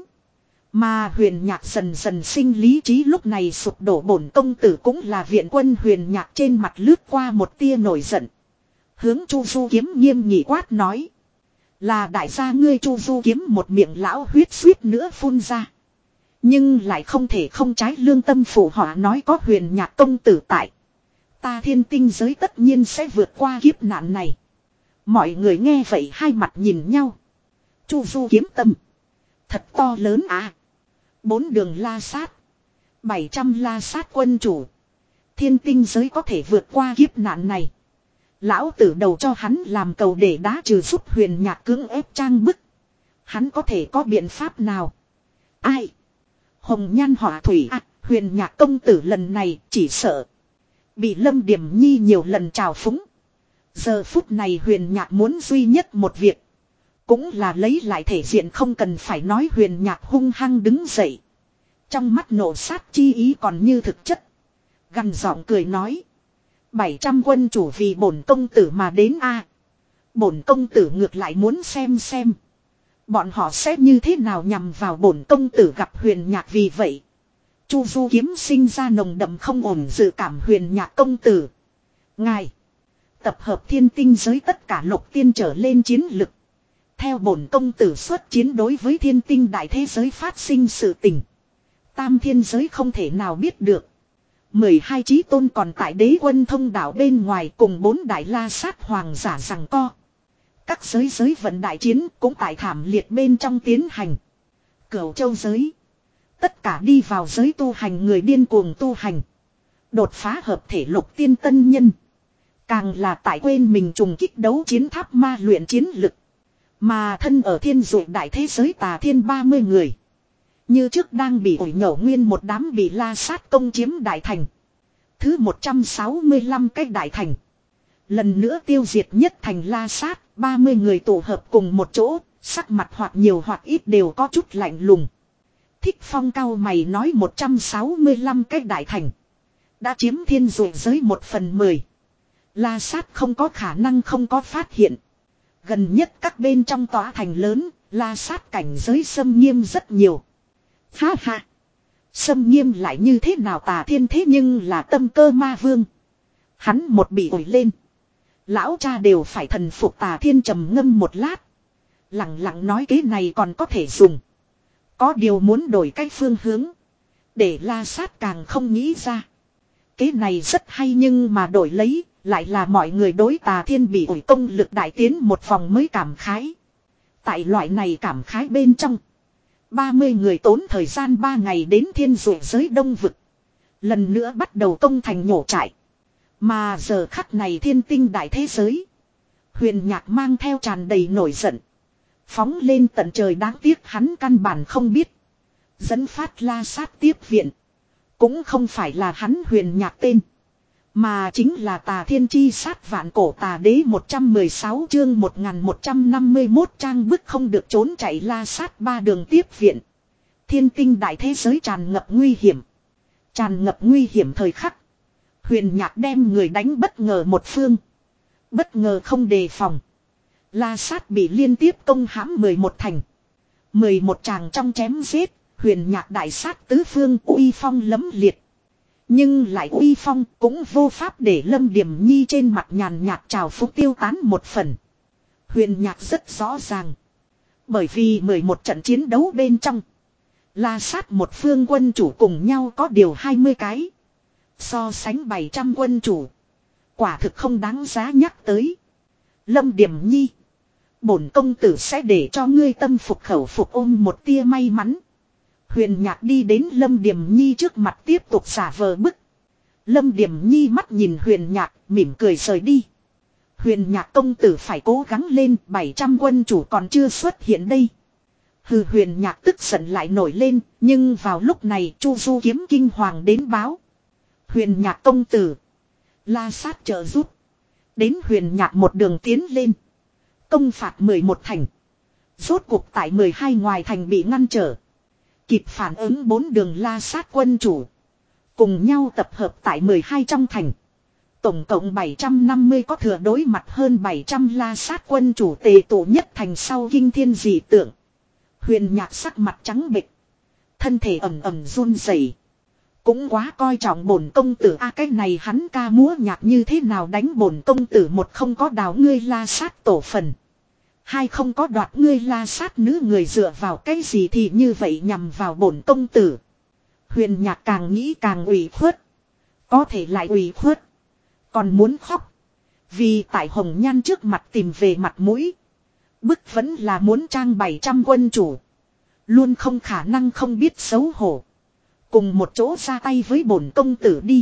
Mà Huyền Nhạc dần dần sinh lý trí lúc này sụp đổ bổn công tử cũng là viện quân Huyền Nhạc trên mặt lướt qua một tia nổi giận. Hướng Chu Du Kiếm nghiêm nghị quát nói. Là đại gia ngươi Chu Du Kiếm một miệng lão huyết suýt nữa phun ra. Nhưng lại không thể không trái lương tâm phụ họa nói có Huyền Nhạc công tử tại. Ta thiên tinh giới tất nhiên sẽ vượt qua kiếp nạn này. Mọi người nghe vậy hai mặt nhìn nhau. Chu Du Kiếm tâm. Thật to lớn à. Bốn đường la sát. Bảy trăm la sát quân chủ. Thiên tinh giới có thể vượt qua kiếp nạn này. Lão tử đầu cho hắn làm cầu để đá trừ giúp Huyền Nhạc cưỡng ép trang bức. Hắn có thể có biện pháp nào? Ai? Hồng Nhan Họa Thủy à, Huyền Nhạc công tử lần này chỉ sợ. Bị Lâm Điềm Nhi nhiều lần trào phúng. Giờ phút này Huyền Nhạc muốn duy nhất một việc. Cũng là lấy lại thể diện không cần phải nói Huyền Nhạc hung hăng đứng dậy. Trong mắt nổ sát chi ý còn như thực chất. Gằn giọng cười nói. bảy trăm quân chủ vì bổn công tử mà đến a. Bổn công tử ngược lại muốn xem xem. Bọn họ sẽ như thế nào nhằm vào bổn công tử gặp Huyền Nhạc vì vậy. Chu Du Kiếm sinh ra nồng đậm không ổn dự cảm Huyền Nhạc công tử. Ngài. Tập hợp thiên tinh giới tất cả lục tiên trở lên chiến lực. Theo bổn công tử xuất chiến đối với thiên tinh đại thế giới phát sinh sự tình. Tam thiên giới không thể nào biết được. mười hai chí tôn còn tại đế quân thông đảo bên ngoài cùng bốn đại la sát hoàng giả giằng co. Các giới giới vận đại chiến cũng tại thảm liệt bên trong tiến hành. Cửu châu giới. Tất cả đi vào giới tu hành người điên cuồng tu hành. Đột phá hợp thể lục tiên tân nhân. Càng là tại quên mình trùng kích đấu chiến tháp ma luyện chiến lực. Mà thân ở thiên dụ đại thế giới tà thiên ba mươi người. Như trước đang bị ủi nhổ nguyên một đám bị la sát công chiếm đại thành. Thứ một trăm sáu mươi lăm cái đại thành. Lần nữa tiêu diệt nhất thành la sát, ba mươi người tụ hợp cùng một chỗ, sắc mặt hoặc nhiều hoặc ít đều có chút lạnh lùng. Thích Phong cao mày nói một trăm sáu mươi lăm cái đại thành. Đã chiếm thiên dụ giới một phần mười. La sát không có khả năng không có phát hiện. Gần nhất các bên trong tòa thành lớn, la sát cảnh giới xâm nghiêm rất nhiều. Ha ha. Xâm nghiêm lại như thế nào tà thiên thế nhưng là tâm cơ ma vương. Hắn một bị ổi lên. Lão cha đều phải thần phục tà thiên trầm ngâm một lát. Lặng lặng nói kế này còn có thể dùng. Có điều muốn đổi cách phương hướng. Để la sát càng không nghĩ ra. Kế này rất hay nhưng mà đổi lấy. Lại là mọi người đối tà thiên bị ủi công lực đại tiến một vòng mới cảm khái. Tại loại này cảm khái bên trong. ba mươi người tốn thời gian ba ngày đến thiên dụ giới đông vực. Lần nữa bắt đầu công thành nhổ trại. Mà giờ khắc này thiên tinh đại thế giới. Huyền Nhạc mang theo tràn đầy nổi giận. Phóng lên tận trời đáng tiếc hắn căn bản không biết. Dẫn phát la sát tiếp viện. Cũng không phải là hắn Huyền Nhạc tên. Mà chính là tà thiên chi sát vạn cổ tà đế một trăm mười sáu chương một nghìn một trăm năm mươi mốt trang bức không được trốn chạy la sát ba đường tiếp viện. Thiên tinh đại thế giới tràn ngập nguy hiểm. Tràn ngập nguy hiểm thời khắc. Huyền Nhạc đem người đánh bất ngờ một phương. Bất ngờ không đề phòng. La sát bị liên tiếp công hãm mười một thành. mười một tràng trong chém giết. Huyền Nhạc đại sát tứ phương uy phong lấm liệt. Nhưng lại uy phong cũng vô pháp để Lâm Điềm Nhi trên mặt nhàn nhạt trào phúc tiêu tán một phần. Huyền Nhạc rất rõ ràng. Bởi vì mười một trận chiến đấu bên trong. La sát một phương quân chủ cùng nhau có điều hai mươi cái. So sánh bảy trăm quân chủ. Quả thực không đáng giá nhắc tới. Lâm Điềm Nhi. Bổn công tử sẽ để cho ngươi tâm phục khẩu phục ôm một tia may mắn. Huyền Nhạc đi đến Lâm Điềm Nhi trước mặt tiếp tục xả vờ bức. Lâm Điềm Nhi mắt nhìn Huyền Nhạc mỉm cười rời đi. Huyền Nhạc công tử phải cố gắng lên, bảy trăm quân chủ còn chưa xuất hiện đây. Hừ, Huyền Nhạc tức giận lại nổi lên, nhưng vào lúc này Chu Du kiếm kinh hoàng đến báo. Huyền Nhạc công tử. La sát trợ giúp. Đến Huyền Nhạc một đường tiến lên. Công phạt mười một thành. Rốt cuộc tại mười hai ngoài thành bị ngăn trở. Kịp phản ứng bốn đường la sát quân chủ. Cùng nhau tập hợp tại mười hai trong thành. Tổng cộng bảy trăm năm mươi có thừa đối mặt hơn bảy trăm la sát quân chủ tề tụ nhất thành sau kinh thiên dị tượng. Huyền Nhạc sắc mặt trắng bệch. Thân thể ẩm ẩm run rẩy. Cũng quá coi trọng bổn công tử a, cái này hắn ca múa nhạc như thế nào đánh bổn công tử, một không có đào ngươi la sát tổ phần. Hai không có đoạt ngươi la sát nữ người, dựa vào cái gì thì như vậy nhằm vào bổn công tử. Huyền Nhạc càng nghĩ càng ủy khuất. Có thể lại ủy khuất. Còn muốn khóc. Vì tại Hồng Nhan trước mặt tìm về mặt mũi. Bức vẫn là muốn trang bảy trăm quân chủ. Luôn không khả năng không biết xấu hổ. Cùng một chỗ ra tay với bổn công tử đi.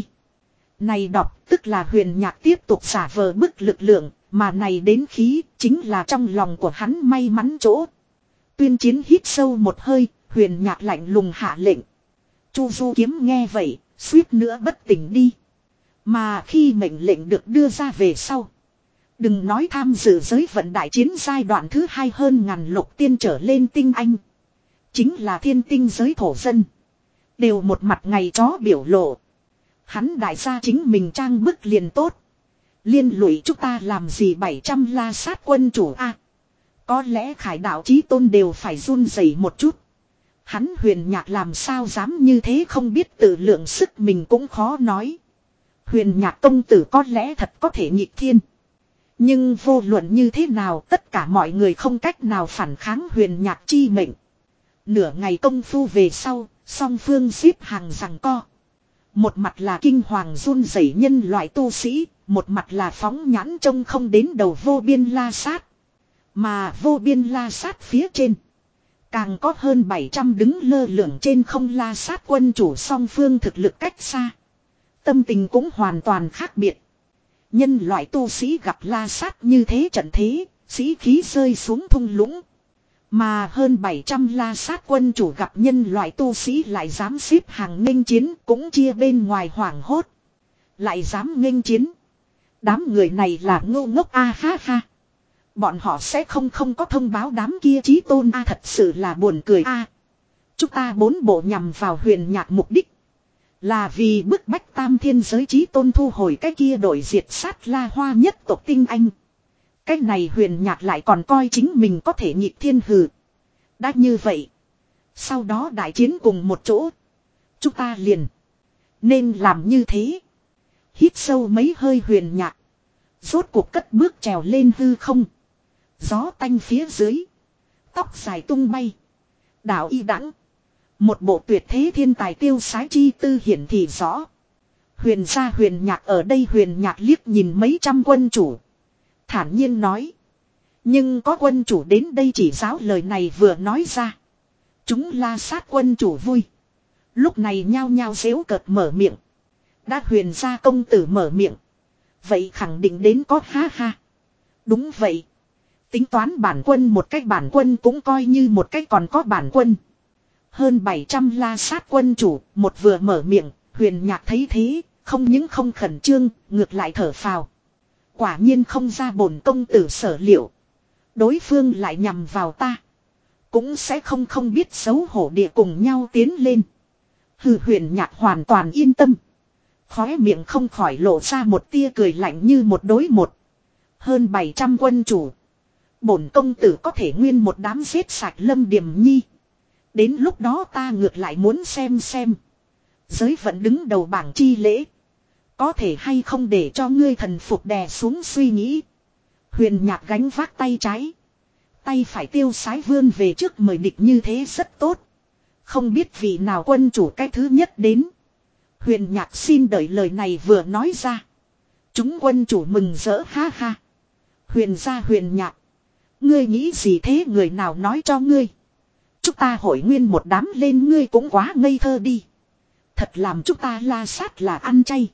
Này đọc tức là Huyền Nhạc tiếp tục xả vờ bức lực lượng. Mà này đến khí chính là trong lòng của hắn may mắn chỗ. Tuyên Chiến hít sâu một hơi. Huyền Nhạc lạnh lùng hạ lệnh. Chu Du kiếm nghe vậy, suýt nữa bất tỉnh đi. Mà khi mệnh lệnh được đưa ra về sau. Đừng nói tham dự giới vận đại chiến giai đoạn thứ hai hơn ngàn lục tiên trở lên tinh anh. Chính là thiên tinh giới thổ dân. Đều một mặt ngày chó biểu lộ. Hắn đại gia chính mình trang bức liền tốt. Liên lụy chúng ta làm gì bảy trăm la sát quân chủ a? Có lẽ Khải đạo chí tôn đều phải run rẩy một chút. Hắn Huyền Nhạc làm sao dám như thế, không biết tự lượng sức mình cũng khó nói. Huyền Nhạc công tử có lẽ thật có thể nghịch thiên. Nhưng vô luận như thế nào tất cả mọi người không cách nào phản kháng Huyền Nhạc chi mệnh. Nửa ngày công phu về sau, Song phương xếp hàng giằng co. Một mặt là kinh hoàng run rẩy nhân loại tu sĩ, một mặt là phóng nhãn trông không đến đầu vô biên la sát. Mà vô biên la sát phía trên. Càng có hơn bảy trăm đứng lơ lửng trên không la sát quân chủ, song phương thực lực cách xa. Tâm tình cũng hoàn toàn khác biệt. Nhân loại tu sĩ gặp la sát như thế trận thế, sĩ khí rơi xuống thung lũng. Mà hơn bảy trăm la sát quân chủ gặp nhân loại tu sĩ lại dám xếp hàng nghênh chiến, cũng chia bên ngoài hoảng hốt. Lại dám nghênh chiến. Đám người này là ngô ngốc a ha ha. Bọn họ sẽ không không có thông báo đám kia chí tôn a, thật sự là buồn cười a. Chúng ta bốn bộ nhằm vào Huyền Nhạc mục đích là vì bức bách tam thiên giới chí tôn thu hồi cái kia đội diệt sát La Hoa nhất tộc tinh anh. Cái này Huyền Nhạc lại còn coi chính mình có thể nhịp thiên hừ. Đã như vậy, sau đó đại chiến cùng một chỗ, chúng ta liền nên làm như thế. Hít sâu mấy hơi Huyền Nhạc, rốt cuộc cất bước trèo lên hư không. Gió tanh phía dưới, tóc dài tung bay, đạo y đãng, một bộ tuyệt thế thiên tài tiêu sái chi tư hiển thị rõ. Huyền gia Huyền Nhạc ở đây. Huyền Nhạc liếc nhìn mấy trăm quân chủ, thản nhiên nói. Nhưng có quân chủ đến đây chỉ giáo, lời này vừa nói ra, chúng la sát quân chủ vui. Lúc này nhao nhao giễu cợt mở miệng. Đã Huyền gia công tử mở miệng, vậy khẳng định đến có ha ha. Đúng vậy. Tính toán bản quân một cách, bản quân cũng coi như một cách còn có bản quân. Hơn bảy trăm la sát quân chủ, một vừa mở miệng, Huyền Nhạc thấy thế, không những không khẩn trương, ngược lại thở phào. Quả nhiên không ra bổn công tử sở liệu. Đối phương lại nhằm vào ta, cũng sẽ không không biết xấu hổ địa cùng nhau tiến lên. Hừ, Huyền Nhạc hoàn toàn yên tâm. Khóe miệng không khỏi lộ ra một tia cười lạnh như một đối một. Hơn bảy trăm quân chủ, bổn công tử có thể nguyên một đám giết sạch Lâm Điềm Nhi. Đến lúc đó ta ngược lại muốn xem xem, giới vận đứng đầu bảng chi lễ, có thể hay không để cho ngươi thần phục đè xuống suy nghĩ. Huyền Nhạc gánh vác tay trái, tay phải tiêu sái vươn về trước mời địch, như thế rất tốt. Không biết vị nào quân chủ cái thứ nhất đến. Huyền Nhạc xin đợi lời này vừa nói ra, chúng quân chủ mừng rỡ ha ha. Huyền gia Huyền Nhạc, ngươi nghĩ gì thế? Người nào nói cho ngươi? Chúng ta hội nguyên một đám lên ngươi cũng quá ngây thơ đi. Thật làm chúng ta la sát là ăn chay.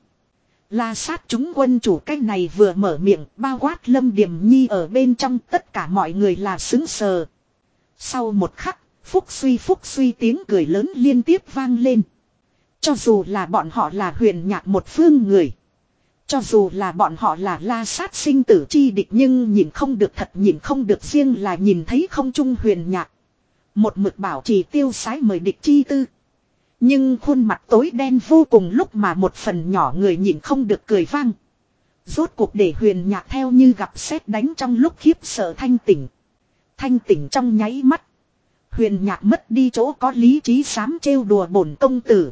La sát chúng quân chủ cái này vừa mở miệng, bao quát Lâm Điềm Nhi ở bên trong, tất cả mọi người là xứng sờ. Sau một khắc, phúc suy phúc suy tiếng cười lớn liên tiếp vang lên. Cho dù là bọn họ là Huyền Nhạc một phương người, cho dù là bọn họ là la sát sinh tử chi địch, nhưng nhìn không được, thật nhìn không được, riêng là nhìn thấy không trung Huyền Nhạc một mực bảo trì tiêu sái mời địch chi tư, nhưng khuôn mặt tối đen vô cùng lúc mà một phần nhỏ người nhìn không được cười vang. Rốt cuộc để Huyền Nhạc theo như gặp sét đánh trong lúc khiếp sợ thanh tỉnh. Thanh tỉnh trong nháy mắt, Huyền Nhạc mất đi chỗ có lý trí dám trêu đùa bổn công tử.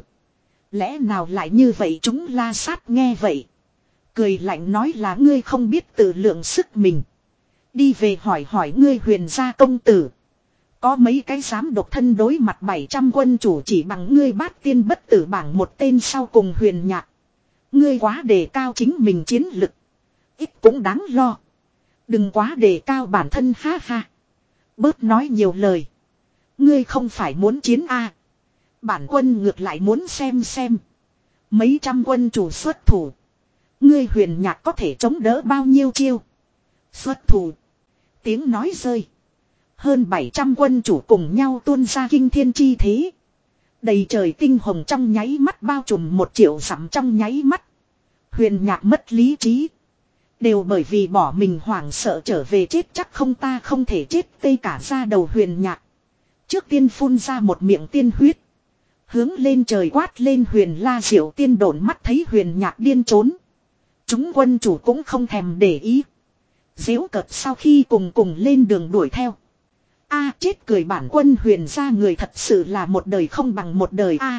Lẽ nào lại như vậy? Chúng la sát nghe vậy, cười lạnh nói là ngươi không biết tự lượng sức mình. Đi về hỏi hỏi ngươi Huyền gia công tử, có mấy cái dám độc thân đối mặt bảy trăm quân chủ chỉ bằng ngươi bát tiên bất tử bảng một tên sau cùng Huyền Nhạc. Ngươi quá đề cao chính mình chiến lực, ít cũng đáng lo. Đừng quá đề cao bản thân ha ha. Bớt nói nhiều lời. Ngươi không phải muốn chiến a? À. Bản quân ngược lại muốn xem xem, mấy trăm quân chủ xuất thủ, ngươi Huyền Nhạc có thể chống đỡ bao nhiêu chiêu. Xuất thủ. Tiếng nói rơi, hơn bảy trăm quân chủ cùng nhau tuôn ra kinh thiên chi thế. Đầy trời tinh hồng trong nháy mắt bao trùm một triệu dặm trong nháy mắt. Huyền Nhạc mất lý trí, đều bởi vì bỏ mình hoảng sợ trở về chết chắc không, ta không thể chết tê cả ra đầu. Huyền Nhạc trước tiên phun ra một miệng tiên huyết, hướng lên trời quát lên. Huyền La Diệu Tiên đổn mắt thấy Huyền Nhạc điên trốn, chúng quân chủ cũng không thèm để ý, giễu cợt sau khi cùng cùng lên đường đuổi theo. A à, chết cười, bản quân Huyền gia người thật sự là một đời không bằng một đời a. À,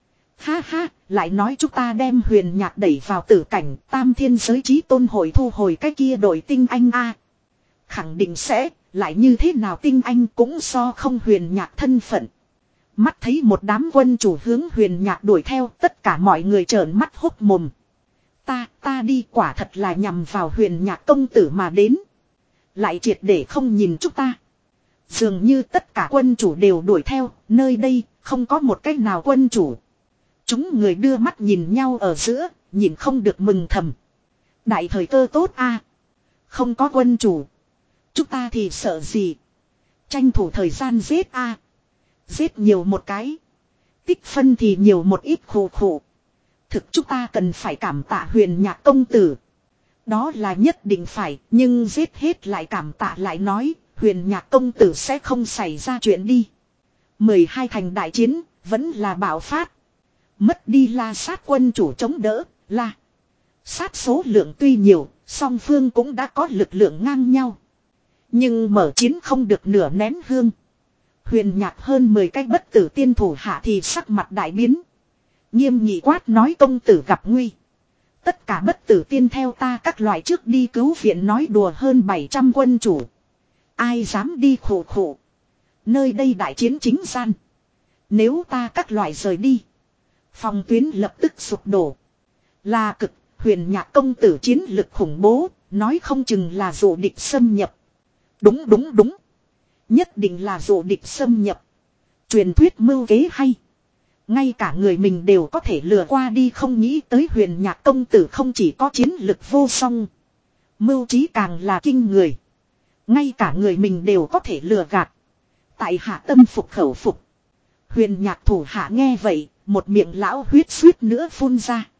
ha ha, lại nói chúng ta đem Huyền Nhạc đẩy vào tử cảnh, tam thiên giới chí tôn hội thu hồi cái kia đội tinh anh a. À, khẳng định sẽ, lại như thế nào tinh anh cũng so không Huyền Nhạc thân phận. Mắt thấy một đám quân chủ hướng Huyền Nhạc đuổi theo, tất cả mọi người trợn mắt hốc mồm. Ta, ta đi quả thật là nhằm vào Huyền Nhạc công tử mà đến. Lại triệt để không nhìn chúng ta. Dường như tất cả quân chủ đều đuổi theo, nơi đây không có một cách nào quân chủ. Chúng người đưa mắt nhìn nhau ở giữa, nhìn không được mừng thầm. Đại thời cơ tốt a, không có quân chủ. Chúng ta thì sợ gì? Tranh thủ thời gian giết a, giết nhiều một cái. Tích phân thì nhiều một ít khổ khổ. Thực chúng ta cần phải cảm tạ Huyền Nhạc công tử. Đó là nhất định phải, nhưng giết hết lại cảm tạ lại nói, Huyền Nhạc công tử sẽ không xảy ra chuyện đi. mười hai thành đại chiến, vẫn là bạo phát. Mất đi La Sát quân chủ chống đỡ, La Sát số lượng tuy nhiều, song phương cũng đã có lực lượng ngang nhau. Nhưng mở chiến không được nửa nén hương. Huyền Nhạc hơn mười cái bất tử tiên thủ hạ thì sắc mặt đại biến. Nghiêm nghị quát nói công tử gặp nguy. Tất cả bất tử tiên theo ta các loại trước đi cứu viện nói đùa hơn bảy trăm quân chủ. Ai dám đi khổ khổ. Nơi đây đại chiến chính gian. Nếu ta các loại rời đi. Phòng tuyến lập tức sụp đổ. Là cực, Huyền Nhạc công tử chiến lực khủng bố, nói không chừng là dụ địch xâm nhập. Đúng đúng đúng. Nhất định là dụ địch xâm nhập. Truyền thuyết mưu kế hay. Ngay cả người mình đều có thể lừa qua đi, không nghĩ tới Huyền Nhạc công tử không chỉ có chiến lực vô song. Mưu trí càng là kinh người. Ngay cả người mình đều có thể lừa gạt. Tại hạ tâm phục khẩu phục. Huyền Nhạc thủ hạ nghe vậy, một miệng lão huyết suýt nữa phun ra.